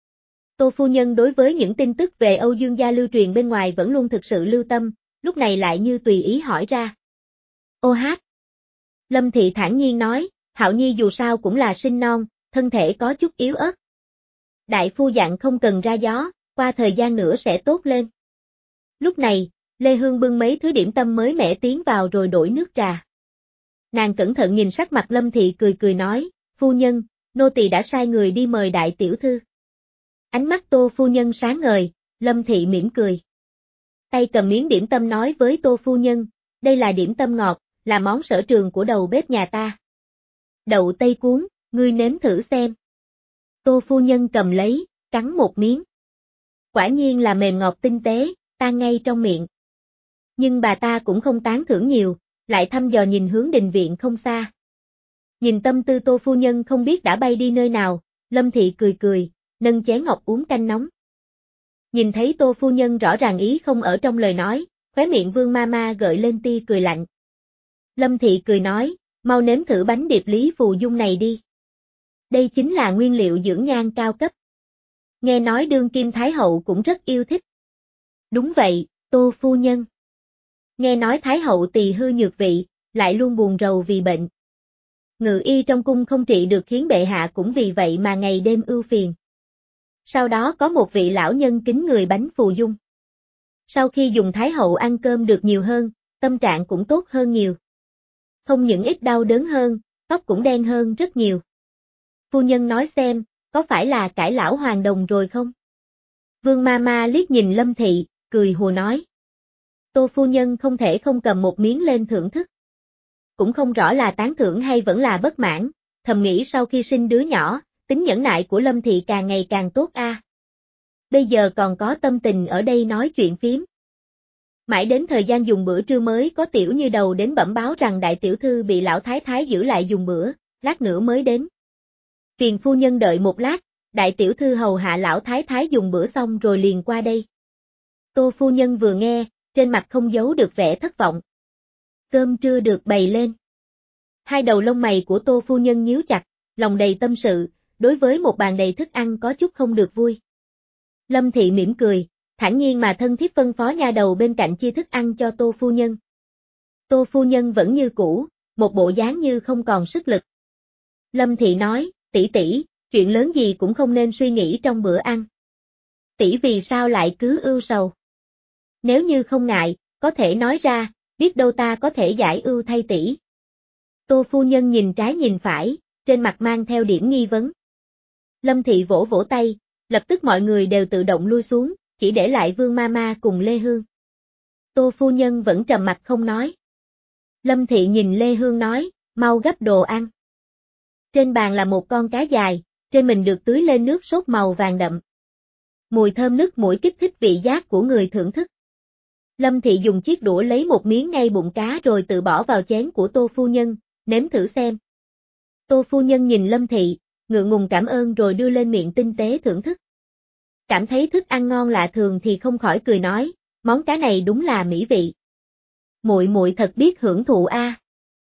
Tô phu nhân đối với những tin tức về Âu Dương gia lưu truyền bên ngoài vẫn luôn thực sự lưu tâm, lúc này lại như tùy ý hỏi ra. Ô hát! Lâm Thị thản nhiên nói, Hạo Nhi dù sao cũng là sinh non, thân thể có chút yếu ớt. Đại phu dặn không cần ra gió, qua thời gian nữa sẽ tốt lên. Lúc này, Lê Hương bưng mấy thứ điểm tâm mới mẻ tiến vào rồi đổi nước trà. Nàng cẩn thận nhìn sắc mặt Lâm Thị cười cười nói, phu nhân, nô tỳ đã sai người đi mời đại tiểu thư. Ánh mắt Tô phu nhân sáng ngời, Lâm Thị mỉm cười. Tay cầm miếng điểm tâm nói với Tô phu nhân, đây là điểm tâm ngọt, là món sở trường của đầu bếp nhà ta. Đậu tây cuốn, ngươi nếm thử xem. Tô phu nhân cầm lấy, cắn một miếng. Quả nhiên là mềm ngọt tinh tế, tan ngay trong miệng. Nhưng bà ta cũng không tán thưởng nhiều, lại thăm dò nhìn hướng đình viện không xa. Nhìn tâm tư Tô phu nhân không biết đã bay đi nơi nào, Lâm Thị cười cười, nâng chén ngọc uống canh nóng. Nhìn thấy Tô phu nhân rõ ràng ý không ở trong lời nói, khóe miệng Vương Mama gợi lên tia cười lạnh. Lâm Thị cười nói, mau nếm thử bánh điệp Lý Phù Dung này đi. Đây chính là nguyên liệu dưỡng nhan cao cấp. Nghe nói đương kim Thái hậu cũng rất yêu thích. Đúng vậy, Tô phu nhân. Nghe nói Thái hậu tỳ hư nhược vị, lại luôn buồn rầu vì bệnh. Ngự y trong cung không trị được khiến bệ hạ cũng vì vậy mà ngày đêm ưu phiền. Sau đó có một vị lão nhân kính người bánh phù dung. Sau khi dùng Thái hậu ăn cơm được nhiều hơn, tâm trạng cũng tốt hơn nhiều. Không những ít đau đớn hơn, tóc cũng đen hơn rất nhiều. Phu nhân nói xem, có phải là cải lão hoàng đồng rồi không? Vương Mama liếc nhìn Lâm Thị, cười hùa nói. Tô phu nhân không thể không cầm một miếng lên thưởng thức. Cũng không rõ là tán thưởng hay vẫn là bất mãn, thầm nghĩ sau khi sinh đứa nhỏ, tính nhẫn nại của Lâm Thị càng ngày càng tốt a. À. Bây giờ còn có tâm tình ở đây nói chuyện phím. Mãi đến thời gian dùng bữa trưa mới có Tiểu Như Đầu đến bẩm báo rằng đại tiểu thư bị lão thái thái giữ lại dùng bữa, lát nữa mới đến. Phiền phu nhân đợi một lát, đại tiểu thư hầu hạ lão thái thái dùng bữa xong rồi liền qua đây. Tô phu nhân vừa nghe, trên mặt không giấu được vẻ thất vọng. Cơm trưa được bày lên. Hai đầu lông mày của Tô phu nhân nhíu chặt, lòng đầy tâm sự, đối với một bàn đầy thức ăn có chút không được vui. Lâm Thị mỉm cười, thản nhiên mà thân thiếp phân phó nha đầu bên cạnh chia thức ăn cho Tô phu nhân. Tô phu nhân vẫn như cũ, một bộ dáng như không còn sức lực. Lâm Thị nói, tỷ tỷ, chuyện lớn gì cũng không nên suy nghĩ trong bữa ăn. Tỷ vì sao lại cứ ưu sầu? Nếu như không ngại, có thể nói ra, biết đâu ta có thể giải ưu thay tỷ. Tô phu nhân nhìn trái nhìn phải, trên mặt mang theo điểm nghi vấn. Lâm Thị vỗ vỗ tay, lập tức mọi người đều tự động lui xuống, chỉ để lại Vương Mama cùng Lê Hương. Tô phu nhân vẫn trầm mặt không nói. Lâm Thị nhìn Lê Hương nói, mau gấp đồ ăn. Trên bàn là một con cá dài, trên mình được tưới lên nước sốt màu vàng đậm. Mùi thơm nức mũi kích thích vị giác của người thưởng thức. Lâm Thị dùng chiếc đũa lấy một miếng ngay bụng cá rồi tự bỏ vào chén của Tô phu nhân, nếm thử xem. Tô phu nhân nhìn Lâm Thị, ngượng ngùng cảm ơn rồi đưa lên miệng tinh tế thưởng thức. Cảm thấy thức ăn ngon lạ thường thì không khỏi cười nói, món cá này đúng là mỹ vị. Muội muội thật biết hưởng thụ a. À.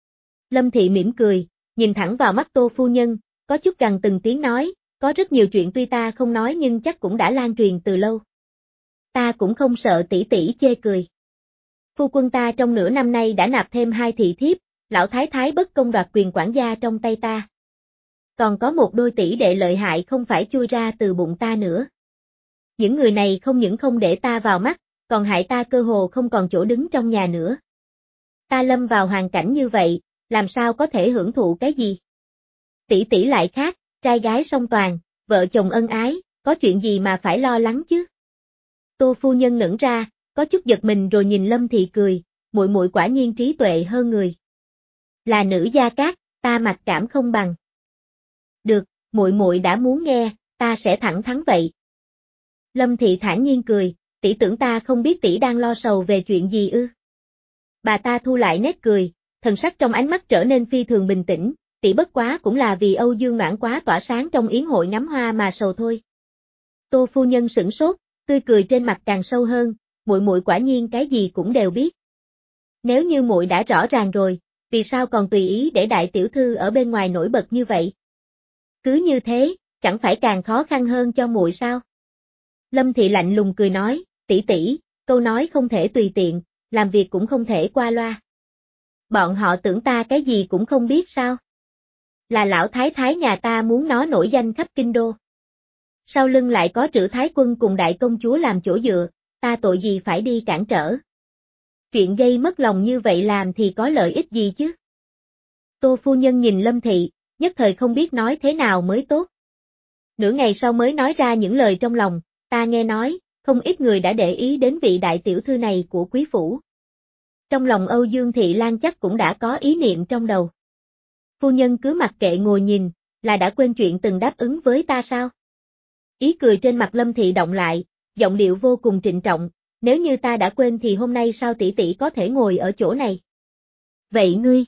Lâm Thị mỉm cười, nhìn thẳng vào mắt Tô phu nhân, có chút gằn từng tiếng nói, có rất nhiều chuyện tuy ta không nói nhưng chắc cũng đã lan truyền từ lâu. Ta cũng không sợ tỷ tỷ chê cười. Phu quân ta trong nửa năm nay đã nạp thêm hai thị thiếp, lão thái thái bất công đoạt quyền quản gia trong tay ta. Còn có một đôi tỷ đệ lợi hại không phải chui ra từ bụng ta nữa. Những người này không những không để ta vào mắt, còn hại ta cơ hồ không còn chỗ đứng trong nhà nữa. Ta lâm vào hoàn cảnh như vậy, làm sao có thể hưởng thụ cái gì? Tỷ tỷ lại khác, trai gái song toàn, vợ chồng ân ái, có chuyện gì mà phải lo lắng chứ? Tô phu nhân ngẩn ra, có chút giật mình rồi nhìn Lâm Thị cười, muội muội quả nhiên trí tuệ hơn người. Là nữ gia cát, ta mặc cảm không bằng. Được, muội muội đã muốn nghe, ta sẽ thẳng thắn vậy. Lâm Thị thản nhiên cười, tỷ tưởng ta không biết tỷ đang lo sầu về chuyện gì ư? Bà ta thu lại nét cười, thần sắc trong ánh mắt trở nên phi thường bình tĩnh, tỷ bất quá cũng là vì Âu Dương Noãn quá tỏa sáng trong yến hội ngắm hoa mà sầu thôi. Tô phu nhân sửng sốt, tươi cười trên mặt càng sâu hơn, muội muội quả nhiên cái gì cũng đều biết. Nếu như muội đã rõ ràng rồi, vì sao còn tùy ý để đại tiểu thư ở bên ngoài nổi bật như vậy? Cứ như thế, chẳng phải càng khó khăn hơn cho muội sao? Lâm Thị lạnh lùng cười nói, tỷ tỷ, câu nói không thể tùy tiện, làm việc cũng không thể qua loa. Bọn họ tưởng ta cái gì cũng không biết sao? Là lão thái thái nhà ta muốn nó nổi danh khắp kinh đô. Sau lưng lại có Trữ Thái Quân cùng đại công chúa làm chỗ dựa, ta tội gì phải đi cản trở. Chuyện gây mất lòng như vậy làm thì có lợi ích gì chứ? Tô phu nhân nhìn Lâm Thị, nhất thời không biết nói thế nào mới tốt. Nửa ngày sau mới nói ra những lời trong lòng, ta nghe nói, không ít người đã để ý đến vị đại tiểu thư này của quý phủ. Trong lòng Âu Dương Thị Lan chắc cũng đã có ý niệm trong đầu. Phu nhân cứ mặc kệ ngồi nhìn, là đã quên chuyện từng đáp ứng với ta sao? Ý cười trên mặt Lâm Thị động lại, giọng điệu vô cùng trịnh trọng, nếu như ta đã quên thì hôm nay sao tỷ tỷ có thể ngồi ở chỗ này? Vậy ngươi?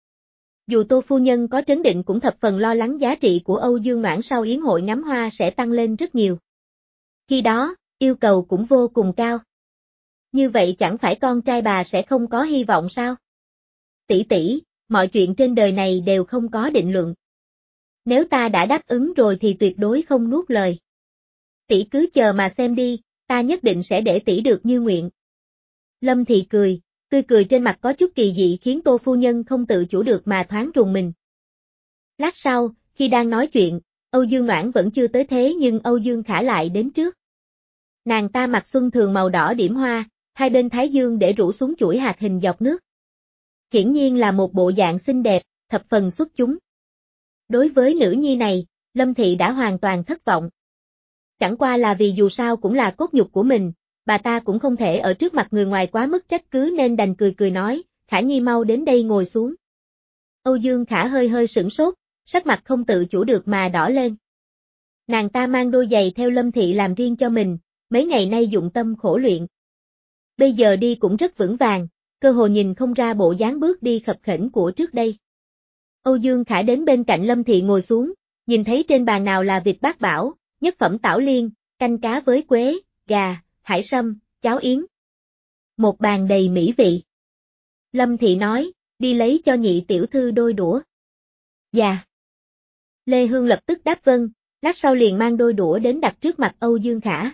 Dù Tô phu nhân có trấn định cũng thập phần lo lắng giá trị của Âu Dương Noãn sau yến hội ngắm hoa sẽ tăng lên rất nhiều. Khi đó, yêu cầu cũng vô cùng cao. Như vậy chẳng phải con trai bà sẽ không có hy vọng sao? Tỷ tỷ, mọi chuyện trên đời này đều không có định luận. Nếu ta đã đáp ứng rồi thì tuyệt đối không nuốt lời. Tỷ cứ chờ mà xem đi, ta nhất định sẽ để tỷ được như nguyện. Lâm Thị cười, tươi cười trên mặt có chút kỳ dị khiến Tô phu nhân không tự chủ được mà thoáng rùng mình. Lát sau, khi đang nói chuyện, Âu Dương Noãn vẫn chưa tới thế nhưng Âu Dương Khả lại đến trước. Nàng ta mặc xuân thường màu đỏ điểm hoa, hai bên thái dương để rủ xuống chuỗi hạt hình dọc nước. Hiển nhiên là một bộ dạng xinh đẹp, thập phần xuất chúng. Đối với nữ nhi này, Lâm Thị đã hoàn toàn thất vọng. chẳng qua là vì dù sao cũng là cốt nhục của mình, bà ta cũng không thể ở trước mặt người ngoài quá mức trách cứ nên đành cười cười nói, Khả Nhi mau đến đây ngồi xuống. Âu Dương Khả hơi hơi sửng sốt, sắc mặt không tự chủ được mà đỏ lên. Nàng ta mang đôi giày theo Lâm Thị làm riêng cho mình, mấy ngày nay dụng tâm khổ luyện. Bây giờ đi cũng rất vững vàng, cơ hồ nhìn không ra bộ dáng bước đi khập khểnh của trước đây. Âu Dương Khả đến bên cạnh Lâm Thị ngồi xuống, nhìn thấy trên bàn nào là vịt bát bảo, nhất phẩm tảo liên, canh cá với quế, gà, hải sâm, cháo yến. Một bàn đầy mỹ vị. Lâm Thị nói, đi lấy cho nhị tiểu thư đôi đũa. Dạ. Lê Hương lập tức đáp vâng, lát sau liền mang đôi đũa đến đặt trước mặt Âu Dương Khả.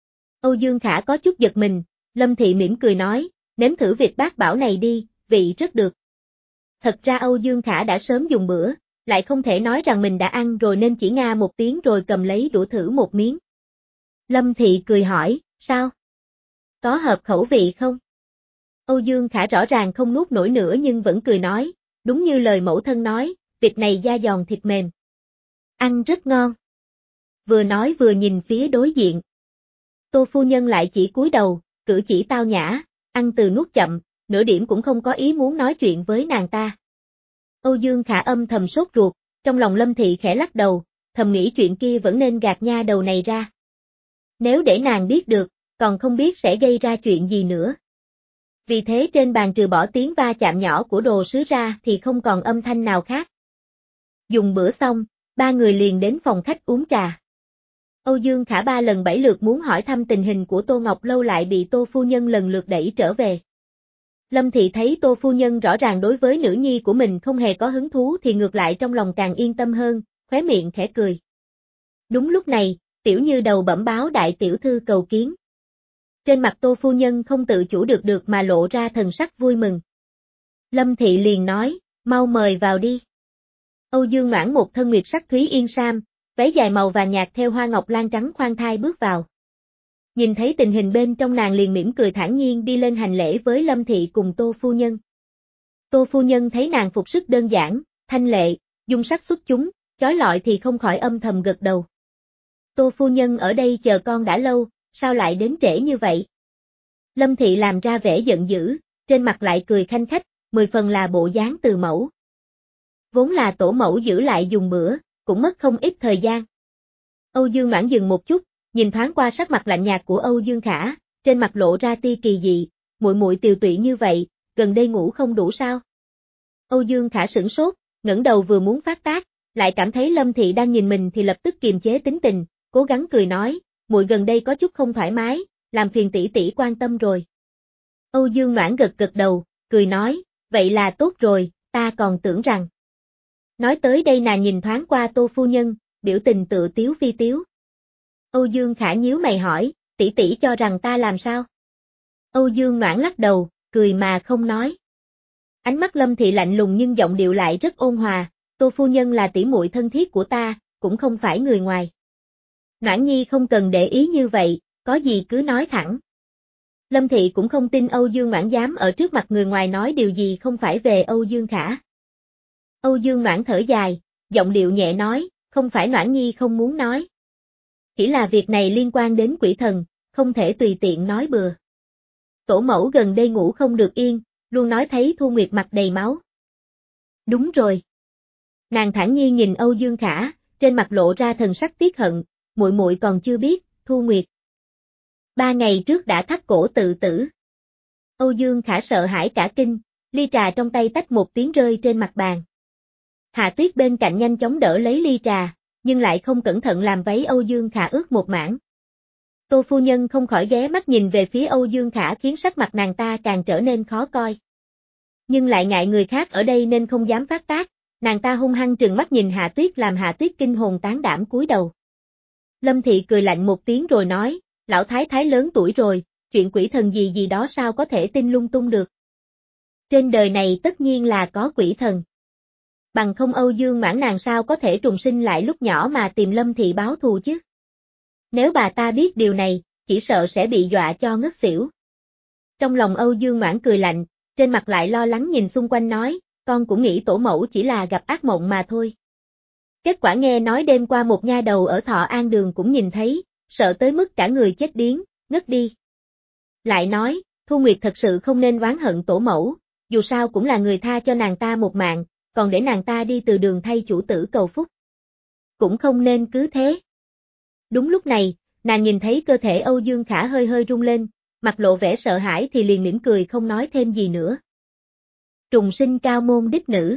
Âu Dương Khả có chút giật mình, Lâm Thị mỉm cười nói, nếm thử vịt bát bảo này đi, vị rất được. Thật ra Âu Dương Khả đã sớm dùng bữa, lại không thể nói rằng mình đã ăn rồi nên chỉ nga một tiếng rồi cầm lấy đũa thử một miếng. Lâm Thị cười hỏi, sao? Có hợp khẩu vị không? Âu Dương Khả rõ ràng không nuốt nổi nữa nhưng vẫn cười nói, đúng như lời mẫu thân nói, vịt này da giòn thịt mềm. Ăn rất ngon. Vừa nói vừa nhìn phía đối diện. Tô phu nhân lại chỉ cúi đầu, cử chỉ tao nhã, ăn từ nuốt chậm, nửa điểm cũng không có ý muốn nói chuyện với nàng ta. Âu Dương Khả âm thầm sốt ruột, trong lòng Lâm Thị khẽ lắc đầu, thầm nghĩ chuyện kia vẫn nên gạt nha đầu này ra. Nếu để nàng biết được, còn không biết sẽ gây ra chuyện gì nữa. Vì thế trên bàn trừ bỏ tiếng va chạm nhỏ của đồ sứ ra thì không còn âm thanh nào khác. Dùng bữa xong, ba người liền đến phòng khách uống trà. Âu Dương Khả ba lần bảy lượt muốn hỏi thăm tình hình của Tô Ngọc Lâu lại bị Tô phu nhân lần lượt đẩy trở về. Lâm Thị thấy Tô phu nhân rõ ràng đối với nữ nhi của mình không hề có hứng thú thì ngược lại trong lòng càng yên tâm hơn, khóe miệng khẽ cười. Đúng lúc này, Tiểu Như đầu bẩm báo đại tiểu thư cầu kiến. Trên mặt Tô phu nhân không tự chủ được được mà lộ ra thần sắc vui mừng. Lâm Thị liền nói, mau mời vào đi. Âu Dương Noãn một thân nguyệt sắc thúy yên sam, váy dài màu vàng nhạt theo hoa ngọc lan trắng khoan thai bước vào. Nhìn thấy tình hình bên trong nàng liền mỉm cười thản nhiên đi lên hành lễ với Lâm Thị cùng Tô phu nhân. Tô phu nhân thấy nàng phục sức đơn giản, thanh lệ, dung sắc xuất chúng, chói lọi thì không khỏi âm thầm gật đầu. Tô phu nhân ở đây chờ con đã lâu, sao lại đến trễ như vậy? Lâm Thị làm ra vẻ giận dữ, trên mặt lại cười khanh khách, mười phần là bộ dáng từ mẫu. Vốn là tổ mẫu giữ lại dùng bữa, cũng mất không ít thời gian. Âu Dương Noãn dừng một chút, nhìn thoáng qua sắc mặt lạnh nhạt của Âu Dương Khả, trên mặt lộ ra tia kỳ dị, muội muội tiều tụy như vậy, gần đây ngủ không đủ sao? Âu Dương Khả sửng sốt, ngẩng đầu vừa muốn phát tác, lại cảm thấy Lâm Thị đang nhìn mình thì lập tức kiềm chế tính tình, cố gắng cười nói, muội gần đây có chút không thoải mái, làm phiền tỷ tỷ quan tâm rồi. Âu Dương Noãn gật gật đầu, cười nói, vậy là tốt rồi, ta còn tưởng rằng. Nói tới đây nàng nhìn thoáng qua Tô phu nhân, biểu tình tự tiếu phi tiếu. Âu Dương Khả nhíu mày hỏi, tỷ tỷ cho rằng ta làm sao? Âu Dương Noãn lắc đầu, cười mà không nói. Ánh mắt Lâm Thị lạnh lùng nhưng giọng điệu lại rất ôn hòa, Tô phu nhân là tỷ muội thân thiết của ta, cũng không phải người ngoài. Noãn nhi không cần để ý như vậy, có gì cứ nói thẳng. Lâm Thị cũng không tin Âu Dương Noãn dám ở trước mặt người ngoài nói điều gì không phải về Âu Dương Khả. Âu Dương Noãn thở dài, giọng điệu nhẹ nói, không phải Noãn nhi không muốn nói. Chỉ là việc này liên quan đến quỷ thần, không thể tùy tiện nói bừa. Tổ mẫu gần đây ngủ không được yên, luôn nói thấy Thu Nguyệt mặt đầy máu. Đúng rồi. Nàng thản nhiên nhìn Âu Dương Khả, trên mặt lộ ra thần sắc tiếc hận, muội muội còn chưa biết, Thu Nguyệt. Ba ngày trước đã thắt cổ tự tử. Âu Dương Khả sợ hãi cả kinh, ly trà trong tay tách một tiếng rơi trên mặt bàn. Hạ Tuyết bên cạnh nhanh chóng đỡ lấy ly trà, nhưng lại không cẩn thận làm váy Âu Dương Khả ướt một mảng. Tô phu nhân không khỏi ghé mắt nhìn về phía Âu Dương Khả khiến sắc mặt nàng ta càng trở nên khó coi. Nhưng lại ngại người khác ở đây nên không dám phát tác, nàng ta hung hăng trừng mắt nhìn Hạ Tuyết làm Hạ Tuyết kinh hồn tán đảm cúi đầu. Lâm Thị cười lạnh một tiếng rồi nói, lão thái thái lớn tuổi rồi, chuyện quỷ thần gì gì đó sao có thể tin lung tung được. Trên đời này tất nhiên là có quỷ thần. Bằng không Âu Dương Mãn nàng sao có thể trùng sinh lại lúc nhỏ mà tìm Lâm Thị báo thù chứ. Nếu bà ta biết điều này, chỉ sợ sẽ bị dọa cho ngất xỉu. Trong lòng Âu Dương Mãn cười lạnh, trên mặt lại lo lắng nhìn xung quanh nói, con cũng nghĩ tổ mẫu chỉ là gặp ác mộng mà thôi. Kết quả nghe nói đêm qua một nha đầu ở Thọ An Đường cũng nhìn thấy, sợ tới mức cả người chết điếng, ngất đi. Lại nói, Thu Nguyệt thật sự không nên oán hận tổ mẫu, dù sao cũng là người tha cho nàng ta một mạng, còn để nàng ta đi từ đường thay chủ tử cầu phúc. Cũng không nên cứ thế. Đúng lúc này, nàng nhìn thấy cơ thể Âu Dương Khả hơi hơi rung lên, mặt lộ vẻ sợ hãi thì liền mỉm cười không nói thêm gì nữa. Trùng sinh cao môn đích nữ.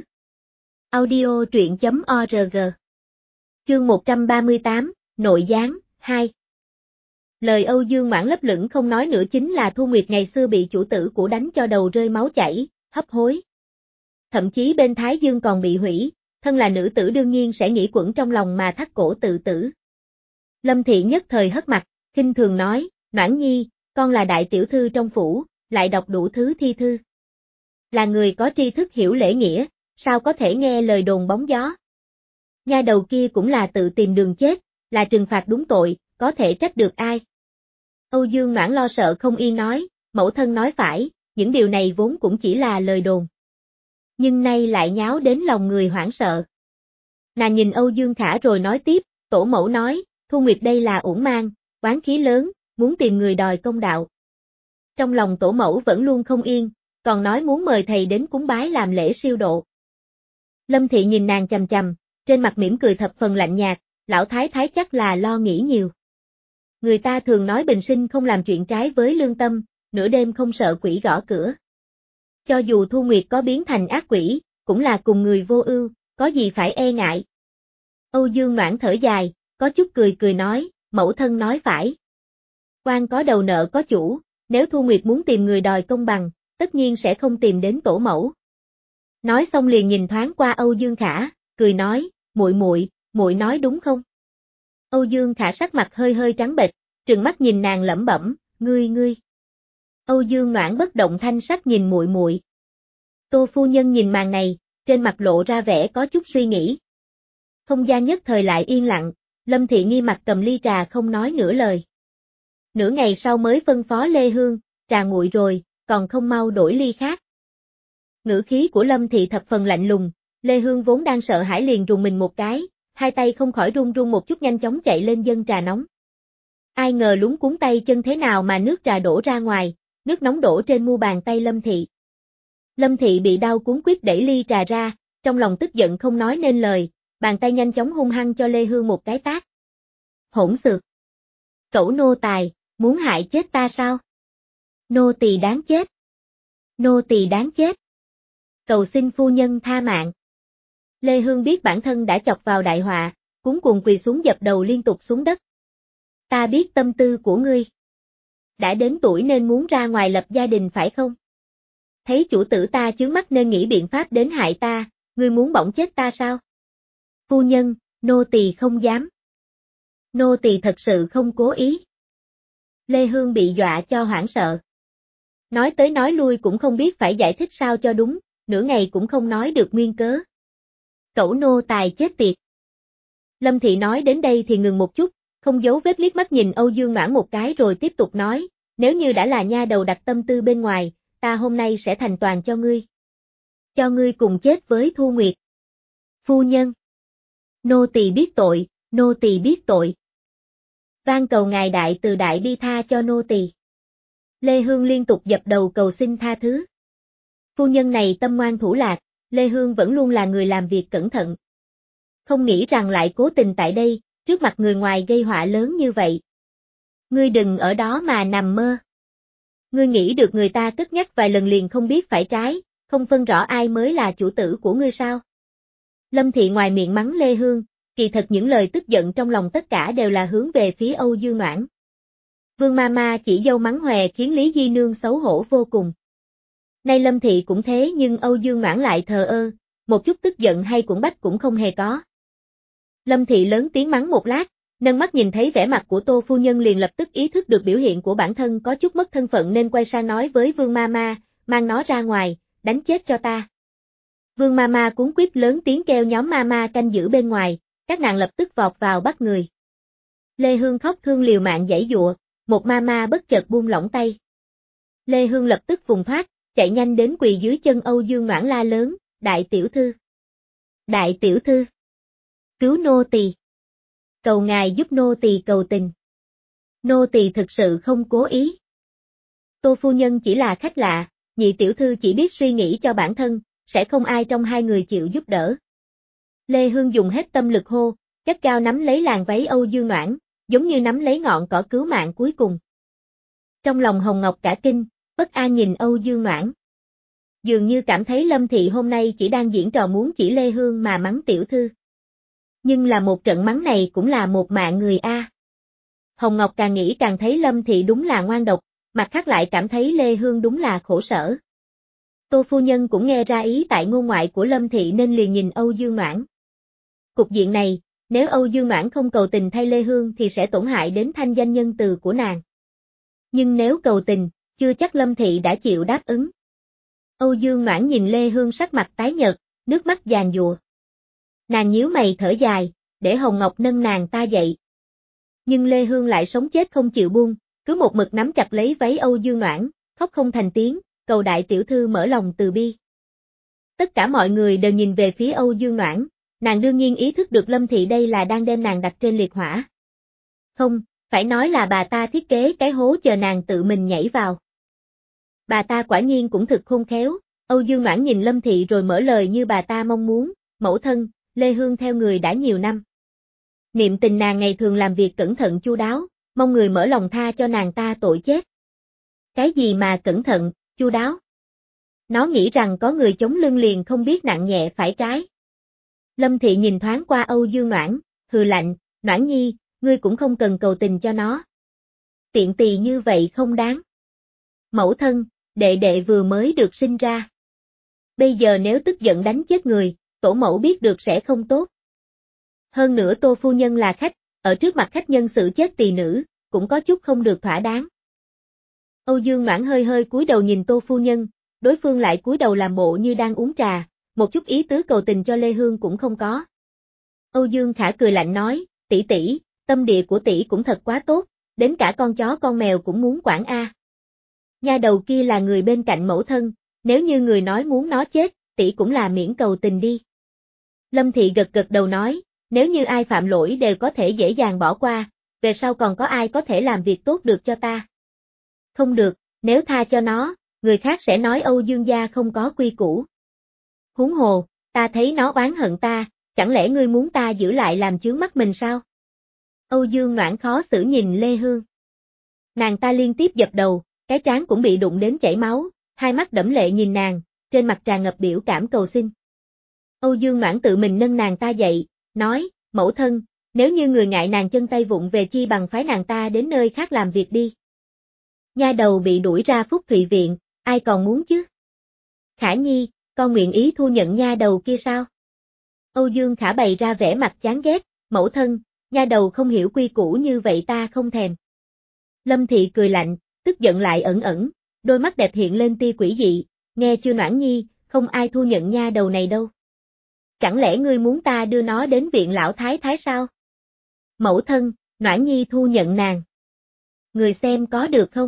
Audio truyện chấm org. Chương một trăm ba mươi tám, Nội gián, hai. Lời Âu Dương Ngoãn lấp lửng không nói nữa chính là Thu Nguyệt ngày xưa bị chủ tử của đánh cho đầu rơi máu chảy, hấp hối. Thậm chí bên Thái Dương còn bị hủy, thân là nữ tử đương nhiên sẽ nghĩ quẩn trong lòng mà thắt cổ tự tử. Lâm Thị nhất thời hất mặt, khinh thường nói, Noãn Nhi, con là đại tiểu thư trong phủ, lại đọc đủ thứ thi thư. Là người có tri thức hiểu lễ nghĩa, sao có thể nghe lời đồn bóng gió. Nha đầu kia cũng là tự tìm đường chết, là trừng phạt đúng tội, có thể trách được ai. Âu Dương Noãn lo sợ không yên nói, mẫu thân nói phải, những điều này vốn cũng chỉ là lời đồn. Nhưng nay lại nháo đến lòng người hoảng sợ. Nàng nhìn Âu Dương Khả rồi nói tiếp, tổ mẫu nói, Thu Nguyệt đây là uổng mang, oán khí lớn, muốn tìm người đòi công đạo. Trong lòng tổ mẫu vẫn luôn không yên, còn nói muốn mời thầy đến cúng bái làm lễ siêu độ. Lâm Thị nhìn nàng chằm chằm, trên mặt mỉm cười thập phần lạnh nhạt, lão thái thái chắc là lo nghĩ nhiều. Người ta thường nói bình sinh không làm chuyện trái với lương tâm, nửa đêm không sợ quỷ gõ cửa. Cho dù Thu Nguyệt có biến thành ác quỷ, cũng là cùng người vô ưu, có gì phải e ngại. Âu Dương Noãn thở dài, có chút cười cười nói, mẫu thân nói phải. Quan có đầu nợ có chủ, nếu Thu Nguyệt muốn tìm người đòi công bằng, tất nhiên sẽ không tìm đến tổ mẫu. Nói xong liền nhìn thoáng qua Âu Dương Khả, cười nói, muội muội, muội nói đúng không? Âu Dương Khả sắc mặt hơi hơi trắng bệch, trừng mắt nhìn nàng lẩm bẩm, ngươi ngươi. Âu Dương Noãn bất động thanh sắc nhìn muội muội. Tô phu nhân nhìn màn này, trên mặt lộ ra vẻ có chút suy nghĩ. Không gian nhất thời lại yên lặng, Lâm Thị nghi mặt cầm ly trà không nói nửa lời. Nửa ngày sau mới phân phó Lê Hương, trà nguội rồi, còn không mau đổi ly khác. Ngữ khí của Lâm Thị thập phần lạnh lùng, Lê Hương vốn đang sợ hãi liền rùng mình một cái, hai tay không khỏi run run một chút nhanh chóng chạy lên dâng trà nóng. Ai ngờ lúng cuốn tay chân thế nào mà nước trà đổ ra ngoài, nước nóng đổ trên mu bàn tay Lâm Thị. Lâm Thị bị đau cuốn quýt đẩy ly trà ra, trong lòng tức giận không nói nên lời, bàn tay nhanh chóng hung hăng cho Lê Hương một cái tát. Hỗn xược! Cẩu nô tài, muốn hại chết ta sao? Nô tỳ đáng chết! Nô tỳ đáng chết! Cầu xin phu nhân tha mạng! Lê Hương biết bản thân đã chọc vào đại họa, cuống cuồng quỳ xuống dập đầu liên tục xuống đất. Ta biết tâm tư của ngươi. Đã đến tuổi nên muốn ra ngoài lập gia đình phải không? Thấy chủ tử ta chướng mắt nên nghĩ biện pháp đến hại ta, ngươi muốn bỏng chết ta sao? Phu nhân, nô tỳ không dám. Nô tỳ thật sự không cố ý. Lê Hương bị dọa cho hoảng sợ. Nói tới nói lui cũng không biết phải giải thích sao cho đúng, nửa ngày cũng không nói được nguyên cớ. Cẩu nô tài chết tiệt. Lâm Thị nói đến đây thì ngừng một chút, không giấu vết liếc mắt nhìn Âu Dương Noãn một cái rồi tiếp tục nói, nếu như đã là nha đầu đặt tâm tư bên ngoài, ta hôm nay sẽ thành toàn cho ngươi. Cho ngươi cùng chết với Thu Nguyệt. Phu nhân. Nô tỳ biết tội, nô tỳ biết tội. Van cầu ngài đại từ đại bi tha cho nô tỳ. Lê Hương liên tục dập đầu cầu xin tha thứ. Phu nhân này tâm ngoan thủ lạc, Lê Hương vẫn luôn là người làm việc cẩn thận. Không nghĩ rằng lại cố tình tại đây, trước mặt người ngoài gây họa lớn như vậy. Ngươi đừng ở đó mà nằm mơ. Ngươi nghĩ được người ta cất nhắc vài lần liền không biết phải trái, không phân rõ ai mới là chủ tử của ngươi sao? Lâm Thị ngoài miệng mắng Lê Hương, kỳ thật những lời tức giận trong lòng tất cả đều là hướng về phía Âu Dương Noãn. Vương Mama chỉ dâu mắng hòe khiến Lý Di Nương xấu hổ vô cùng. Nay Lâm Thị cũng thế nhưng Âu Dương Noãn lại thờ ơ, một chút tức giận hay cuộn bách cũng không hề có. Lâm Thị lớn tiếng mắng một lát, nâng mắt nhìn thấy vẻ mặt của Tô phu nhân liền lập tức ý thức được biểu hiện của bản thân có chút mất thân phận nên quay sang nói với Vương Mama, mang nó ra ngoài, đánh chết cho ta. Vương Mama cuống quýt lớn tiếng kêu nhóm Mama canh giữ bên ngoài, các nàng lập tức vọt vào bắt người. Lê Hương khóc thương liều mạng giãy giụa, một Mama bất chợt buông lỏng tay. Lê Hương lập tức vùng thoát, chạy nhanh đến quỳ dưới chân Âu Dương Noãn la lớn, đại tiểu thư. Đại tiểu thư. Cứu nô tỳ. Cầu ngài giúp nô tỳ cầu tình. Nô tỳ thực sự không cố ý. Tô phu nhân chỉ là khách lạ, nhị tiểu thư chỉ biết suy nghĩ cho bản thân, sẽ không ai trong hai người chịu giúp đỡ. Lê Hương dùng hết tâm lực hô, gắt gao nắm lấy làn váy Âu Dương Noãn, giống như nắm lấy ngọn cỏ cứu mạng cuối cùng. Trong lòng Hồng Ngọc cả kinh, bất an nhìn Âu Dương Noãn. Dường như cảm thấy Lâm Thị hôm nay chỉ đang diễn trò muốn chỉ Lê Hương mà mắng tiểu thư. Nhưng là một trận mắng này cũng là một mạng người a. Hồng Ngọc càng nghĩ càng thấy Lâm Thị đúng là ngoan độc, mặt khác lại cảm thấy Lê Hương đúng là khổ sở. Tô phu nhân cũng nghe ra ý tại ngôn ngoại của Lâm Thị nên liền nhìn Âu Dương Noãn. Cục diện này, nếu Âu Dương Noãn không cầu tình thay Lê Hương thì sẽ tổn hại đến thanh danh nhân từ của nàng. Nhưng nếu cầu tình, chưa chắc Lâm Thị đã chịu đáp ứng. Âu Dương Noãn nhìn Lê Hương sắc mặt tái nhợt, nước mắt giàn giụa. Nàng nhíu mày thở dài, để Hồng Ngọc nâng nàng ta dậy. Nhưng Lê Hương lại sống chết không chịu buông, cứ một mực nắm chặt lấy váy Âu Dương Noãn, khóc không thành tiếng, cầu đại tiểu thư mở lòng từ bi. Tất cả mọi người đều nhìn về phía Âu Dương Noãn, nàng đương nhiên ý thức được Lâm Thị đây là đang đem nàng đặt trên liệt hỏa. Không, phải nói là bà ta thiết kế cái hố chờ nàng tự mình nhảy vào. Bà ta quả nhiên cũng thực khôn khéo, Âu Dương Noãn nhìn Lâm Thị rồi mở lời như bà ta mong muốn, mẫu thân, Lê Hương theo người đã nhiều năm. Niệm tình nàng ngày thường làm việc cẩn thận chu đáo, mong người mở lòng tha cho nàng ta tội chết. Cái gì mà cẩn thận, chu đáo? Nó nghĩ rằng có người chống lưng liền không biết nặng nhẹ phải trái. Lâm Thị nhìn thoáng qua Âu Dương Noãn, hừ lạnh, Noãn nhi, ngươi cũng không cần cầu tình cho nó. Tiện tỳ như vậy không đáng. Mẫu thân, đệ đệ vừa mới được sinh ra. Bây giờ nếu tức giận đánh chết người, tổ mẫu biết được sẽ không tốt. Hơn nữa Tô phu nhân là khách, ở trước mặt khách nhân xử chết tỳ nữ, cũng có chút không được thỏa đáng. Âu Dương Noãn hơi hơi cúi đầu nhìn Tô phu nhân, đối phương lại cúi đầu làm bộ như đang uống trà, một chút ý tứ cầu tình cho Lê Hương cũng không có. Âu Dương Khả cười lạnh nói, tỷ tỷ, tâm địa của tỷ cũng thật quá tốt, đến cả con chó con mèo cũng muốn quản a. Nha đầu kia là người bên cạnh mẫu thân, nếu như người nói muốn nó chết, tỷ cũng là miễn cầu tình đi. Lâm Thị gật gật đầu nói, nếu như ai phạm lỗi đều có thể dễ dàng bỏ qua, về sau còn có ai có thể làm việc tốt được cho ta. Không được, nếu tha cho nó, người khác sẽ nói Âu Dương gia không có quy củ. Huống hồ, ta thấy nó oán hận ta, chẳng lẽ ngươi muốn ta giữ lại làm chướng mắt mình sao? Âu Dương Noãn khó xử nhìn Lê Hương. Nàng ta liên tiếp dập đầu, cái trán cũng bị đụng đến chảy máu, hai mắt đẫm lệ nhìn nàng, trên mặt tràn ngập biểu cảm cầu xin. Âu Dương Noãn tự mình nâng nàng ta dậy, nói, mẫu thân, nếu như người ngại nàng chân tay vụng về chi bằng phái nàng ta đến nơi khác làm việc đi. Nha đầu bị đuổi ra Phúc Thụy Viện, ai còn muốn chứ? Khả Nhi, con nguyện ý thu nhận nha đầu kia sao? Âu Dương Khả bày ra vẻ mặt chán ghét, mẫu thân, nha đầu không hiểu quy củ như vậy ta không thèm. Lâm Thị cười lạnh, tức giận lại ẩn ẩn, đôi mắt đẹp hiện lên tia quỷ dị, nghe chưa Noãn nhi, không ai thu nhận nha đầu này đâu. Chẳng lẽ ngươi muốn ta đưa nó đến viện lão thái thái sao? Mẫu thân, Noãn nhi thu nhận nàng. Người xem có được không?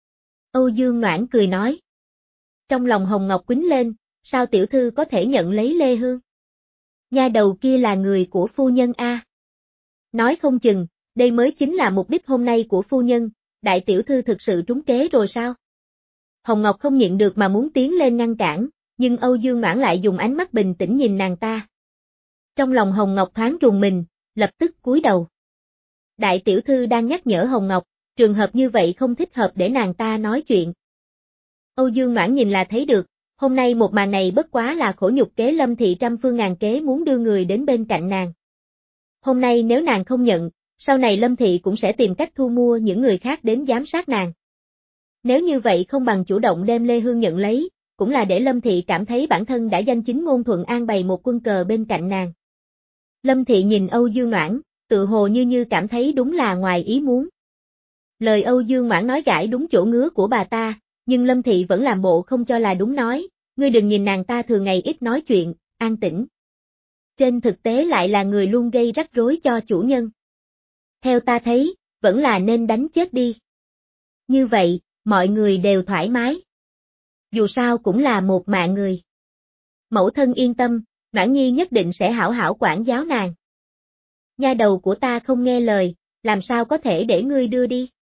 Âu Dương Noãn cười nói. Trong lòng Hồng Ngọc quýnh lên, sao tiểu thư có thể nhận lấy Lê Hương? Nha đầu kia là người của phu nhân a. Nói không chừng, đây mới chính là mục đích hôm nay của phu nhân, đại tiểu thư thực sự trúng kế rồi sao? Hồng Ngọc không nhịn được mà muốn tiến lên ngăn cản, nhưng Âu Dương Noãn lại dùng ánh mắt bình tĩnh nhìn nàng ta. Trong lòng Hồng Ngọc thoáng rùng mình, lập tức cúi đầu. Đại tiểu thư đang nhắc nhở Hồng Ngọc, trường hợp như vậy không thích hợp để nàng ta nói chuyện. Âu Dương Noãn nhìn là thấy được, hôm nay một màn này bất quá là khổ nhục kế Lâm Thị trăm phương ngàn kế muốn đưa người đến bên cạnh nàng. Hôm nay nếu nàng không nhận, sau này Lâm Thị cũng sẽ tìm cách thu mua những người khác đến giám sát nàng. Nếu như vậy không bằng chủ động đem Lê Hương nhận lấy, cũng là để Lâm Thị cảm thấy bản thân đã danh chính ngôn thuận an bày một quân cờ bên cạnh nàng. Lâm Thị nhìn Âu Dương Noãn, tự hồ như như cảm thấy đúng là ngoài ý muốn. Lời Âu Dương Noãn nói gãi đúng chỗ ngứa của bà ta, nhưng Lâm Thị vẫn làm bộ không cho là đúng nói, ngươi đừng nhìn nàng ta thường ngày ít nói chuyện, an tĩnh. Trên thực tế lại là người luôn gây rắc rối cho chủ nhân. Theo ta thấy, vẫn là nên đánh chết đi. Như vậy, mọi người đều thoải mái. Dù sao cũng là một mạng người. Mẫu thân yên tâm, Noãn nhi nhất định sẽ hảo hảo quản giáo nàng. Nha đầu của ta không nghe lời, làm sao có thể để ngươi đưa đi?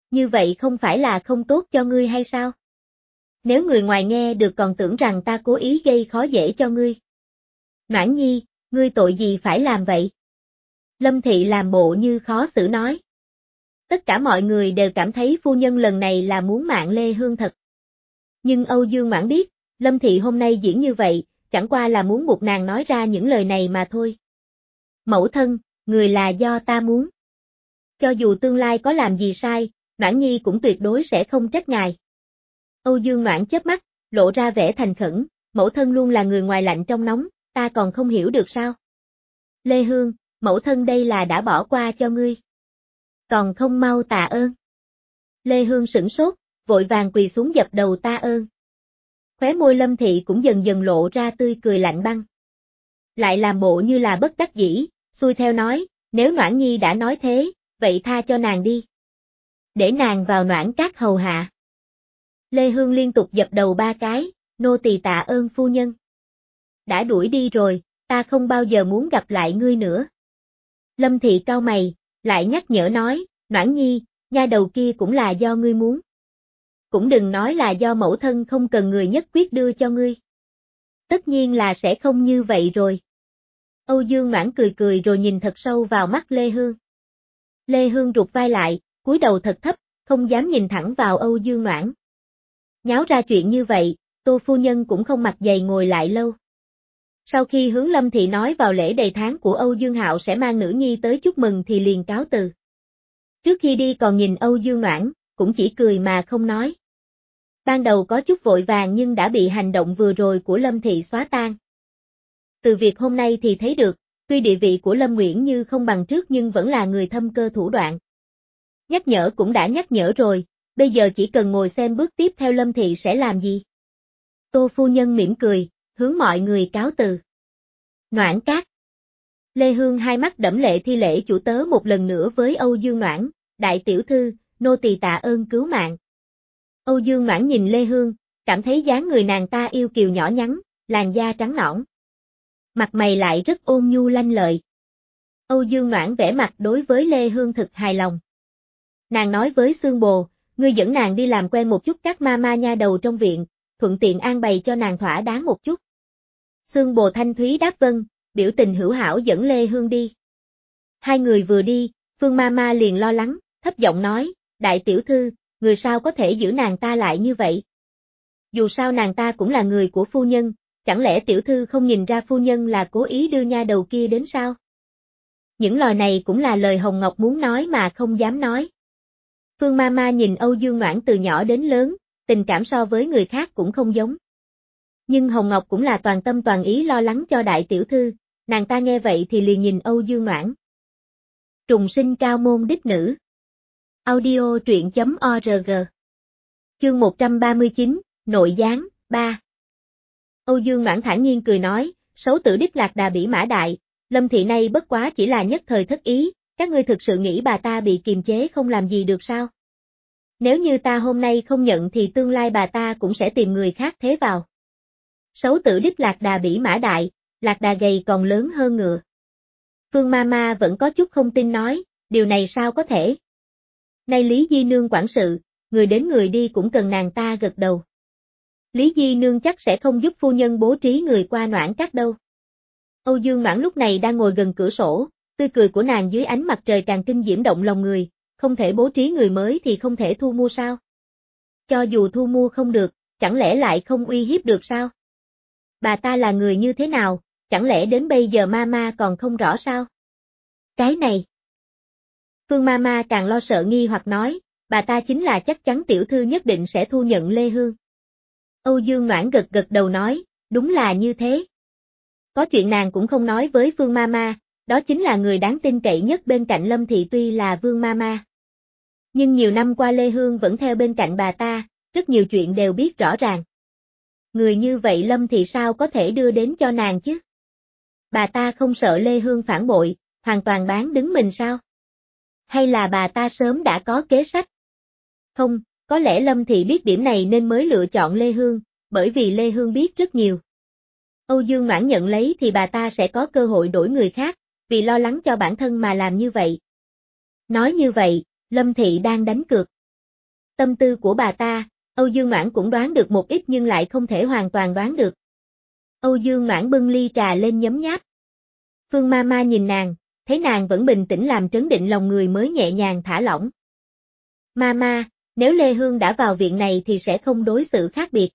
Như vậy không phải là không tốt cho ngươi hay sao? Nếu người ngoài nghe được còn tưởng rằng ta cố ý gây khó dễ cho ngươi. Noãn Nhi, ngươi tội gì phải làm vậy? Lâm Thị làm bộ như khó xử nói. Tất cả mọi người đều cảm thấy phu nhân lần này là muốn mạng Lê Hương thật. Nhưng Âu Dương Mãn biết, Lâm Thị hôm nay diễn như vậy, chẳng qua là muốn buộc nàng nói ra những lời này mà thôi. Mẫu thân, người là do ta muốn. Cho dù tương lai có làm gì sai, Noãn Nhi cũng tuyệt đối sẽ không trách ngài. Âu Dương Noãn chớp mắt, lộ ra vẻ thành khẩn, mẫu thân luôn là người ngoài lạnh trong nóng, ta còn không hiểu được sao. Lê Hương, mẫu thân đây là đã bỏ qua cho ngươi. Còn không mau tạ ơn. Lê Hương sửng sốt, vội vàng quỳ xuống dập đầu ta ơn. Khóe môi Lâm Thị cũng dần dần lộ ra tươi cười lạnh băng. Lại làm bộ như là bất đắc dĩ, xuôi theo nói, nếu Noãn Nhi đã nói thế, vậy tha cho nàng đi. Để nàng vào Noãn Các hầu hạ. Lê Hương liên tục dập đầu ba cái, nô tỳ tạ ơn phu nhân. Đã đuổi đi rồi, ta không bao giờ muốn gặp lại ngươi nữa. Lâm Thị cau mày, lại nhắc nhở nói, Noãn Nhi, nha đầu kia cũng là do ngươi muốn. Cũng đừng nói là do mẫu thân không cần người nhất quyết đưa cho ngươi. Tất nhiên là sẽ không như vậy rồi. Âu Dương Noãn cười cười rồi nhìn thật sâu vào mắt Lê Hương. Lê Hương rụt vai lại, cúi đầu thật thấp, không dám nhìn thẳng vào Âu Dương Noãn. Nháo ra chuyện như vậy, Tô phu nhân cũng không mặt dày ngồi lại lâu. Sau khi hướng Lâm Thị nói vào lễ đầy tháng của Âu Dương Hạo sẽ mang nữ nhi tới chúc mừng thì liền cáo từ. Trước khi đi còn nhìn Âu Dương Noãn, cũng chỉ cười mà không nói. Ban đầu có chút vội vàng nhưng đã bị hành động vừa rồi của Lâm Thị xóa tan. Từ việc hôm nay thì thấy được, tuy địa vị của Lâm Nguyễn Như không bằng trước nhưng vẫn là người thâm cơ thủ đoạn. Nhắc nhở cũng đã nhắc nhở rồi, bây giờ chỉ cần ngồi xem bước tiếp theo Lâm Thị sẽ làm gì. Tô phu nhân mỉm cười, hướng mọi người cáo từ. Noãn Các. Lê Hương hai mắt đẫm lệ thi lễ chủ tớ một lần nữa với Âu Dương Noãn, đại tiểu thư, nô tỳ tạ ơn cứu mạng. Âu Dương Noãn nhìn Lê Hương, cảm thấy dáng người nàng ta yêu kiều nhỏ nhắn, làn da trắng nõn. Mặt mày lại rất ôn nhu lanh lợi. Âu Dương Noãn vẻ mặt đối với Lê Hương thực hài lòng. Nàng nói với Xương Bồ, ngươi dẫn nàng đi làm quen một chút các ma ma nha đầu trong viện, thuận tiện an bày cho nàng thỏa đáng một chút. Xương Bồ thanh thúy đáp vâng, biểu tình hữu hảo dẫn Lê Hương đi. Hai người vừa đi, Phương ma ma liền lo lắng, thấp giọng nói, đại tiểu thư, người sao có thể giữ nàng ta lại như vậy? Dù sao nàng ta cũng là người của phu nhân, chẳng lẽ tiểu thư không nhìn ra phu nhân là cố ý đưa nha đầu kia đến sao? Những lời này cũng là lời Hồng Ngọc muốn nói mà không dám nói. Phương ma ma nhìn Âu Dương Noãn từ nhỏ đến lớn, tình cảm so với người khác cũng không giống. Nhưng Hồng Ngọc cũng là toàn tâm toàn ý lo lắng cho đại tiểu thư, nàng ta nghe vậy thì liền nhìn Âu Dương Noãn. Trùng sinh cao môn đích nữ. Audio truyện chấm org. Chương một trăm ba mươi chín, Nội gián, ba. Âu Dương Noãn thản nhiên cười nói, xấu tử đích lạc đà bỉ mã đại, Lâm Thị này bất quá chỉ là nhất thời thất ý, các ngươi thực sự nghĩ bà ta bị kiềm chế không làm gì được sao? Nếu như ta hôm nay không nhận thì tương lai bà ta cũng sẽ tìm người khác thế vào. Xấu tử đích lạc đà bỉ mã đại, lạc đà gầy còn lớn hơn ngựa. Phương ma ma vẫn có chút không tin nói, điều này sao có thể? Nay Lý Di Nương quản sự, người đến người đi cũng cần nàng ta gật đầu. Lý Di Nương chắc sẽ không giúp phu nhân bố trí người qua Noãn Các đâu. Âu Dương Noãn lúc này đang ngồi gần cửa sổ, tươi cười của nàng dưới ánh mặt trời càng kinh diễm động lòng người, không thể bố trí người mới thì không thể thu mua sao? Cho dù thu mua không được, chẳng lẽ lại không uy hiếp được sao? Bà ta là người như thế nào, chẳng lẽ đến bây giờ Mama còn không rõ sao? Cái này. Phương Mama càng lo sợ nghi hoặc nói, bà ta chính là chắc chắn tiểu thư nhất định sẽ thu nhận Lê Hương. Âu Dương Noãn gật gật đầu nói, đúng là như thế. Có chuyện nàng cũng không nói với Phương Mama, đó chính là người đáng tin cậy nhất bên cạnh Lâm Thị tuy là Vương Mama. Nhưng nhiều năm qua Lê Hương vẫn theo bên cạnh bà ta, rất nhiều chuyện đều biết rõ ràng. Người như vậy Lâm Thị sao có thể đưa đến cho nàng chứ? Bà ta không sợ Lê Hương phản bội, hoàn toàn bán đứng mình sao? Hay là bà ta sớm đã có kế sách? Không, có lẽ Lâm Thị biết điểm này nên mới lựa chọn Lê Hương, bởi vì Lê Hương biết rất nhiều. Âu Dương Noãn nhận lấy thì bà ta sẽ có cơ hội đổi người khác, vì lo lắng cho bản thân mà làm như vậy. Nói như vậy, Lâm Thị đang đánh cược. Tâm tư của bà ta, Âu Dương Noãn cũng đoán được một ít nhưng lại không thể hoàn toàn đoán được. Âu Dương Noãn bưng ly trà lên nhấm nháp. Phương Mama nhìn nàng, thấy nàng vẫn bình tĩnh làm trấn định lòng người mới nhẹ nhàng thả lỏng. Mama, nếu Lê Hương đã vào viện này thì sẽ không đối xử khác biệt.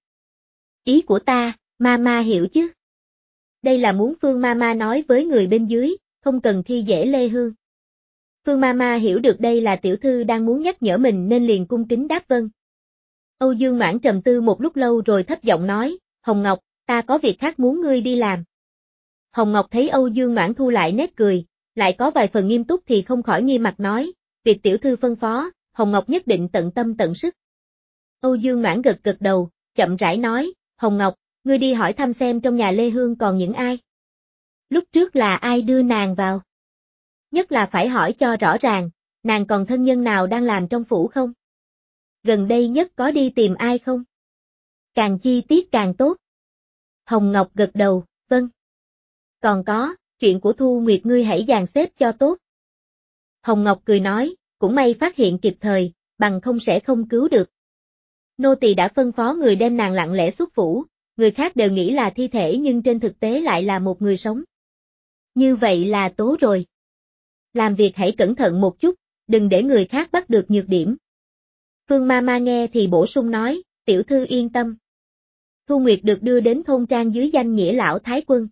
Ý của ta, Mama hiểu chứ? Đây là muốn Phương Mama nói với người bên dưới, không cần khi dễ Lê Hương. Phương Mama hiểu được đây là tiểu thư đang muốn nhắc nhở mình nên liền cung kính đáp vâng. Âu Dương Noãn trầm tư một lúc lâu rồi thấp giọng nói, Hồng Ngọc, ta có việc khác muốn ngươi đi làm. Hồng Ngọc thấy Âu Dương Noãn thu lại nét cười, lại có vài phần nghiêm túc thì không khỏi nghiêm mặt nói, việc tiểu thư phân phó, Hồng Ngọc nhất định tận tâm tận sức. Âu Dương Noãn gật gật đầu, chậm rãi nói, Hồng Ngọc, ngươi đi hỏi thăm xem trong nhà Lê Hương còn những ai. Lúc trước là ai đưa nàng vào? Nhất là phải hỏi cho rõ ràng, nàng còn thân nhân nào đang làm trong phủ không? Gần đây nhất có đi tìm ai không? Càng chi tiết càng tốt. Hồng Ngọc gật đầu, vâng. Còn có, chuyện của Thu Nguyệt ngươi hãy dàn xếp cho tốt. Hồng Ngọc cười nói, cũng may phát hiện kịp thời, bằng không sẽ không cứu được. Nô tỳ đã phân phó người đem nàng lặng lẽ xuất phủ, người khác đều nghĩ là thi thể nhưng trên thực tế lại là một người sống. Như vậy là tốt rồi. Làm việc hãy cẩn thận một chút, đừng để người khác bắt được nhược điểm. Phương Mama nghe thì bổ sung nói, tiểu thư yên tâm. Thu Nguyệt được đưa đến thôn trang dưới danh nghĩa lão thái quân.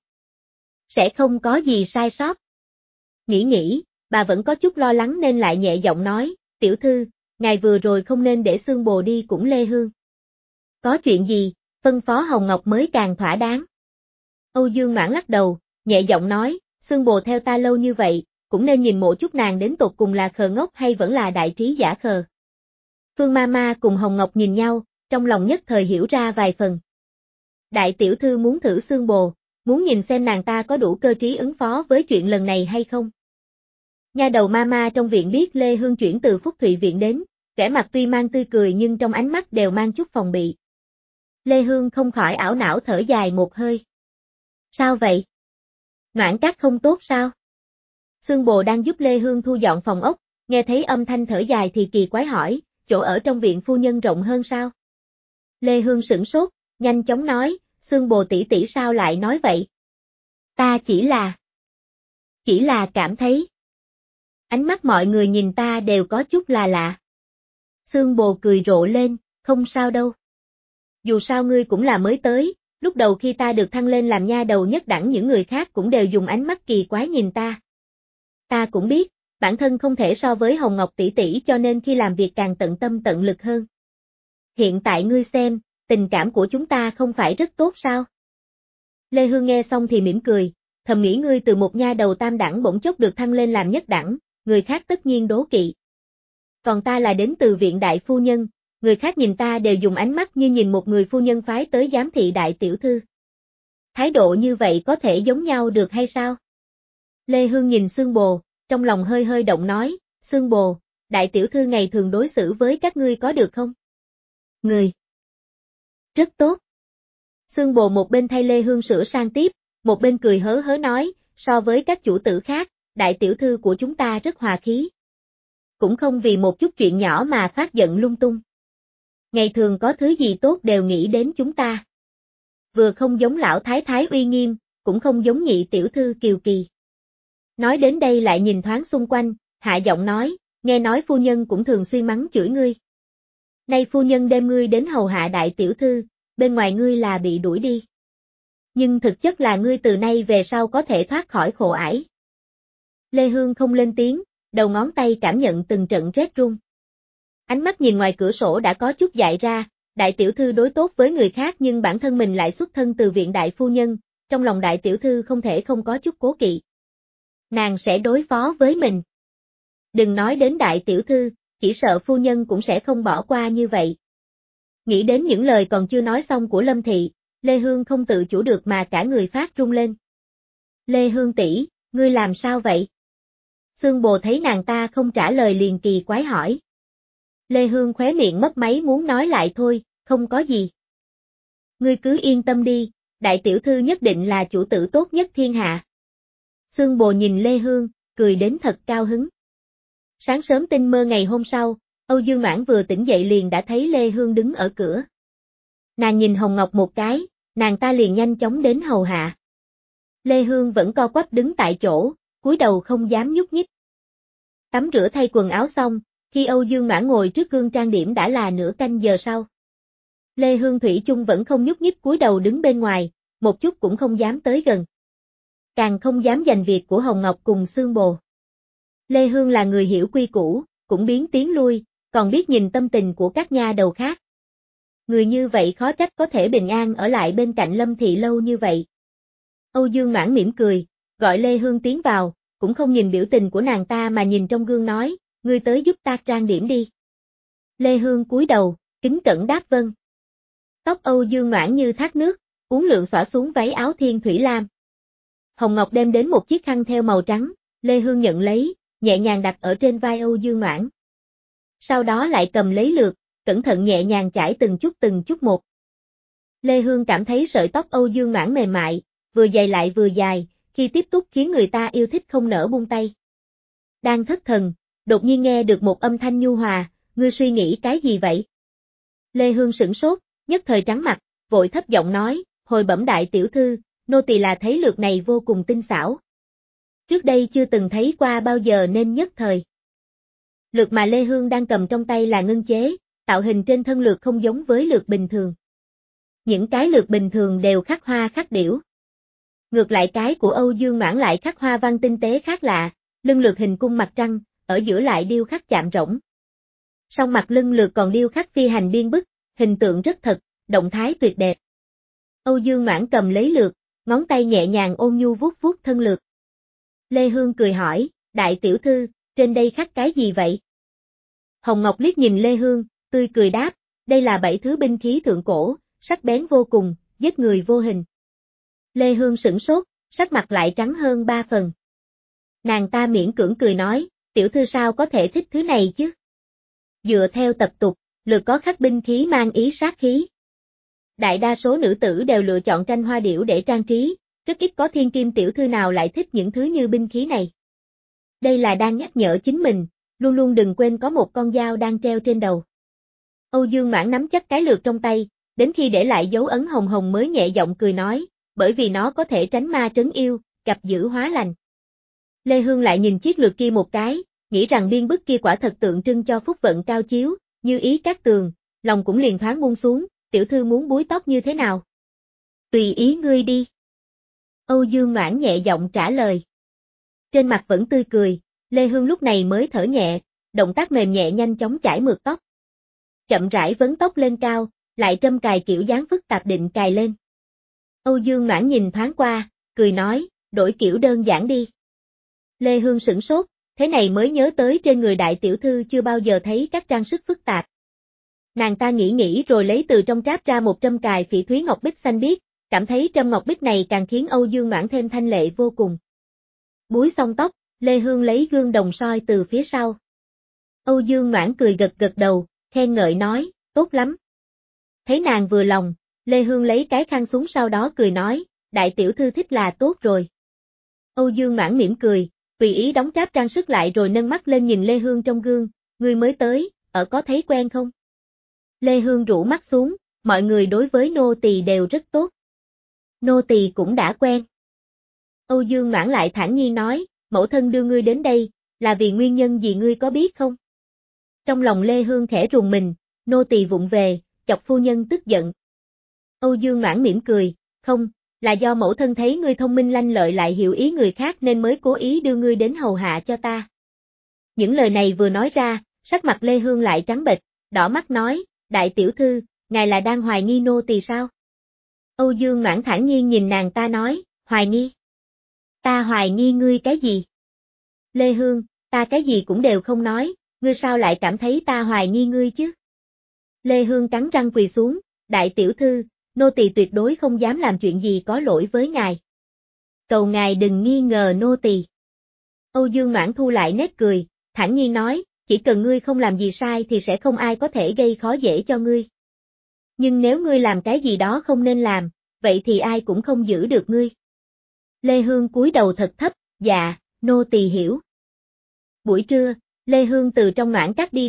Sẽ không có gì sai sót. Nghĩ nghĩ, bà vẫn có chút lo lắng nên lại nhẹ giọng nói, tiểu thư, ngài vừa rồi không nên để Xương Bồ đi cũng Lê Hương. Có chuyện gì, phân phó Hồng Ngọc mới càng thỏa đáng. Âu Dương Noãn lắc đầu, nhẹ giọng nói, Xương Bồ theo ta lâu như vậy, cũng nên nhìn một chút nàng đến tột cùng là khờ ngốc hay vẫn là đại trí giả khờ. Phương Mama cùng Hồng Ngọc nhìn nhau, trong lòng nhất thời hiểu ra vài phần. Đại tiểu thư muốn thử Xương Bồ, muốn nhìn xem nàng ta có đủ cơ trí ứng phó với chuyện lần này hay không. Nha đầu Mama trong viện biết Lê Hương chuyển từ Phúc Thụy viện đến, vẻ mặt tuy mang tươi cười nhưng trong ánh mắt đều mang chút phòng bị. Lê Hương không khỏi ảo não thở dài một hơi. Sao vậy? Noãn Cát không tốt sao? Xương Bồ đang giúp Lê Hương thu dọn phòng ốc, nghe thấy âm thanh thở dài thì kỳ quái hỏi, chỗ ở trong viện phu nhân rộng hơn sao? Lê Hương sửng sốt, nhanh chóng nói, Xương Bồ tỷ tỷ sao lại nói vậy? Ta chỉ là... Chỉ là cảm thấy... Ánh mắt mọi người nhìn ta đều có chút là lạ. Xương Bồ cười rộ lên, không sao đâu. Dù sao ngươi cũng là mới tới, lúc đầu khi ta được thăng lên làm nha đầu nhất đẳng những người khác cũng đều dùng ánh mắt kỳ quái nhìn ta. Ta cũng biết, bản thân không thể so với Hồng Ngọc tỷ tỷ cho nên khi làm việc càng tận tâm tận lực hơn. Hiện tại ngươi xem, tình cảm của chúng ta không phải rất tốt sao? Lê Hương nghe xong thì mỉm cười, thầm nghĩ ngươi từ một nha đầu tam đẳng bỗng chốc được thăng lên làm nhất đẳng, người khác tất nhiên đố kỵ. Còn ta là đến từ viện đại phu nhân, người khác nhìn ta đều dùng ánh mắt như nhìn một người phu nhân phái tới giám thị đại tiểu thư. Thái độ như vậy có thể giống nhau được hay sao? Lê Hương nhìn Xương Bồ, trong lòng hơi hơi động nói, Xương Bồ, đại tiểu thư ngày thường đối xử với các ngươi có được không? Người. Rất tốt. Xương Bồ một bên thay Lê Hương sửa sang tiếp, một bên cười hớ hớ nói, so với các chủ tử khác, đại tiểu thư của chúng ta rất hòa khí. Cũng không vì một chút chuyện nhỏ mà phát giận lung tung. Ngày thường có thứ gì tốt đều nghĩ đến chúng ta. Vừa không giống lão thái thái uy nghiêm, cũng không giống nhị tiểu thư kiều kỳ. Nói đến đây lại nhìn thoáng xung quanh, hạ giọng nói, nghe nói phu nhân cũng thường xuyên mắng chửi ngươi. Nay phu nhân đem ngươi đến hầu hạ đại tiểu thư, bên ngoài ngươi là bị đuổi đi. Nhưng thực chất là ngươi từ nay về sau có thể thoát khỏi khổ ải. Lê Hương không lên tiếng, đầu ngón tay cảm nhận từng trận rét run. Ánh mắt nhìn ngoài cửa sổ đã có chút dại ra, đại tiểu thư đối tốt với người khác nhưng bản thân mình lại xuất thân từ viện đại phu nhân, trong lòng đại tiểu thư không thể không có chút cố kỵ. Nàng sẽ đối phó với mình. Đừng nói đến đại tiểu thư, chỉ sợ phu nhân cũng sẽ không bỏ qua như vậy. Nghĩ đến những lời còn chưa nói xong của Lâm Thị, Lê Hương không tự chủ được mà cả người phát run lên. Lê Hương tỷ, ngươi làm sao vậy? Xương Bồ thấy nàng ta không trả lời liền kỳ quái hỏi. Lê Hương khóe miệng mấp máy muốn nói lại thôi, không có gì. Ngươi cứ yên tâm đi, đại tiểu thư nhất định là chủ tử tốt nhất thiên hạ. Xương Bồ nhìn Lê Hương, cười đến thật cao hứng. Sáng sớm tinh mơ ngày hôm sau, Âu Dương Noãn vừa tỉnh dậy liền đã thấy Lê Hương đứng ở cửa. Nàng nhìn Hồng Ngọc một cái, nàng ta liền nhanh chóng đến hầu hạ. Lê Hương vẫn co quắp đứng tại chỗ, cúi đầu không dám nhúc nhích. Tắm rửa thay quần áo xong, khi Âu Dương Noãn ngồi trước gương trang điểm đã là nửa canh giờ sau. Lê Hương thủy chung vẫn không nhúc nhích cúi đầu đứng bên ngoài, một chút cũng không dám tới gần. Càng không dám giành việc của Hồng Ngọc cùng Xương Bồ. Lê Hương là người hiểu quy củ, cũng biến tiến lui, còn biết nhìn tâm tình của các nha đầu khác. Người như vậy khó trách có thể bình an ở lại bên cạnh Lâm Thị lâu như vậy. Âu Dương Noãn mỉm cười, gọi Lê Hương tiến vào, cũng không nhìn biểu tình của nàng ta mà nhìn trong gương nói, ngươi tới giúp ta trang điểm đi. Lê Hương cúi đầu, kính cẩn đáp vâng. Tóc Âu Dương Noãn như thác nước, uốn lượn xõa xuống váy áo thiên thủy lam. Hồng Ngọc đem đến một chiếc khăn thêu màu trắng, Lê Hương nhận lấy, nhẹ nhàng đặt ở trên vai Âu Dương Noãn. Sau đó lại cầm lấy lược, cẩn thận nhẹ nhàng chải từng chút từng chút một. Lê Hương cảm thấy sợi tóc Âu Dương Noãn mềm mại, vừa dày lại vừa dài, khi tiếp xúc khiến người ta yêu thích không nỡ buông tay. Đang thất thần, đột nhiên nghe được một âm thanh nhu hòa, ngươi suy nghĩ cái gì vậy? Lê Hương sửng sốt, nhất thời trắng mặt, vội thấp giọng nói, hồi bẩm đại tiểu thư, nô tỳ là thấy lược này vô cùng tinh xảo. Trước đây chưa từng thấy qua bao giờ nên nhất thời. Lược mà Lê Hương đang cầm trong tay là ngân chế, tạo hình trên thân lược không giống với lược bình thường. Những cái lược bình thường đều khắc hoa khắc điểu. Ngược lại cái của Âu Dương Noãn lại khắc hoa văn tinh tế khác lạ, lưng lược hình cung mặt trăng, ở giữa lại điêu khắc chạm rỗng. Song mặt lưng lược còn điêu khắc phi hành biên bức, hình tượng rất thật, động thái tuyệt đẹp. Âu Dương Noãn cầm lấy lược, ngón tay nhẹ nhàng ôn nhu vuốt vuốt thân lược. Lê Hương cười hỏi, đại tiểu thư, trên đây khắc cái gì vậy? Hồng Ngọc liếc nhìn Lê Hương, tươi cười đáp, đây là bảy thứ binh khí thượng cổ, sắc bén vô cùng, giết người vô hình. Lê Hương sửng sốt, sắc mặt lại trắng hơn ba phần. Nàng ta miễn cưỡng cười nói, tiểu thư sao có thể thích thứ này chứ? Dựa theo tập tục, lược có khắc binh khí mang ý sát khí. Đại đa số nữ tử đều lựa chọn tranh hoa điểu để trang trí, rất ít có thiên kim tiểu thư nào lại thích những thứ như binh khí này. Đây là đang nhắc nhở chính mình, luôn luôn đừng quên có một con dao đang treo trên đầu. Âu Dương Noãn nắm chắc cái lược trong tay, đến khi để lại dấu ấn hồng hồng mới nhẹ giọng cười nói, bởi vì nó có thể tránh ma trấn yêu, gặp dữ hóa lành. Lê Hương lại nhìn chiếc lược kia một cái, nghĩ rằng biên bức kia quả thật tượng trưng cho phúc vận cao chiếu, như ý các tường, lòng cũng liền thoáng buông xuống, tiểu thư muốn búi tóc như thế nào? Tùy ý ngươi đi. Âu Dương Noãn nhẹ giọng trả lời. Trên mặt vẫn tươi cười, Lê Hương lúc này mới thở nhẹ, động tác mềm nhẹ nhanh chóng chải mượt tóc. Chậm rãi vấn tóc lên cao, lại trâm cài kiểu dáng phức tạp định cài lên. Âu Dương Noãn nhìn thoáng qua, cười nói, đổi kiểu đơn giản đi. Lê Hương sửng sốt, thế này mới nhớ tới trên người đại tiểu thư chưa bao giờ thấy các trang sức phức tạp. Nàng ta nghĩ nghĩ rồi lấy từ trong tráp ra một trâm cài phỉ thúy ngọc bích xanh biếc, cảm thấy trâm ngọc bích này càng khiến Âu Dương Noãn thêm thanh lệ vô cùng. Búi xong tóc, Lê Hương lấy gương đồng soi từ phía sau. Âu Dương Noãn cười gật gật đầu, khen ngợi nói, tốt lắm. Thấy nàng vừa lòng, Lê Hương lấy cái khăn xuống sau đó cười nói, đại tiểu thư thích là tốt rồi. Âu Dương Noãn mỉm cười, tùy ý đóng tráp trang sức lại rồi nâng mắt lên nhìn Lê Hương trong gương, người mới tới, ở có thấy quen không? Lê Hương rũ mắt xuống, mọi người đối với nô tỳ đều rất tốt. Nô tỳ cũng đã quen. Âu Dương Noãn lại thản nhiên nói, mẫu thân đưa ngươi đến đây, là vì nguyên nhân gì ngươi có biết không? Trong lòng Lê Hương khẽ rùng mình, nô tỳ vụng về, chọc phu nhân tức giận. Âu Dương Noãn mỉm cười, không, là do mẫu thân thấy ngươi thông minh lanh lợi lại hiểu ý người khác nên mới cố ý đưa ngươi đến hầu hạ cho ta. Những lời này vừa nói ra, sắc mặt Lê Hương lại trắng bệch, đỏ mắt nói, đại tiểu thư, ngài là đang hoài nghi nô tỳ sao? Âu Dương Noãn thản nhiên nhìn nàng ta nói, hoài nghi? Ta hoài nghi ngươi cái gì? Lê Hương, ta cái gì cũng đều không nói, ngươi sao lại cảm thấy ta hoài nghi ngươi chứ? Lê Hương cắn răng quỳ xuống, đại tiểu thư, nô tỳ tuyệt đối không dám làm chuyện gì có lỗi với ngài. Cầu ngài đừng nghi ngờ nô tỳ. Âu Dương Noãn thu lại nét cười, thản nhiên nói, chỉ cần ngươi không làm gì sai thì sẽ không ai có thể gây khó dễ cho ngươi. Nhưng nếu ngươi làm cái gì đó không nên làm, vậy thì ai cũng không giữ được ngươi. Lê Hương cúi đầu thật thấp, dạ, nô tỳ hiểu. Buổi trưa, Lê Hương từ trong Noãn Các đi ra,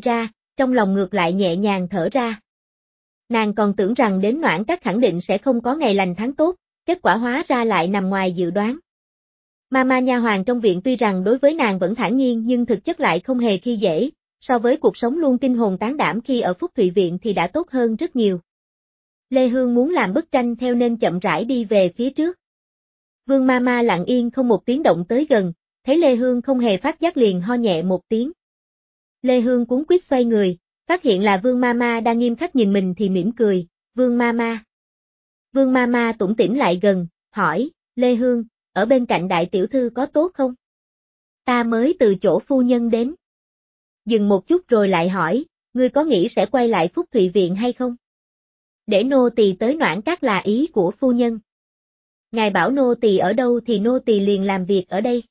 trong lòng ngược lại nhẹ nhàng thở ra. Nàng còn tưởng rằng đến Noãn Các khẳng định sẽ không có ngày lành tháng tốt, kết quả hóa ra lại nằm ngoài dự đoán. Mama nha hoàn trong viện tuy rằng đối với nàng vẫn thản nhiên nhưng thực chất lại không hề khi dễ, so với cuộc sống luôn kinh hồn tán đảm khi ở Phúc Thụy viện thì đã tốt hơn rất nhiều. Lê Hương muốn làm bức tranh theo nên chậm rãi đi về phía trước. Vương Mama lặng yên không một tiếng động tới gần, thấy Lê Hương không hề phát giác liền ho nhẹ một tiếng. Lê Hương cuống quýt xoay người, phát hiện là Vương Mama đang nghiêm khắc nhìn mình thì mỉm cười, Vương Mama. Vương Mama tủm tỉm lại gần, hỏi, Lê Hương, ở bên cạnh đại tiểu thư có tốt không? Ta mới từ chỗ phu nhân đến. Dừng một chút rồi lại hỏi, ngươi có nghĩ sẽ quay lại Phúc Thụy viện hay không? Để nô tỳ tới Noãn Các là ý của phu nhân. Ngài bảo nô tỳ ở đâu thì nô tỳ liền làm việc ở đây.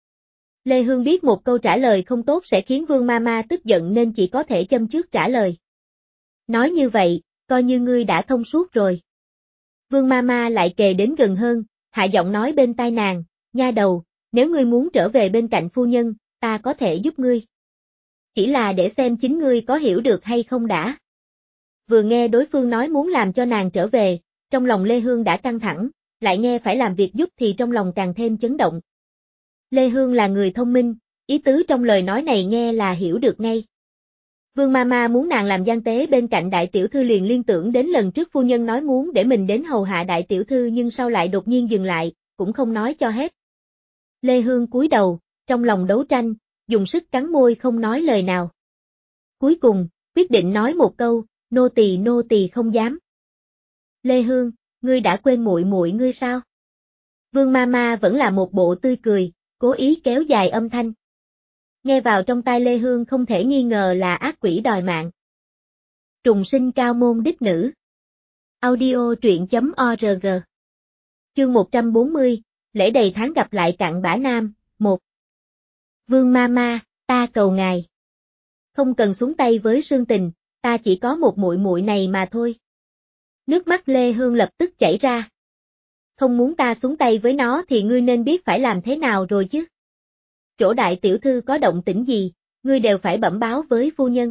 Lê Hương biết một câu trả lời không tốt sẽ khiến Vương Mama tức giận nên chỉ có thể châm trước trả lời. Nói như vậy, coi như ngươi đã thông suốt rồi. Vương Mama lại kề đến gần hơn, hạ giọng nói bên tai nàng, nha đầu, nếu ngươi muốn trở về bên cạnh phu nhân, ta có thể giúp ngươi. Chỉ là để xem chính ngươi có hiểu được hay không đã. Vừa nghe đối phương nói muốn làm cho nàng trở về, trong lòng Lê Hương đã căng thẳng, lại nghe phải làm việc giúp thì trong lòng càng thêm chấn động. Lê Hương là người thông minh, ý tứ trong lời nói này nghe là hiểu được ngay. Vương Mama muốn nàng làm gian tế bên cạnh đại tiểu thư liền liên tưởng đến lần trước phu nhân nói muốn để mình đến hầu hạ đại tiểu thư nhưng sau lại đột nhiên dừng lại, cũng không nói cho hết. Lê Hương cúi đầu, trong lòng đấu tranh, dùng sức cắn môi không nói lời nào. Cuối cùng, quyết định nói một câu, nô tỳ nô tỳ không dám. Lê Hương, ngươi đã quên muội muội ngươi sao? Vương Mama vẫn là một bộ tươi cười, cố ý kéo dài âm thanh. Nghe vào trong tai Lê Hương không thể nghi ngờ là ác quỷ đòi mạng. Trùng sinh cao môn đích nữ. Audio truyện chấm org. Chương một trăm bốn mươi, lễ đầy tháng gặp lại cặn bã nam, một. Vương Mama, ta cầu ngài. Không cần xuống tay với Sương Tình, ta chỉ có một muội muội này mà thôi. Nước mắt Lê Hương lập tức chảy ra. Không muốn ta xuống tay với nó thì ngươi nên biết phải làm thế nào rồi chứ. Chỗ đại tiểu thư có động tĩnh gì, ngươi đều phải bẩm báo với phu nhân.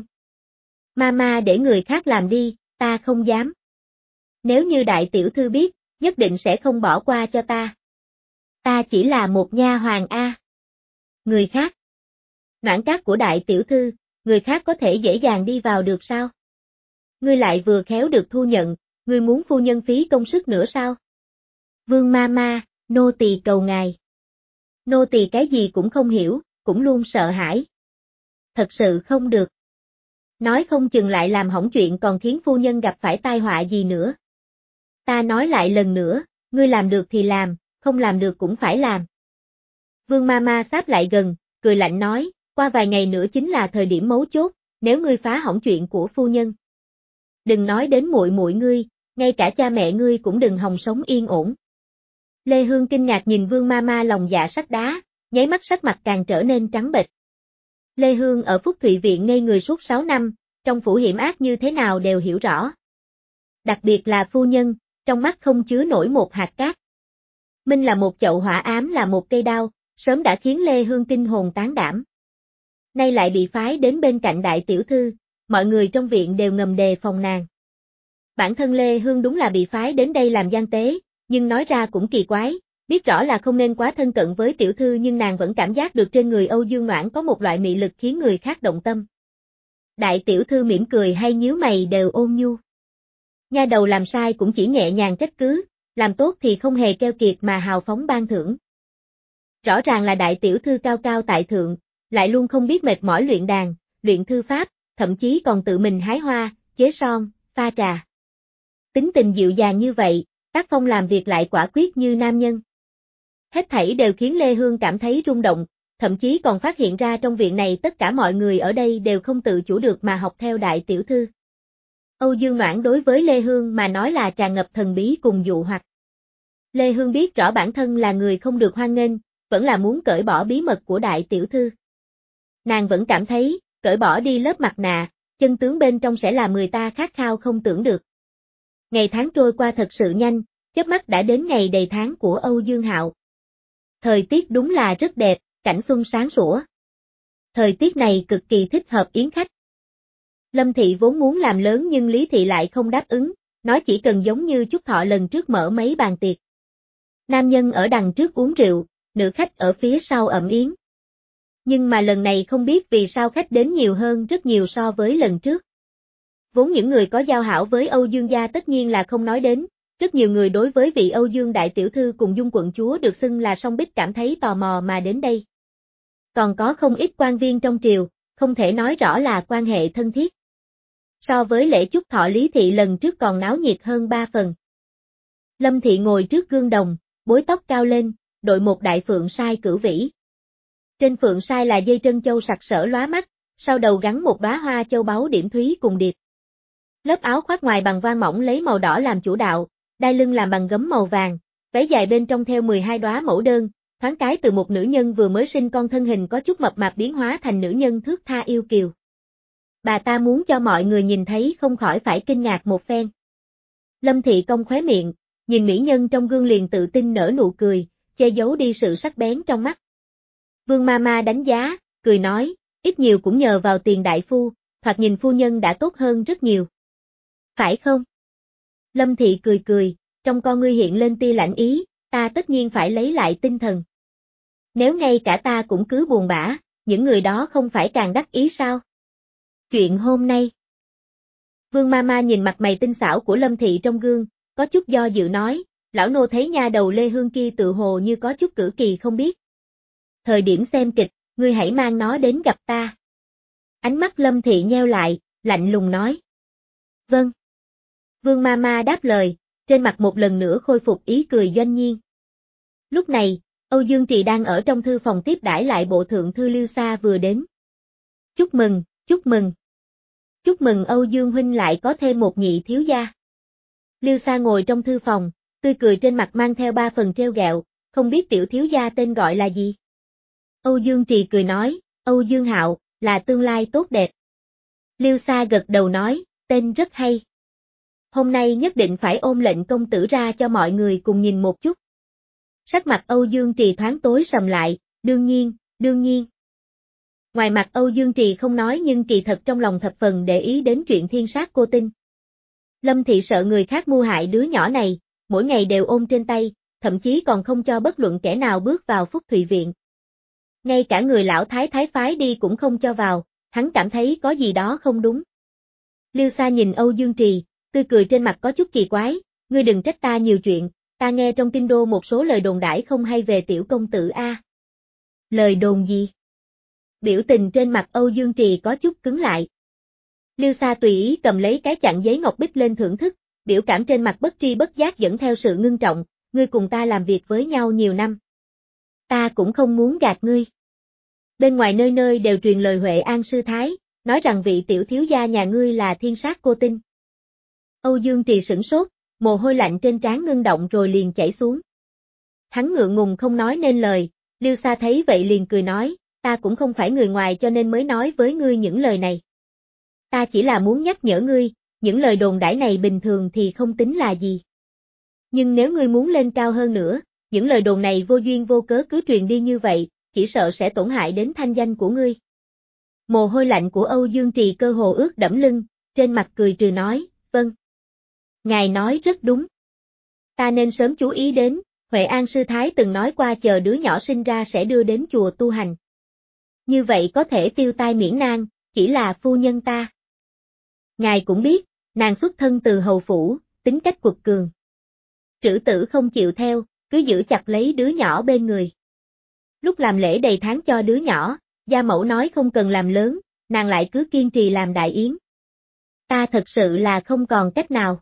Mama để người khác làm đi, ta không dám. Nếu như đại tiểu thư biết, nhất định sẽ không bỏ qua cho ta. Ta chỉ là một nha hoàn a. Người khác. Noãn Các của đại tiểu thư, người khác có thể dễ dàng đi vào được sao? Ngươi lại vừa khéo được thu nhận, ngươi muốn phu nhân phí công sức nữa sao? Vương Mama, nô tỳ cầu ngài. Nô tỳ cái gì cũng không hiểu, cũng luôn sợ hãi. Thật sự không được. Nói không chừng lại làm hỏng chuyện còn khiến phu nhân gặp phải tai họa gì nữa. Ta nói lại lần nữa, ngươi làm được thì làm, không làm được cũng phải làm. Vương Mama sáp lại gần, cười lạnh nói, qua vài ngày nữa chính là thời điểm mấu chốt, nếu ngươi phá hỏng chuyện của phu nhân. Đừng nói đến muội muội ngươi, ngay cả cha mẹ ngươi cũng đừng hòng sống yên ổn. Lê Hương kinh ngạc nhìn Vương Mama lòng dạ sắt đá, nháy mắt sắc mặt càng trở nên trắng bệch. Lê Hương ở Phúc Thụy viện ngây người suốt sáu năm, trong phủ hiểm ác như thế nào đều hiểu rõ. Đặc biệt là phu nhân, trong mắt không chứa nổi một hạt cát. Minh là một chậu hỏa ám là một cây đao, sớm đã khiến Lê Hương kinh hồn tán đảm. Nay lại bị phái đến bên cạnh đại tiểu thư, mọi người trong viện đều ngầm đề phòng nàng. Bản thân Lê Hương đúng là bị phái đến đây làm gian tế, nhưng nói ra cũng kỳ quái, biết rõ là không nên quá thân cận với tiểu thư nhưng nàng vẫn cảm giác được trên người Âu Dương Noãn có một loại mị lực khiến người khác động tâm. Đại tiểu thư mỉm cười hay nhíu mày đều ôn nhu. Nha đầu làm sai cũng chỉ nhẹ nhàng trách cứ, làm tốt thì không hề keo kiệt mà hào phóng ban thưởng. Rõ ràng là đại tiểu thư cao cao tại thượng, lại luôn không biết mệt mỏi luyện đàn, luyện thư pháp, thậm chí còn tự mình hái hoa, chế son, pha trà. Tính tình dịu dàng như vậy, tác phong làm việc lại quả quyết như nam nhân. Hết thảy đều khiến Lê Hương cảm thấy rung động, thậm chí còn phát hiện ra trong viện này tất cả mọi người ở đây đều không tự chủ được mà học theo đại tiểu thư. Âu Dương Noãn đối với Lê Hương mà nói là tràn ngập thần bí cùng dụ hoặc. Lê Hương biết rõ bản thân là người không được hoan nghênh, vẫn là muốn cởi bỏ bí mật của đại tiểu thư. Nàng vẫn cảm thấy, cởi bỏ đi lớp mặt nạ, chân tướng bên trong sẽ làm người ta khát khao không tưởng được. Ngày tháng trôi qua thật sự nhanh, chớp mắt đã đến ngày đầy tháng của Âu Dương Hạo. Thời tiết đúng là rất đẹp, cảnh xuân sáng sủa. Thời tiết này cực kỳ thích hợp yến khách. Lâm Thị vốn muốn làm lớn nhưng Lý Thị lại không đáp ứng, nói chỉ cần giống như Chúc Thọ lần trước mở mấy bàn tiệc. Nam nhân ở đằng trước uống rượu, nữ khách ở phía sau ẩm yến. Nhưng mà lần này không biết vì sao khách đến nhiều hơn rất nhiều so với lần trước. Vốn những người có giao hảo với Âu Dương gia tất nhiên là không nói đến, rất nhiều người đối với vị Âu Dương đại tiểu thư cùng Dung quận chúa được xưng là Song Bích cảm thấy tò mò mà đến đây. Còn có không ít quan viên trong triều, không thể nói rõ là quan hệ thân thiết. So với lễ chúc thọ Lý Thị lần trước còn náo nhiệt hơn ba phần. Lâm Thị ngồi trước gương đồng, bối tóc cao lên, đội một đại phượng sai cửu vĩ. Trên phượng sai là dây trân châu sặc sỡ lóa mắt, sau đầu gắn một đóa hoa châu báu điểm thúy cùng điệp. Lớp áo khoác ngoài bằng voan mỏng lấy màu đỏ làm chủ đạo, đai lưng làm bằng gấm màu vàng, váy dài bên trong theo mười hai đóa mẫu đơn, thoáng cái từ một nữ nhân vừa mới sinh con thân hình có chút mập mạp biến hóa thành nữ nhân thước tha yêu kiều. Bà ta muốn cho mọi người nhìn thấy không khỏi phải kinh ngạc một phen. Lâm Thị cong khóe miệng, nhìn mỹ nhân trong gương liền tự tin nở nụ cười, che giấu đi sự sắc bén trong mắt. Vương Mama đánh giá, cười nói, ít nhiều cũng nhờ vào Tiền đại phu, thoạt nhìn phu nhân đã tốt hơn rất nhiều. Phải không? Lâm Thị cười cười, trong con ngươi hiện lên tia lạnh ý, ta tất nhiên phải lấy lại tinh thần. Nếu ngay cả ta cũng cứ buồn bã, những người đó không phải càng đắc ý sao? Chuyện hôm nay. Vương Mama nhìn mặt mày tinh xảo của Lâm Thị trong gương, có chút do dự nói, lão nô thấy nha đầu Lê Hương kia tự hồ như có chút cử kỳ không biết. Thời điểm xem kịch, ngươi hãy mang nó đến gặp ta. Ánh mắt Lâm Thị nheo lại, lạnh lùng nói. Vâng. Vương Mama đáp lời, trên mặt một lần nữa khôi phục ý cười doanh nhiên. Lúc này, Âu Dương Trì đang ở trong thư phòng tiếp đãi lại bộ thượng thư Liêu Sa vừa đến. Chúc mừng, chúc mừng. Chúc mừng Âu Dương huynh lại có thêm một nhị thiếu gia. Liêu Sa ngồi trong thư phòng, tươi cười trên mặt mang theo ba phần trêu ghẹo, không biết tiểu thiếu gia tên gọi là gì. Âu Dương Trì cười nói, Âu Dương Hạo, là tương lai tốt đẹp. Liêu Sa gật đầu nói, tên rất hay. Hôm nay nhất định phải ôm lệnh công tử ra cho mọi người cùng nhìn một chút. Sắc mặt Âu Dương Trì thoáng tối sầm lại, đương nhiên, đương nhiên. Ngoài mặt Âu Dương Trì không nói nhưng kỳ thật trong lòng thập phần để ý đến chuyện thiên sát cô tinh. Lâm Thị sợ người khác mưu hại đứa nhỏ này, mỗi ngày đều ôm trên tay, thậm chí còn không cho bất luận kẻ nào bước vào Phúc Thụy Viện. Ngay cả người lão thái thái phái đi cũng không cho vào, hắn cảm thấy có gì đó không đúng. Liêu Sa nhìn Âu Dương Trì, tươi cười trên mặt có chút kỳ quái, ngươi đừng trách ta nhiều chuyện, ta nghe trong kinh đô một số lời đồn đãi không hay về tiểu công tử a. Lời đồn gì? Biểu tình trên mặt Âu Dương Trì có chút cứng lại. Liêu Sa tùy ý cầm lấy cái chặn giấy ngọc bích lên thưởng thức, biểu cảm trên mặt bất tri bất giác dẫn theo sự ngưng trọng, ngươi cùng ta làm việc với nhau nhiều năm. Ta cũng không muốn gạt ngươi. Bên ngoài nơi nơi đều truyền lời Huệ An sư thái, nói rằng vị tiểu thiếu gia nhà ngươi là thiên sát cô tinh. Âu Dương Trì sửng sốt, mồ hôi lạnh trên trán ngưng động rồi liền chảy xuống. Hắn ngượng ngùng không nói nên lời, Liêu Sa thấy vậy liền cười nói, ta cũng không phải người ngoài cho nên mới nói với ngươi những lời này. Ta chỉ là muốn nhắc nhở ngươi, những lời đồn đãi này bình thường thì không tính là gì. Nhưng nếu ngươi muốn lên cao hơn nữa, những lời đồn này vô duyên vô cớ cứ truyền đi như vậy, chỉ sợ sẽ tổn hại đến thanh danh của ngươi. Mồ hôi lạnh của Âu Dương Trì cơ hồ ướt đẫm lưng, trên mặt cười trừ nói, vâng. Ngài nói rất đúng. Ta nên sớm chú ý đến, Huệ An sư thái từng nói qua chờ đứa nhỏ sinh ra sẽ đưa đến chùa tu hành. Như vậy có thể tiêu tai miễn nan, chỉ là phu nhân ta. Ngài cũng biết, nàng xuất thân từ hầu phủ, tính cách quật cường. Trữ tử không chịu theo, cứ giữ chặt lấy đứa nhỏ bên người. Lúc làm lễ đầy tháng cho đứa nhỏ, gia mẫu nói không cần làm lớn, nàng lại cứ kiên trì làm đại yến. Ta thật sự là không còn cách nào.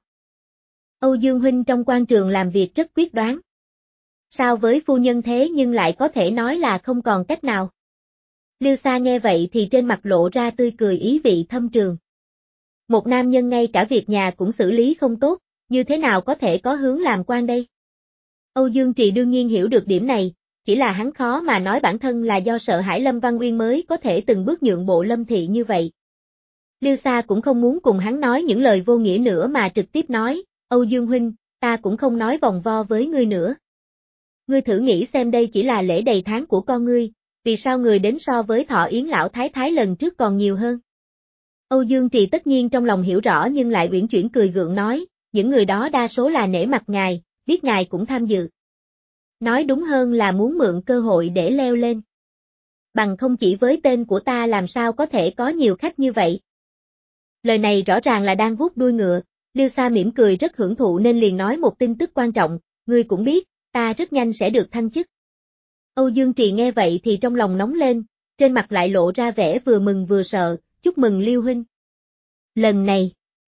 Âu Dương huynh trong quan trường làm việc rất quyết đoán. Sao với phu nhân thế nhưng lại có thể nói là không còn cách nào? Liêu Sa nghe vậy thì trên mặt lộ ra tươi cười ý vị thâm trường. Một nam nhân ngay cả việc nhà cũng xử lý không tốt, như thế nào có thể có hướng làm quan đây? Âu Dương Trì đương nhiên hiểu được điểm này, chỉ là hắn khó mà nói bản thân là do sợ hãi Lâm Văn Uyên mới có thể từng bước nhượng bộ Lâm Thị như vậy. Liêu Sa cũng không muốn cùng hắn nói những lời vô nghĩa nữa mà trực tiếp nói, Âu Dương huynh, ta cũng không nói vòng vo với ngươi nữa. Ngươi thử nghĩ xem đây chỉ là lễ đầy tháng của con ngươi, vì sao người đến so với Thọ Yến lão thái thái lần trước còn nhiều hơn? Âu Dương Trì tất nhiên trong lòng hiểu rõ nhưng lại uyển chuyển cười gượng nói, những người đó đa số là nể mặt ngài, biết ngài cũng tham dự. Nói đúng hơn là muốn mượn cơ hội để leo lên. Bằng không chỉ với tên của ta làm sao có thể có nhiều khách như vậy. Lời này rõ ràng là đang vuốt đuôi ngựa, Liêu Sa mỉm cười rất hưởng thụ nên liền nói một tin tức quan trọng, ngươi cũng biết, ta rất nhanh sẽ được thăng chức. Âu Dương Trì nghe vậy thì trong lòng nóng lên, trên mặt lại lộ ra vẻ vừa mừng vừa sợ, chúc mừng Liêu huynh. Lần này,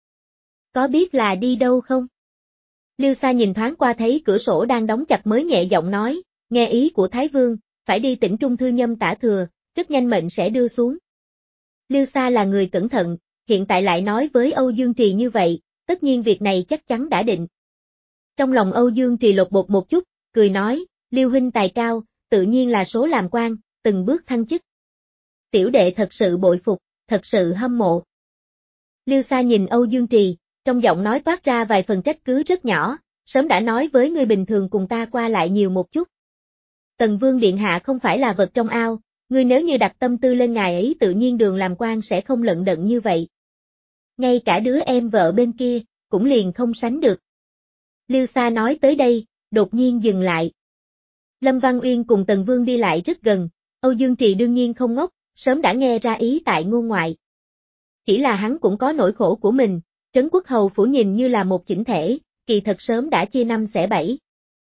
có biết là đi đâu không? Liêu Sa nhìn thoáng qua thấy cửa sổ đang đóng chặt mới nhẹ giọng nói, nghe ý của Thái Vương, phải đi tỉnh Trung Thư Nhâm tả thừa, rất nhanh mệnh sẽ đưa xuống. Liêu Sa là người cẩn thận, hiện tại lại nói với Âu Dương Trì như vậy, tất nhiên việc này chắc chắn đã định. Trong lòng Âu Dương Trì lột bột một chút, cười nói, Liêu huynh tài cao, tự nhiên là số làm quan, từng bước thăng chức. Tiểu đệ thật sự bội phục, thật sự hâm mộ. Liêu Sa nhìn Âu Dương Trì, trong giọng nói toát ra vài phần trách cứ rất nhỏ, sớm đã nói với người bình thường cùng ta qua lại nhiều một chút. Tần Vương Điện Hạ không phải là vật trong ao, ngươi nếu như đặt tâm tư lên ngài ấy tự nhiên đường làm quan sẽ không lận đận như vậy. Ngay cả đứa em vợ bên kia, cũng liền không sánh được. Liêu Sa nói tới đây, đột nhiên dừng lại. Lâm Văn Uyên cùng Tần Vương đi lại rất gần, Âu Dương Trì đương nhiên không ngốc, sớm đã nghe ra ý tại ngôn ngoại. Chỉ là hắn cũng có nỗi khổ của mình, Trấn Quốc Hầu phủ nhìn như là một chỉnh thể, kỳ thật sớm đã chia năm xẻ bảy.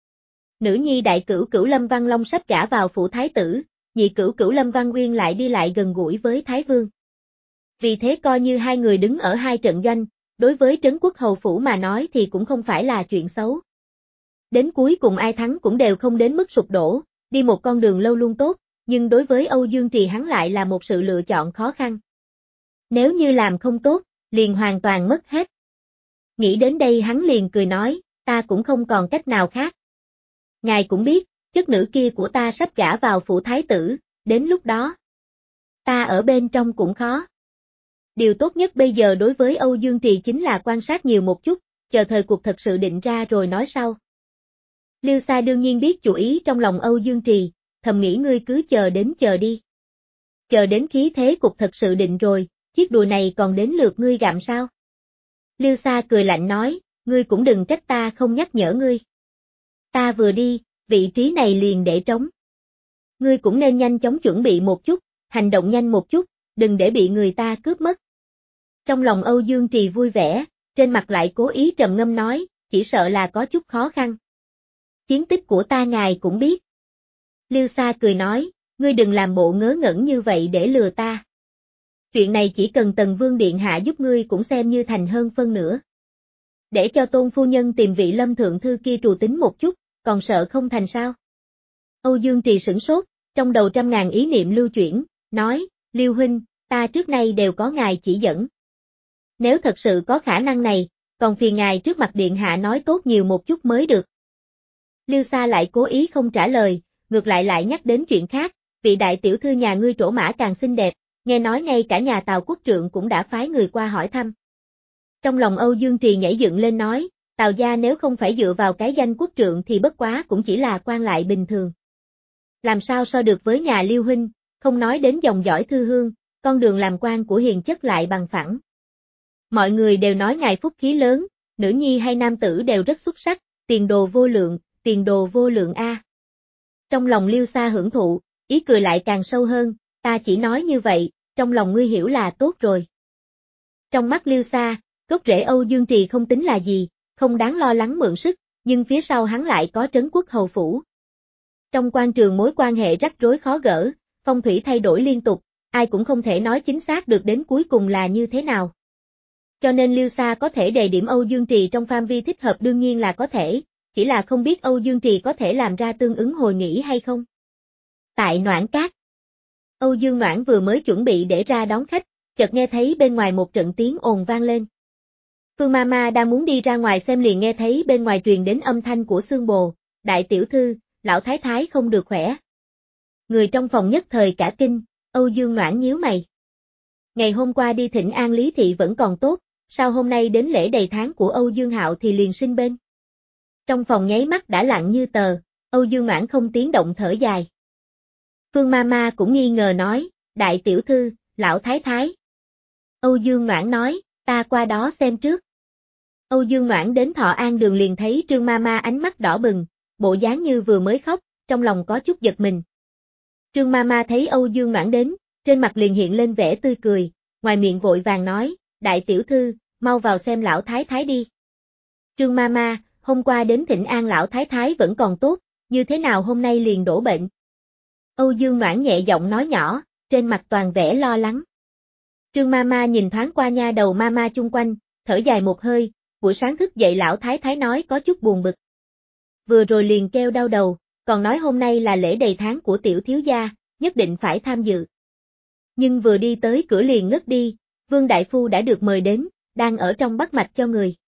Nữ nhi đại cửu cửu Lâm Văn Long sắp gả vào phủ thái tử, nhị cửu cửu Lâm Văn Uyên lại đi lại gần gũi với Thái Vương. Vì thế coi như hai người đứng ở hai trận doanh, đối với Trấn Quốc Hầu phủ mà nói thì cũng không phải là chuyện xấu. Đến cuối cùng ai thắng cũng đều không đến mức sụp đổ, đi một con đường lâu luôn tốt, nhưng đối với Âu Dương Trì hắn lại là một sự lựa chọn khó khăn. Nếu như làm không tốt, liền hoàn toàn mất hết. Nghĩ đến đây hắn liền cười nói, ta cũng không còn cách nào khác. Ngài cũng biết, chất nữ kia của ta sắp gả vào phủ thái tử, đến lúc đó. Ta ở bên trong cũng khó. Điều tốt nhất bây giờ đối với Âu Dương Trì chính là quan sát nhiều một chút, chờ thời cuộc thật sự định ra rồi nói sau. Liêu Sa đương nhiên biết chủ ý trong lòng Âu Dương Trì, thầm nghĩ ngươi cứ chờ đến chờ đi. Chờ đến khí thế cục thật sự định rồi, chiếc đùi này còn đến lượt ngươi gặm sao? Liêu Sa cười lạnh nói, ngươi cũng đừng trách ta không nhắc nhở ngươi. Ta vừa đi, vị trí này liền để trống. Ngươi cũng nên nhanh chóng chuẩn bị một chút, hành động nhanh một chút, đừng để bị người ta cướp mất. Trong lòng Âu Dương Trì vui vẻ, trên mặt lại cố ý trầm ngâm nói, chỉ sợ là có chút khó khăn. Chiến tích của ta ngài cũng biết. Liêu Sa cười nói, ngươi đừng làm bộ ngớ ngẩn như vậy để lừa ta. Chuyện này chỉ cần Tần Vương Điện Hạ giúp ngươi cũng xem như thành hơn phân nửa. Để cho Tôn Phu Nhân tìm vị Lâm Thượng Thư kia trù tính một chút, còn sợ không thành sao? Âu Dương Trì sửng sốt, trong đầu trăm ngàn ý niệm lưu chuyển, nói, Liêu huynh, ta trước nay đều có ngài chỉ dẫn. Nếu thật sự có khả năng này, còn phiền ngài trước mặt Điện Hạ nói tốt nhiều một chút mới được. Liêu Sa lại cố ý không trả lời, ngược lại lại nhắc đến chuyện khác, vị đại tiểu thư nhà ngươi trổ mã càng xinh đẹp, nghe nói ngay cả nhà Tào Quốc Trượng cũng đã phái người qua hỏi thăm. Trong lòng Âu Dương Trì nhảy dựng lên nói, Tào gia nếu không phải dựa vào cái danh Quốc Trượng thì bất quá cũng chỉ là quan lại bình thường. Làm sao so được với nhà Liêu huynh, không nói đến dòng dõi thư hương, con đường làm quan của hiền chất lại bằng phẳng. Mọi người đều nói ngài phúc khí lớn, nữ nhi hay nam tử đều rất xuất sắc, tiền đồ vô lượng, tiền đồ vô lượng a. Trong lòng Liêu Sa hưởng thụ, ý cười lại càng sâu hơn, ta chỉ nói như vậy, trong lòng ngươi hiểu là tốt rồi. Trong mắt Liêu Sa, gốc rễ Âu Dương Trì không tính là gì, không đáng lo lắng mượn sức, nhưng phía sau hắn lại có Trấn Quốc Hầu phủ. Trong quan trường mối quan hệ rắc rối khó gỡ, phong thủy thay đổi liên tục, ai cũng không thể nói chính xác được đến cuối cùng là như thế nào. Cho nên Liêu Sa có thể đề điểm Âu Dương Trì trong phạm vi thích hợp đương nhiên là có thể, chỉ là không biết Âu Dương Trì có thể làm ra tương ứng hồi nghĩ hay không. Tại Noãn Cát, Âu Dương Noãn vừa mới chuẩn bị để ra đón khách, chợt nghe thấy bên ngoài một trận tiếng ồn vang lên. Phương Mama đang muốn đi ra ngoài xem liền nghe thấy bên ngoài truyền đến âm thanh của Xương Bồ, đại tiểu thư, lão thái thái không được khỏe. Người trong phòng nhất thời cả kinh, Âu Dương Noãn nhíu mày. Ngày hôm qua đi thỉnh an Lý Thị vẫn còn tốt, sao hôm nay đến lễ đầy tháng của Âu Dương Hạo thì liền sinh bên. Trong phòng nháy mắt đã lặng như tờ, Âu Dương Noãn không tiếng động thở dài. Phương Mama cũng nghi ngờ nói, đại tiểu thư, lão thái thái. Âu Dương Noãn nói, ta qua đó xem trước. Âu Dương Noãn đến Thọ An đường liền thấy Trương Mama ánh mắt đỏ bừng, bộ dáng như vừa mới khóc, trong lòng có chút giật mình. Trương Mama thấy Âu Dương Noãn đến, trên mặt liền hiện lên vẻ tươi cười, ngoài miệng vội vàng nói, đại tiểu thư, mau vào xem lão thái thái đi. Trương Mama, hôm qua đến thỉnh an lão thái thái vẫn còn tốt, như thế nào hôm nay liền đổ bệnh? Âu Dương Noãn nhẹ giọng nói nhỏ, trên mặt toàn vẻ lo lắng. Trương Mama nhìn thoáng qua nha đầu Mama chung quanh, thở dài một hơi, buổi sáng thức dậy lão thái thái nói có chút buồn bực. Vừa rồi liền kêu đau đầu, còn nói hôm nay là lễ đầy tháng của tiểu thiếu gia, nhất định phải tham dự. Nhưng vừa đi tới cửa liền ngất đi, Vương Đại Phu đã được mời đến, đang ở trong bắt mạch cho người.